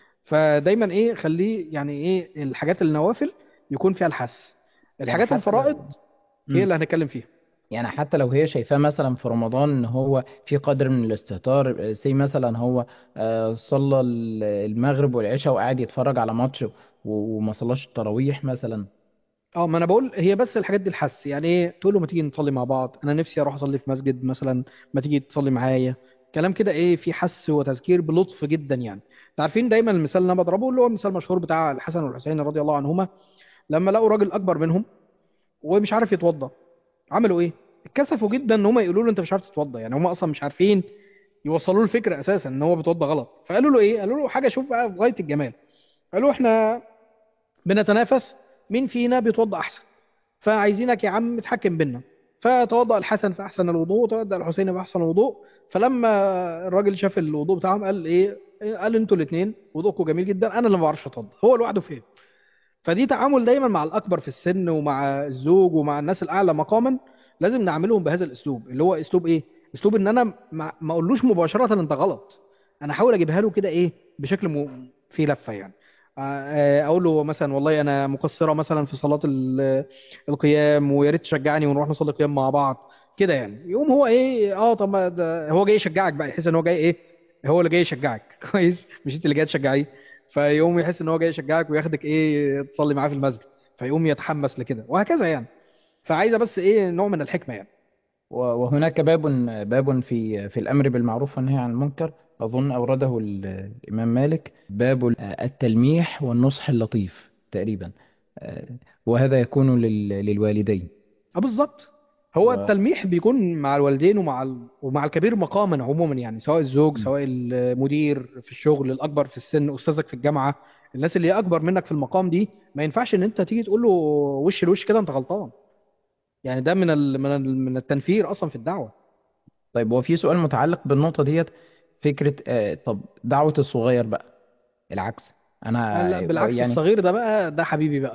فدايما ايه خليه يعني ايه الحاجات النوافل يكون فيها الحث. يعني الحاجات حتى الفرائض لو هي مم. اللي هنتكلم فيها. يعني حتى لو هي شايفاه مثلا في رمضان ان هو في قدر من الاستهتار، زي مثلا هو صلى المغرب والعشاء وقاعد يتفرج على ماتش وما صلاش التراويح مثلا. اه ما انا بقول هي بس الحاجات دي الحس. يعني ايه؟ تقول له ما تيجي نصلي مع بعض، انا نفسي اروح اصلي في مسجد مثلا، ما تيجي تصلي معايا. كلام كده ايه في حس وتذكير بلطف جدا يعني. انت عارفين دايما المثال اللي انا بضربه اللي هو المثال المشهور بتاع الحسن والحسين رضي الله عنهما. لما لقوا راجل اكبر منهم ومش عارف يتوضى، عملوا ايه؟ اتكسفوا جدا ان هم يقولوا له انت مش عارف تتوضى. يعني هم اصلا مش عارفين يوصلوا له الفكره اساسا ان هو بيتوضى غلط. فقالوا له ايه؟ قالوا له حاجه شوف بقى في غايه الجمال. قالوا احنا بنتنافس مين فينا بيتوضى احسن، فعايزينك يا عم تحكم بينا. فتوضأ الحسن في احسن الوضوء وتوضأ الحسين في احسن الوضوء. فلما الراجل شاف الوضوء بتاعهم قال ايه؟ قال انتوا الاثنين وضوءكم جميل جدا، انا اللي ما بعرفش اتوضى، هو لوحده فين. فدي تعامل دايما مع الاكبر في السن ومع الزوج ومع الناس الاعلى مقاما. لازم نعاملهم بهذا الاسلوب اللي هو اسلوب ايه؟ اسلوب ان انا ما اقولوش مباشره انت غلط. انا احاول اجيبها له كده ايه بشكل في لفه يعني. اقول له مثلا والله انا مقصره مثلا في صلاه القيام ويا ريت تشجعني ونروح نصلي قيام مع بعض كده يعني. يقوم هو ايه طب ما هو جاي يشجعك بقى، يحس ان هو جاي ايه؟ هو اللي جاي يشجعك كويس مش انت اللي جاي تشجعيه. فيقوم يحس ان هو جاي يشجعك وياخدك ايه تصلي معاه في المسجد. فيقوم يتحمس لكده وهكذا يعني. فعايزه بس ايه نوع من الحكمه يعني. وهناك باب في الأمر بالمعروف والنهي عن المنكر، أظن أورده الإمام مالك، باب التلميح والنصح اللطيف تقريبا. آه، وهذا يكون للوالدين. اه بالظبط. هو التلميح بيكون مع الوالدين ومع الكبير مقاما عموما يعني، سواء الزوج سواء المدير في الشغل الاكبر في السن استاذك في الجامعه. الناس اللي هي اكبر منك في المقام دي ما ينفعش ان انت تيجي تقول له وش لوش كده انت غلطان. يعني ده من التنفير اصلا في الدعوه. طيب، هو في سؤال متعلق بالنقطة ديت. فكرة طب دعوة الصغير بقى العكس. أنا لا بالعكس، يعني الصغير ده بقى ده حبيبي بقى.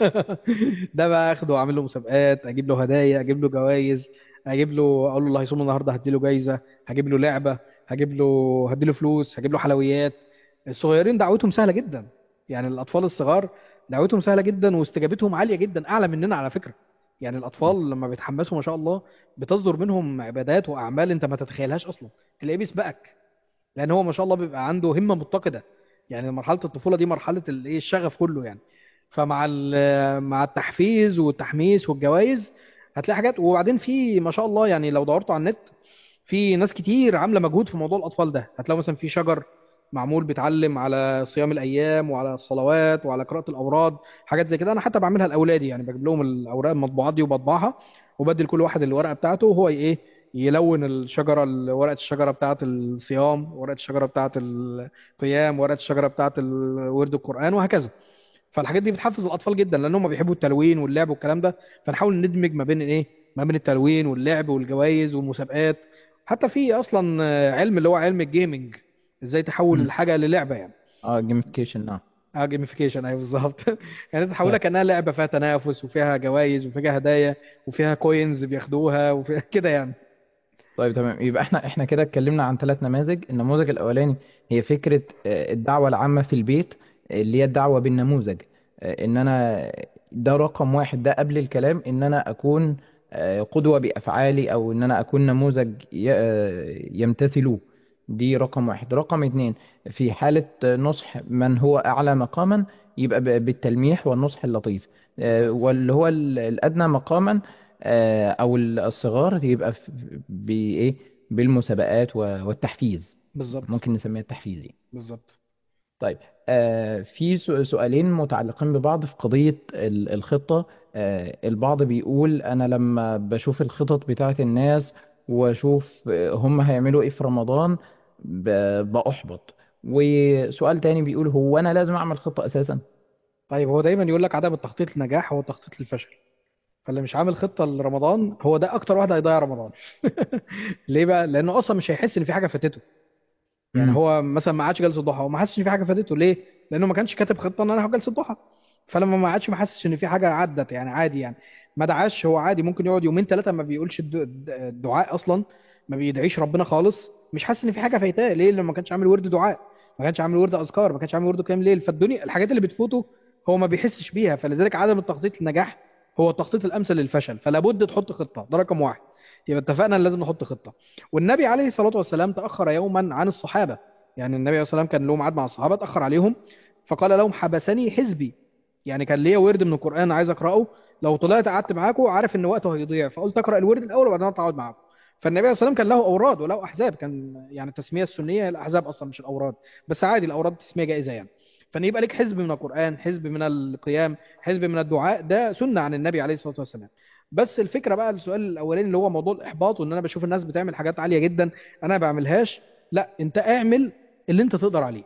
ده بقى اخده واعمل له مسابقات، اجيب له هدايا، اجيب له جوائز، اجيب له اقول له اللي هيصوم النهارده هدي له جايزه، هجيب له لعبه، هجيب له هدي له فلوس، هجيب له حلويات. الصغيرين دعوتهم سهله جدا. يعني الاطفال الصغار دعوتهم سهله جدا واستجابتهم عاليه جدا اعلى مننا على فكره. يعني الاطفال لما بيتحمسوا ما شاء الله بتصدر منهم عبادات واعمال انت ما تتخيلهاش اصلا. تلاقيه بيسبقك لان هو ما شاء الله بيبقى عنده همه متقده. يعني مرحله الطفوله دي مرحله الايه الشغف كله يعني. فمع مع التحفيز والتحميس والجوائز هتلاقي حاجات. وبعدين في ما شاء الله يعني لو دورتوا على النت في ناس كتير عامله مجهود في موضوع الاطفال ده. هتلاقوا مثلا في شجر معمول بيتعلم على صيام الايام وعلى الصلوات وعلى قراءه الاوراد، حاجات زي كده. انا حتى بعملها لاولادي يعني بجيب لهم الاوراق المطبوعات دي وبطبعها وبدي لكل واحد الورقه بتاعته وهو ايه يلون الشجره، ورقه الشجره بتاعه الصيام، ورقه الشجره بتاعه القيام، ورقه الشجره بتاعه ورد القران وهكذا. فالحاجات دي بتحفز الاطفال جدا لانهم بيحبوا التلوين واللعب والكلام ده. فنحاول ندمج ما بين ايه ما بين التلوين واللعب والجوائز والمسابقات. حتى في اصلا علم اللي هو علم الجيمنج، ازاي تحول مم. الحاجه للعبه يعني. جيميفيكيشن، نعم. اه جيميفيكيشن ايوه بالظبط. يعني تحولها كانها لعبه فيها تنافس وفيها جوائز وفيها هدايا وفيها كوينز بياخدوها وفيها كده يعني. طيب تمام، يبقى احنا كده اتكلمنا عن ثلاث نماذج. النموذج الاولاني هي فكره الدعوه العامه في البيت، اللي هي الدعوه بالنموذج. ان انا ده رقم واحد، ده قبل الكلام ان انا اكون قدوه بافعالي، او ان انا اكون نموذج يمتثلوه. دي رقم واحد. رقم اتنين، في حاله نصح من هو اعلى مقاما، يبقى بالتلميح والنصح اللطيف. واللي هو الادنى مقاما، او الصغار يبقى بايه، بالمسابقات والتحفيز. بالظبط. ممكن نسميها التحفيز يعني. بالظبط. طيب، في سؤالين متعلقين ببعض في قضية الخطة. البعض بيقول أنا لما بشوف الخطط بتاعت الناس وأشوف هم هيعملوا إيه في رمضان بأحبط. وسؤال تاني بيقول هو أنا لازم أعمل خطة أساسا؟ طيب، هو دايما يقول لك عدم التخطيط للنجاح هو التخطيط للفشل. فاللي مش عامل خطة لرمضان هو ده أكتر واحد هيضيع رمضان. ليه بقى؟ لأنه أصلا مش هيحس إن في حاجة فاتته. يعني امم. هو مثلا ما عادش جلسة ضحى وما حسش إن في حاجة فاتته. ليه؟ لأنه ما كانش كاتب خطة إن أنا هاخد جلسة ضحى. فلما ما عادش، ما حسش إن في حاجة عدت، يعني عادي يعني. ما دعاش، هو عادي ممكن يقعد يومين ثلاثة ما بيقولش الدعاء أصلا. ما بيدعيش ربنا خالص، مش حاسس إن في حاجة فايتاه. ليه؟ لأنه ما كانش عامل ورد دعاء، ما كانش عامل ورد أذكار، ما كانش عامل ورد قيام ليل. فالدنيا الحاجات اللي بتفوته هو ما بيحسش بيها. فلذلك عدم التخطيط للنجاح هو التخطيط الامثل للفشل. فلا بد تحط خطه، ده رقم واحد. يبقى اتفقنا ان لازم نحط خطه. والنبي عليه الصلاه والسلام تاخر يوما عن الصحابه. يعني النبي عليه الصلاه والسلام كان له ميعاد مع الصحابه، اتاخر عليهم. فقال لهم حبسني حزبي. يعني كان ليا ورد من القران عايز اقراه، لو طلعت قعدت معاكم عارف ان وقته هيضيع، فقلت اقرا الورد الاول وبعدين اطلع اقعد معاكم. فالنبي عليه الصلاه والسلام كان له اوراد وله احزاب. كان يعني التسميه السنيه هي الاحزاب اصلا مش الاوراد. بس عادي الاوراد تسميه جائزه يعني. فان يبقى لك حزب من القران، حزب من القيام، حزب من الدعاء، ده سنة عن النبي عليه الصلاة والسلام. بس الفكرة بقى السؤال الأولاني اللي هو موضوع الإحباط، وإن أنا بشوف الناس بتعمل حاجات عالية جدا أنا ما بعملهاش. لا، أنت اعمل اللي أنت تقدر عليه.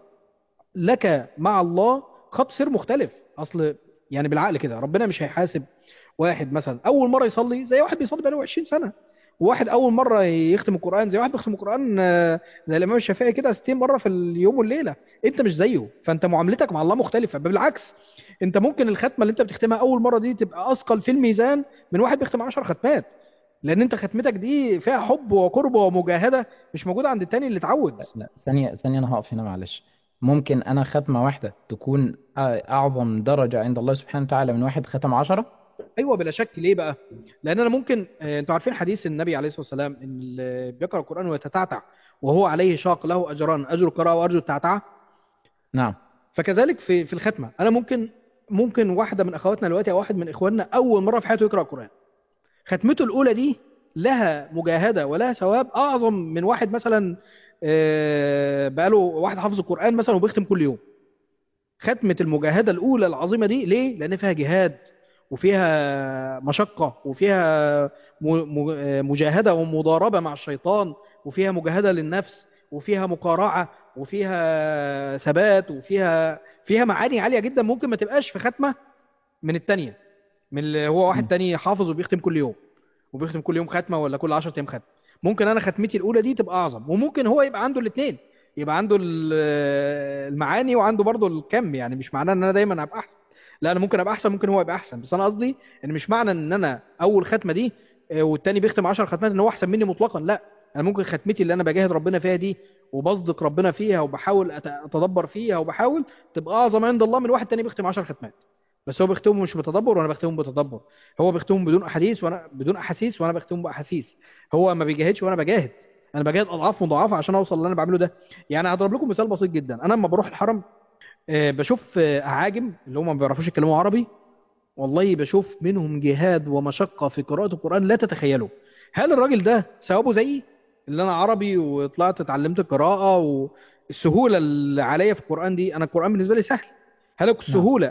لك مع الله خط سير مختلف. أصل يعني بالعقل كده ربنا مش هيحاسب واحد مثلا أول مرة يصلي زي واحد بيصلي بقاله 20 سنة. وواحد أول مرة يختم القرآن زي واحد بيختم القرآن زي الإمام الشافعي كده 60 مرة في اليوم والليلة. أنت مش زيه، فأنت معاملتك مع الله مختلفة. بالعكس، انت ممكن الختمه اللي انت بتختمها اول مره دي تبقى اثقل في الميزان من واحد بيختم 10 ختمات. لان انت ختمتك دي فيها حب وقرب ومجاهده مش موجوده عند التاني اللي اتعود. لا، ثانية ثانية، أنا هقف هنا معلش. ممكن أنا ختمة واحدة تكون أعظم درجة عند الله سبحانه وتعالى من واحد ختم 10؟ ايوه بلا شك. ليه بقى؟ لان انا ممكن انتوا عارفين حديث النبي عليه الصلاه والسلام ان اللي بيقرا القران ويتتعتع وهو عليه شاق له اجران، اجر القراءه واجر التعتعه. نعم. فكذلك في الختمه انا ممكن واحده من اخواتنا دلوقتي او واحد من اخواننا اول مره في حياته يقرا القران، ختمته الأولى دي لها مجاهدة ولها ثواب أعظم من واحد مثلا بقاله واحد حافظ القرآن مثلا وبيختم كل يوم. ختمة المجاهدة الأولى العظيمة دي ليه؟ لأن فيها جهاد وفيها مشقة وفيها مجاهدة ومضاربة مع الشيطان، وفيها مجاهدة للنفس وفيها مقارعة وفيها ثبات وفيها معاني عالية جدا ممكن ما تبقاش في ختمة من التانية، من اللي هو واحد مم. تاني حافظ وبيختم كل يوم وبيختم كل يوم ختمه ولا كل 10 ايام ختمه. ممكن انا ختمتي الاولى دي تبقى اعظم، وممكن هو يبقى عنده الاثنين، يبقى عنده المعاني وعنده برضه الكم. يعني مش معناه ان انا دايما ابقى احسن، لا انا ممكن ابقى احسن ممكن هو يبقى احسن. بس انا قصدي ان مش معنى ان انا اول ختمه دي والتاني بيختم 10 ختمات ان هو احسن مني مطلقا. لا، انا ممكن ختمتي اللي انا بجاهد ربنا فيها دي وبصدق ربنا فيها وبحاول اتدبر فيها وبحاول تبقى اعظم عند الله من واحد تاني بيختم 10 ختمات. بس هو بيختمهم مش بتدبر وانا بختمهم بتدبر. هو بيختمهم بدون احاديث وانا بدون احاسيس وانا بختمهم باحاسيس. هو ما بيجاهدش وانا بجاهد. انا بجاهد اضعاف مضاعفه عشان اوصل اللي انا بعمله ده. يعني هضرب لكم مثال بسيط جدا. انا لما بروح الحرم بشوف اعاجم اللي هم ما بيعرفوش يتكلموا عربي. والله بشوف منهم جهاد ومشقه في قراءه القران لا تتخيلوا. هل الراجل ده ثوابه زيي اللي انا عربي وطلعت اتعلمت القراءه والسهوله اللي عليا في القران دي؟ انا القران بالنسبه لي سهل. هل نعم. السهوله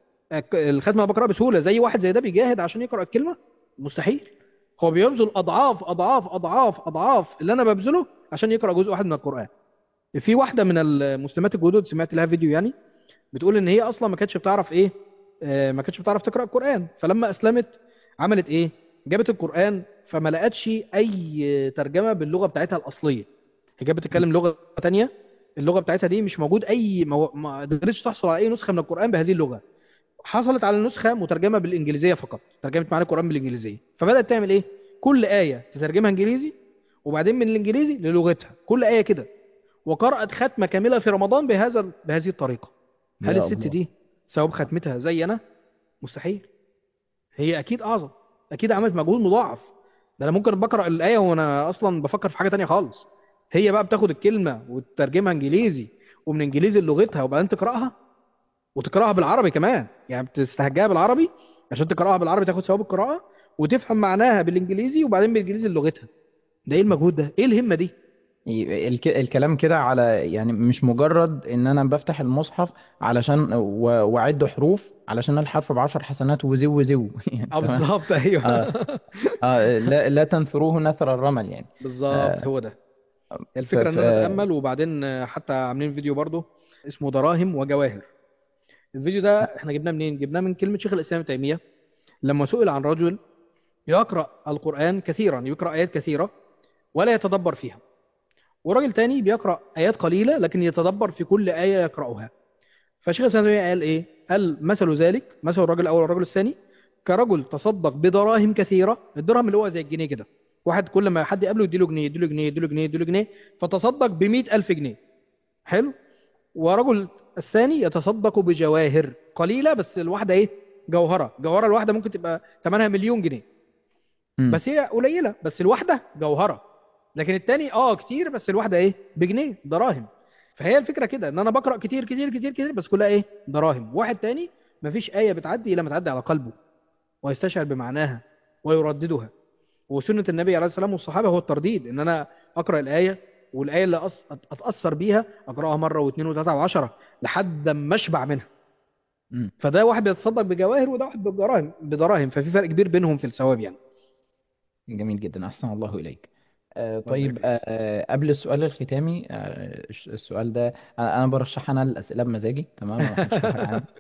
الختمة بقرأ بسهولة زي واحد زي ده بيجاهد عشان يقرأ الكلمة؟ مستحيل. هو بيبذل أضعاف أضعاف أضعاف أضعاف اللي أنا ببذله عشان يقرأ جزء واحد من القرآن. في واحدة من المسلمات الجدد سمعت لها فيديو يعني بتقول إن هي أصلا ما كانتش بتعرف إيه ما كانتش بتعرف تقرأ القرآن. فلما أسلمت عملت إيه؟ جابت القرآن فما لقتش أي ترجمة باللغة بتاعتها الأصلية. هي كانت بتتكلم لغة تانية، اللغة بتاعتها دي مش موجود أي ما قدرتش تحصل على أي نسخة من القرآن بهذه اللغة. حصلت على نسخة مترجمة بالإنجليزية فقط، ترجمت معانا القرآن بالإنجليزية. فبدأت تعمل إيه؟ كل آية تترجمها إنجليزي وبعدين من الإنجليزي للغتها كل آية كده. وقرأت ختمة كاملة في رمضان بهذه الطريقة. هل يا الست الله. دي ثواب ختمتها زي أنا؟ مستحيل. هي أكيد أعظم، أكيد عملت مجهود مضاعف. ده أنا ممكن بقرأ الآية وأنا أصلا بفكر في حاجة تانية خالص. هي بقى بتاخد الكلمة وتترجمها إنجليزي ومن إنجليزي للغتها وبعدين تقرأها وتقراها بالعربي كمان. يعني بتستهجاها بالعربي عشان تقراها بالعربي تاخد ثواب القراءه، وتفهم معناها بالانجليزي وبعدين بالانجليزي لغتها. ده ايه المجهود ده؟ ايه الهمه دي؟ الكلام كده على يعني مش مجرد ان انا بفتح المصحف علشان واعد حروف علشان الحرف بعشر حسنات وزو وزو يعني اه تمام. بالظبط ايوه. آه لا لا تنثروه نثر الرمل يعني. بالظبط آه هو ده. ف الفكره ف ان انا اتامل، وبعدين حتى عاملين فيديو برضه اسمه دراهم وجواهر. الفيديو ده احنا جبناه منين؟ جبناه من كلمه شيخ الاسلام ابن تيميه لما سئل عن رجل يقرا القران كثيرا، يقرا ايات كثيره ولا يتدبر فيها، وراجل تاني بيقرا ايات قليله لكن يتدبر في كل ايه يقراها. فشيخ الاسلام ابن تيميه قال ايه؟ قال مثل ذلك، مثل الرجل الاول والرجل الثاني كرجل تصدق بدراهم كثيره. الدرهم اللي هو زي الجنيه كده، واحد كل ما حد يقابله يديله جنيه يديله جنيه يديله جنيه يديله جنيه، فتصدق ب 100,000 جنيه. حلو. ورجل الثاني يتصدق بجواهر قليله، بس الواحده ايه؟ جوهره. جوهره الواحده ممكن تبقى ثمنها مليون جنيه، مم. بس هي قليله، بس الواحده جوهره. لكن التاني كتير، بس الواحده ايه؟ بجنيه، دراهم. فهي الفكره كده، ان انا بقرا كتير كتير كتير كتير بس كلها ايه؟ دراهم. واحد تاني مفيش ايه بتعدي الا ما تعدي على قلبه ويستشعر بمعناها ويرددها. وسنه النبي عليه الصلاه والسلام والصحابه هو الترديد، ان انا اقرا الايه، والايه اللي اتاثر بيها اقراها مره واثنين وثلاثه وعشره لحد ما اشبع منها. مم. فده واحد بيتصدق بجواهر وده واحد بدراهم بدراهم، ففي فرق كبير بينهم في الثواب يعني. جميل جدا، أحسن الله إليك. الله يبارك طيب، فيك. قبل السؤال الختامي، السؤال ده أنا برشح أنا الأسئلة بمزاجي، تمام، ما بحبش أي حاجة عندي.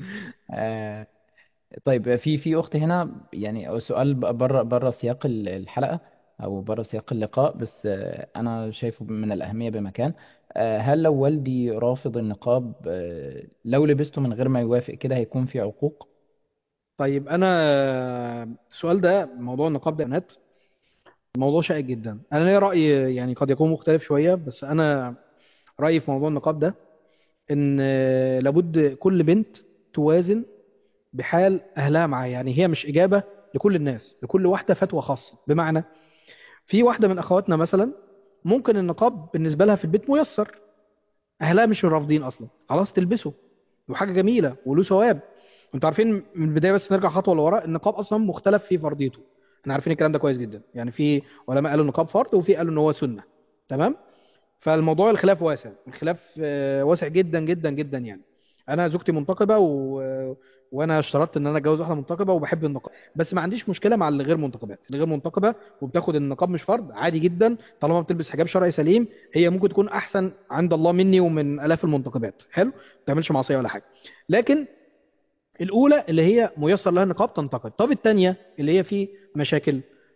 آه، طيب، في أخت هنا يعني سؤال بره سياق الحلقة أو بره سياق اللقاء، بس أنا شايفه من الأهمية بمكان. هل لو والدي رافض النقاب، لو لبسته من غير ما يوافق كده هيكون في عقوق؟ طيب انا السؤال ده، موضوع النقاب ده بنات، موضوع شائك جدا. انا ليا راي يعني قد يكون مختلف شويه، بس انا رايي في موضوع النقاب ده ان لابد كل بنت توازن بحال اهلها معاها. يعني هي مش اجابه لكل الناس، لكل واحده فتوى خاصه. بمعنى في واحده من اخواتنا مثلا ممكن النقاب بالنسبه لها في البيت ميسر، اهلها مش رافضين اصلا، خلاص تلبسه وحاجه جميله وله ثواب. انتوا عارفين من البدايه، بس نرجع خطوه لورا، النقاب اصلا مختلف في فرضيته. احنا عارفين الكلام ده كويس جدا. يعني في علماء قالوا النقاب فرض، وفي قالوا ان هو سنه. تمام. فالموضوع الخلاف واسع، الخلاف واسع جدا جدا جدا يعني. انا زوجتي منتقبه وانا اشترطت ان انا اتجوز واحده منتقبه وبحب النقاب، بس ما عنديش مشكله مع اللي غير منتقبات. اللي غير منتقبه وبتاخد النقاب مش فرض، عادي جدا طالما بتلبس حجاب شرعي سليم. هي ممكن تكون احسن عند الله مني ومن الاف المنتقبات. حلو، ما بتعملش معصيه ولا حاجه. لكن الاولى اللي هي ميسر لها النقاب تنتقد. طب الثانيه اللي هي في مشاكل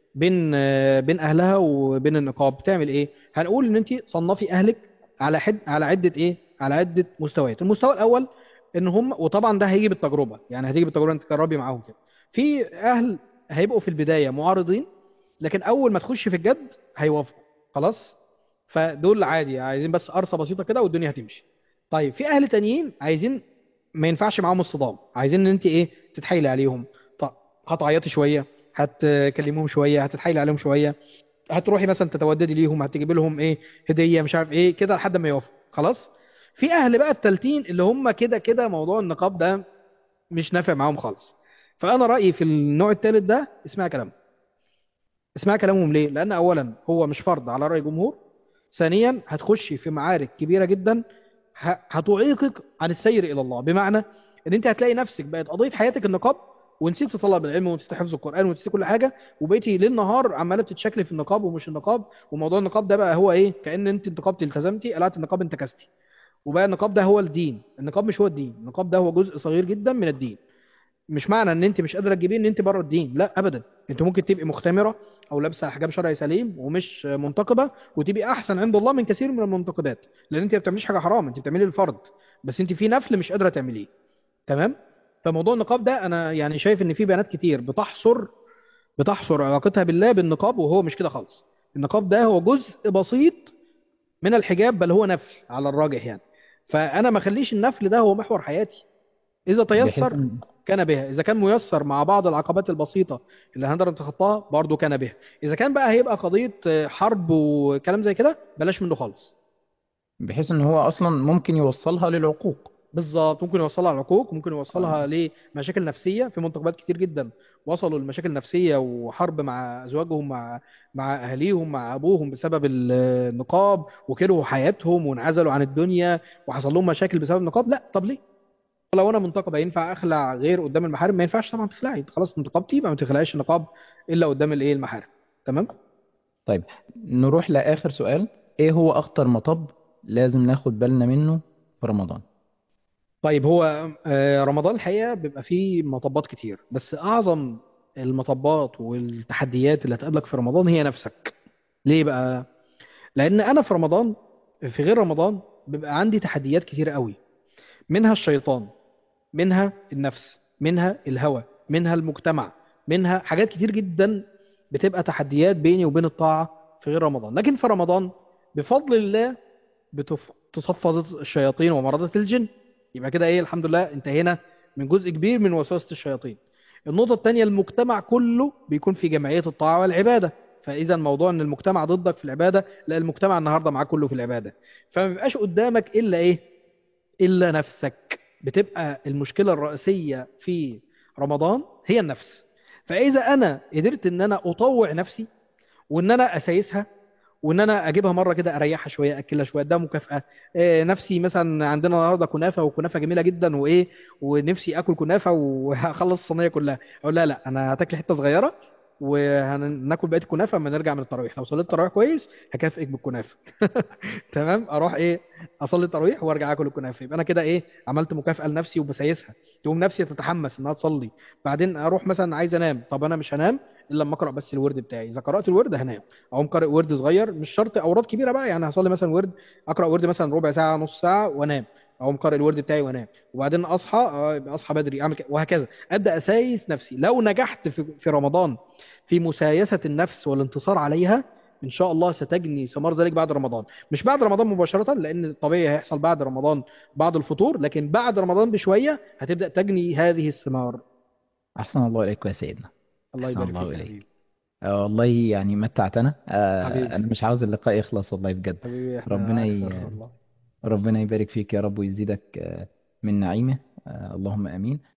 بين اهلها وبين النقاب، بتعمل ايه؟ هنقول ان انت صنفي اهلك على عده ايه؟ على عده مستويات. المستوى الاول ان هم، وطبعا ده هيجي بالتجربه، يعني هتيجي بالتجربه انت تجربي معاهم كده. في اهل هيبقوا في البدايه معارضين، لكن اول ما تخش في الجد هيوافقوا، خلاص. فدول عادي عايزين بس قرصه بسيطه كده والدنيا هتمشي. طيب في اهل تانيين عايزين، ما ينفعش معاهم الصدام، عايزين ان انت ايه؟ تتحايلي عليهم. طب هتعيطي شويه، هتكلموهم شويه، هتتحايلي عليهم شويه، هتروحي مثلا تتوددي ليهم، هتجيبي لهم ايه؟ هديه مش عارف ايه كده لحد ما يوافقوا، خلاص. في اهل بقى التالتين اللي هم كده كده موضوع النقاب ده مش نافع معاهم خالص. فانا رايي في النوع الثالث ده اسمها كلام، اسمها كلامهم. ليه؟ لان اولا هو مش فرض على راي جمهور. ثانيا هتخشي في معارك كبيره جدا هتعيقك عن السير الى الله. بمعنى ان انت هتلاقي نفسك بقت قضيه حياتك النقاب، ونسيت طلب العلم ونسيت حفظ القران ونسيت كل حاجه، وبقيتي ليل نهار عماله بتتشكلي في النقاب ومش النقاب. وموضوع النقاب ده بقى هو ايه؟ كأن انت انتقبتي التزمتي، قلعت النقاب انتكستي، وبقى النقاب ده هو الدين. النقاب مش هو الدين، النقاب ده هو جزء صغير جدا من الدين. مش معنى ان انت مش قادره تجيبيه ان انت بره الدين، لا ابدا. انت ممكن تبقي مختمره او لابسه حجاب شرعي سليم ومش منتقبه، وتبقي احسن عند الله من كثير من المنتقبات، لان انت ما بتعمليش حاجه حرام، انت بتعملي الفرض، بس انت في نفل مش قادره تعمليه. تمام. فموضوع النقاب ده انا يعني شايف ان في بنات كتير بتحصر علاقتها بالله بالنقاب، وهو مش كده خالص. النقاب ده هو جزء بسيط من الحجاب، بل هو نفل على الراجح يعني. فانا ما اخليش النفل ده هو محور حياتي. إذا بحيث تيسر كان بها، إذا كان ميسر مع بعض العقبات البسيطة اللي هنقدر نتخطاها برضه كان بها. إذا كان بقى هيبقى قضية حرب وكلام زي كده بلاش منه خالص. بحيث ان هو اصلا ممكن يوصلها للعقوق. بالظبط، ممكن يوصلها لعقوق، ممكن آه. يوصلها لمشاكل نفسيه. في منتخبات كتير جدا وصلوا لمشاكل نفسيه وحرب مع ازواجهم، مع اهاليهم، مع ابوهم، بسبب النقاب، وكرهوا حياتهم وانعزلوا عن الدنيا وحصل لهم مشاكل بسبب النقاب. لا، طب ليه؟ لو انا منتقبه ينفع اخلع غير قدام المحارم؟ ما ينفعش طبعا تخلعي، انت خلاص انتقبتي، يبقى ما تخلعيش النقاب الا قدام الايه، المحارم. تمام. طيب، نروح لآخر سؤال. ايه هو اخطر مطب لازم ناخد بالنا منه في رمضان؟ طيب، هو رمضان الحقيقه بيبقى فيه مطبات كتير، بس اعظم المطبات والتحديات اللي هتقابلك في رمضان هي نفسك. ليه بقى؟ لان انا في رمضان، في غير رمضان بيبقى عندي تحديات كتير قوي، منها الشيطان، منها النفس، منها الهوى، منها المجتمع، منها حاجات كتير جدا بتبقى تحديات بيني وبين الطاعة في غير رمضان. لكن في رمضان بفضل الله تصفد الشياطين ومرضة الجن. يبقى كده ايه، الحمد لله انتهينا من جزء كبير من وسوسة الشياطين. النقطة التانية، المجتمع كله بيكون في جمعية الطاعة والعبادة. فإذا موضوع إن المجتمع ضدك في العبادة، لا، المجتمع النهاردة معاك كله في العبادة. فما بيبقاش قدامك إلا إيه؟ إلا نفسك. بتبقى المشكلة الرئيسية في رمضان هي النفس. فإذا أنا قدرت إن أنا أطوع نفسي، وإن أنا أسايسها، وإن أنا أجيبها مرة كده أريحها شوية، أكلها شوية، ده مكافأة. نفسي مثلا عندنا النهاردة كنافة، وكنافة جميلة جدا وإيه، ونفسي آكل كنافة وهخلص الصينية كلها. أقول لا لا، أنا هتاكل حتة صغيرة وهناكل بقية الكنافة اما نرجع من التراويح. لو صليت التراويح كويس هكافئك بالكنافة. تمام، اروح ايه، اصلي التراويح وارجع اكل الكنافه. يبقى انا كده ايه، عملت مكافاه لنفسي وبسيسها. تقوم نفسي تتحمس انها تصلي. بعدين اروح مثلا عايز انام، طب انا مش هنام الا لما اقرا بس الورد بتاعي. اذا قرات الورد هنام. اقوم قارئ ورد صغير، مش شرط اوراد كبيره بقى، يعني هصلي مثلا ورد، اقرا ورد مثلا ربع ساعه نص ساعه وانام. اقوم قارئ الورد بتاعي وانام. وبعدين اصحى، يبقى اصحى بدري اعمل كده، وهكذا. ابدا اسايس نفسي. لو نجحت في رمضان في مسايسه النفس والانتصار عليها، ان شاء الله ستجني ثمار ذلك بعد رمضان. مش بعد رمضان مباشرة، لأن طبيعي هيحصل بعد رمضان بعد الفطور، لكن بعد رمضان بشوية هتبدأ تجني هذه الثمار. احسن الله اليك يا سيدنا. الله احسن يبارك الله فيك يا اليك. حبيبي. والله يعني متعتنا. حبيبي. انا مش عاوز اللقاء يخلص والله بجد. حبيبي، احنا ربنا أكثر والله. ربنا يبارك فيك يا رب، ويزيدك من نعيمه. اللهم امين.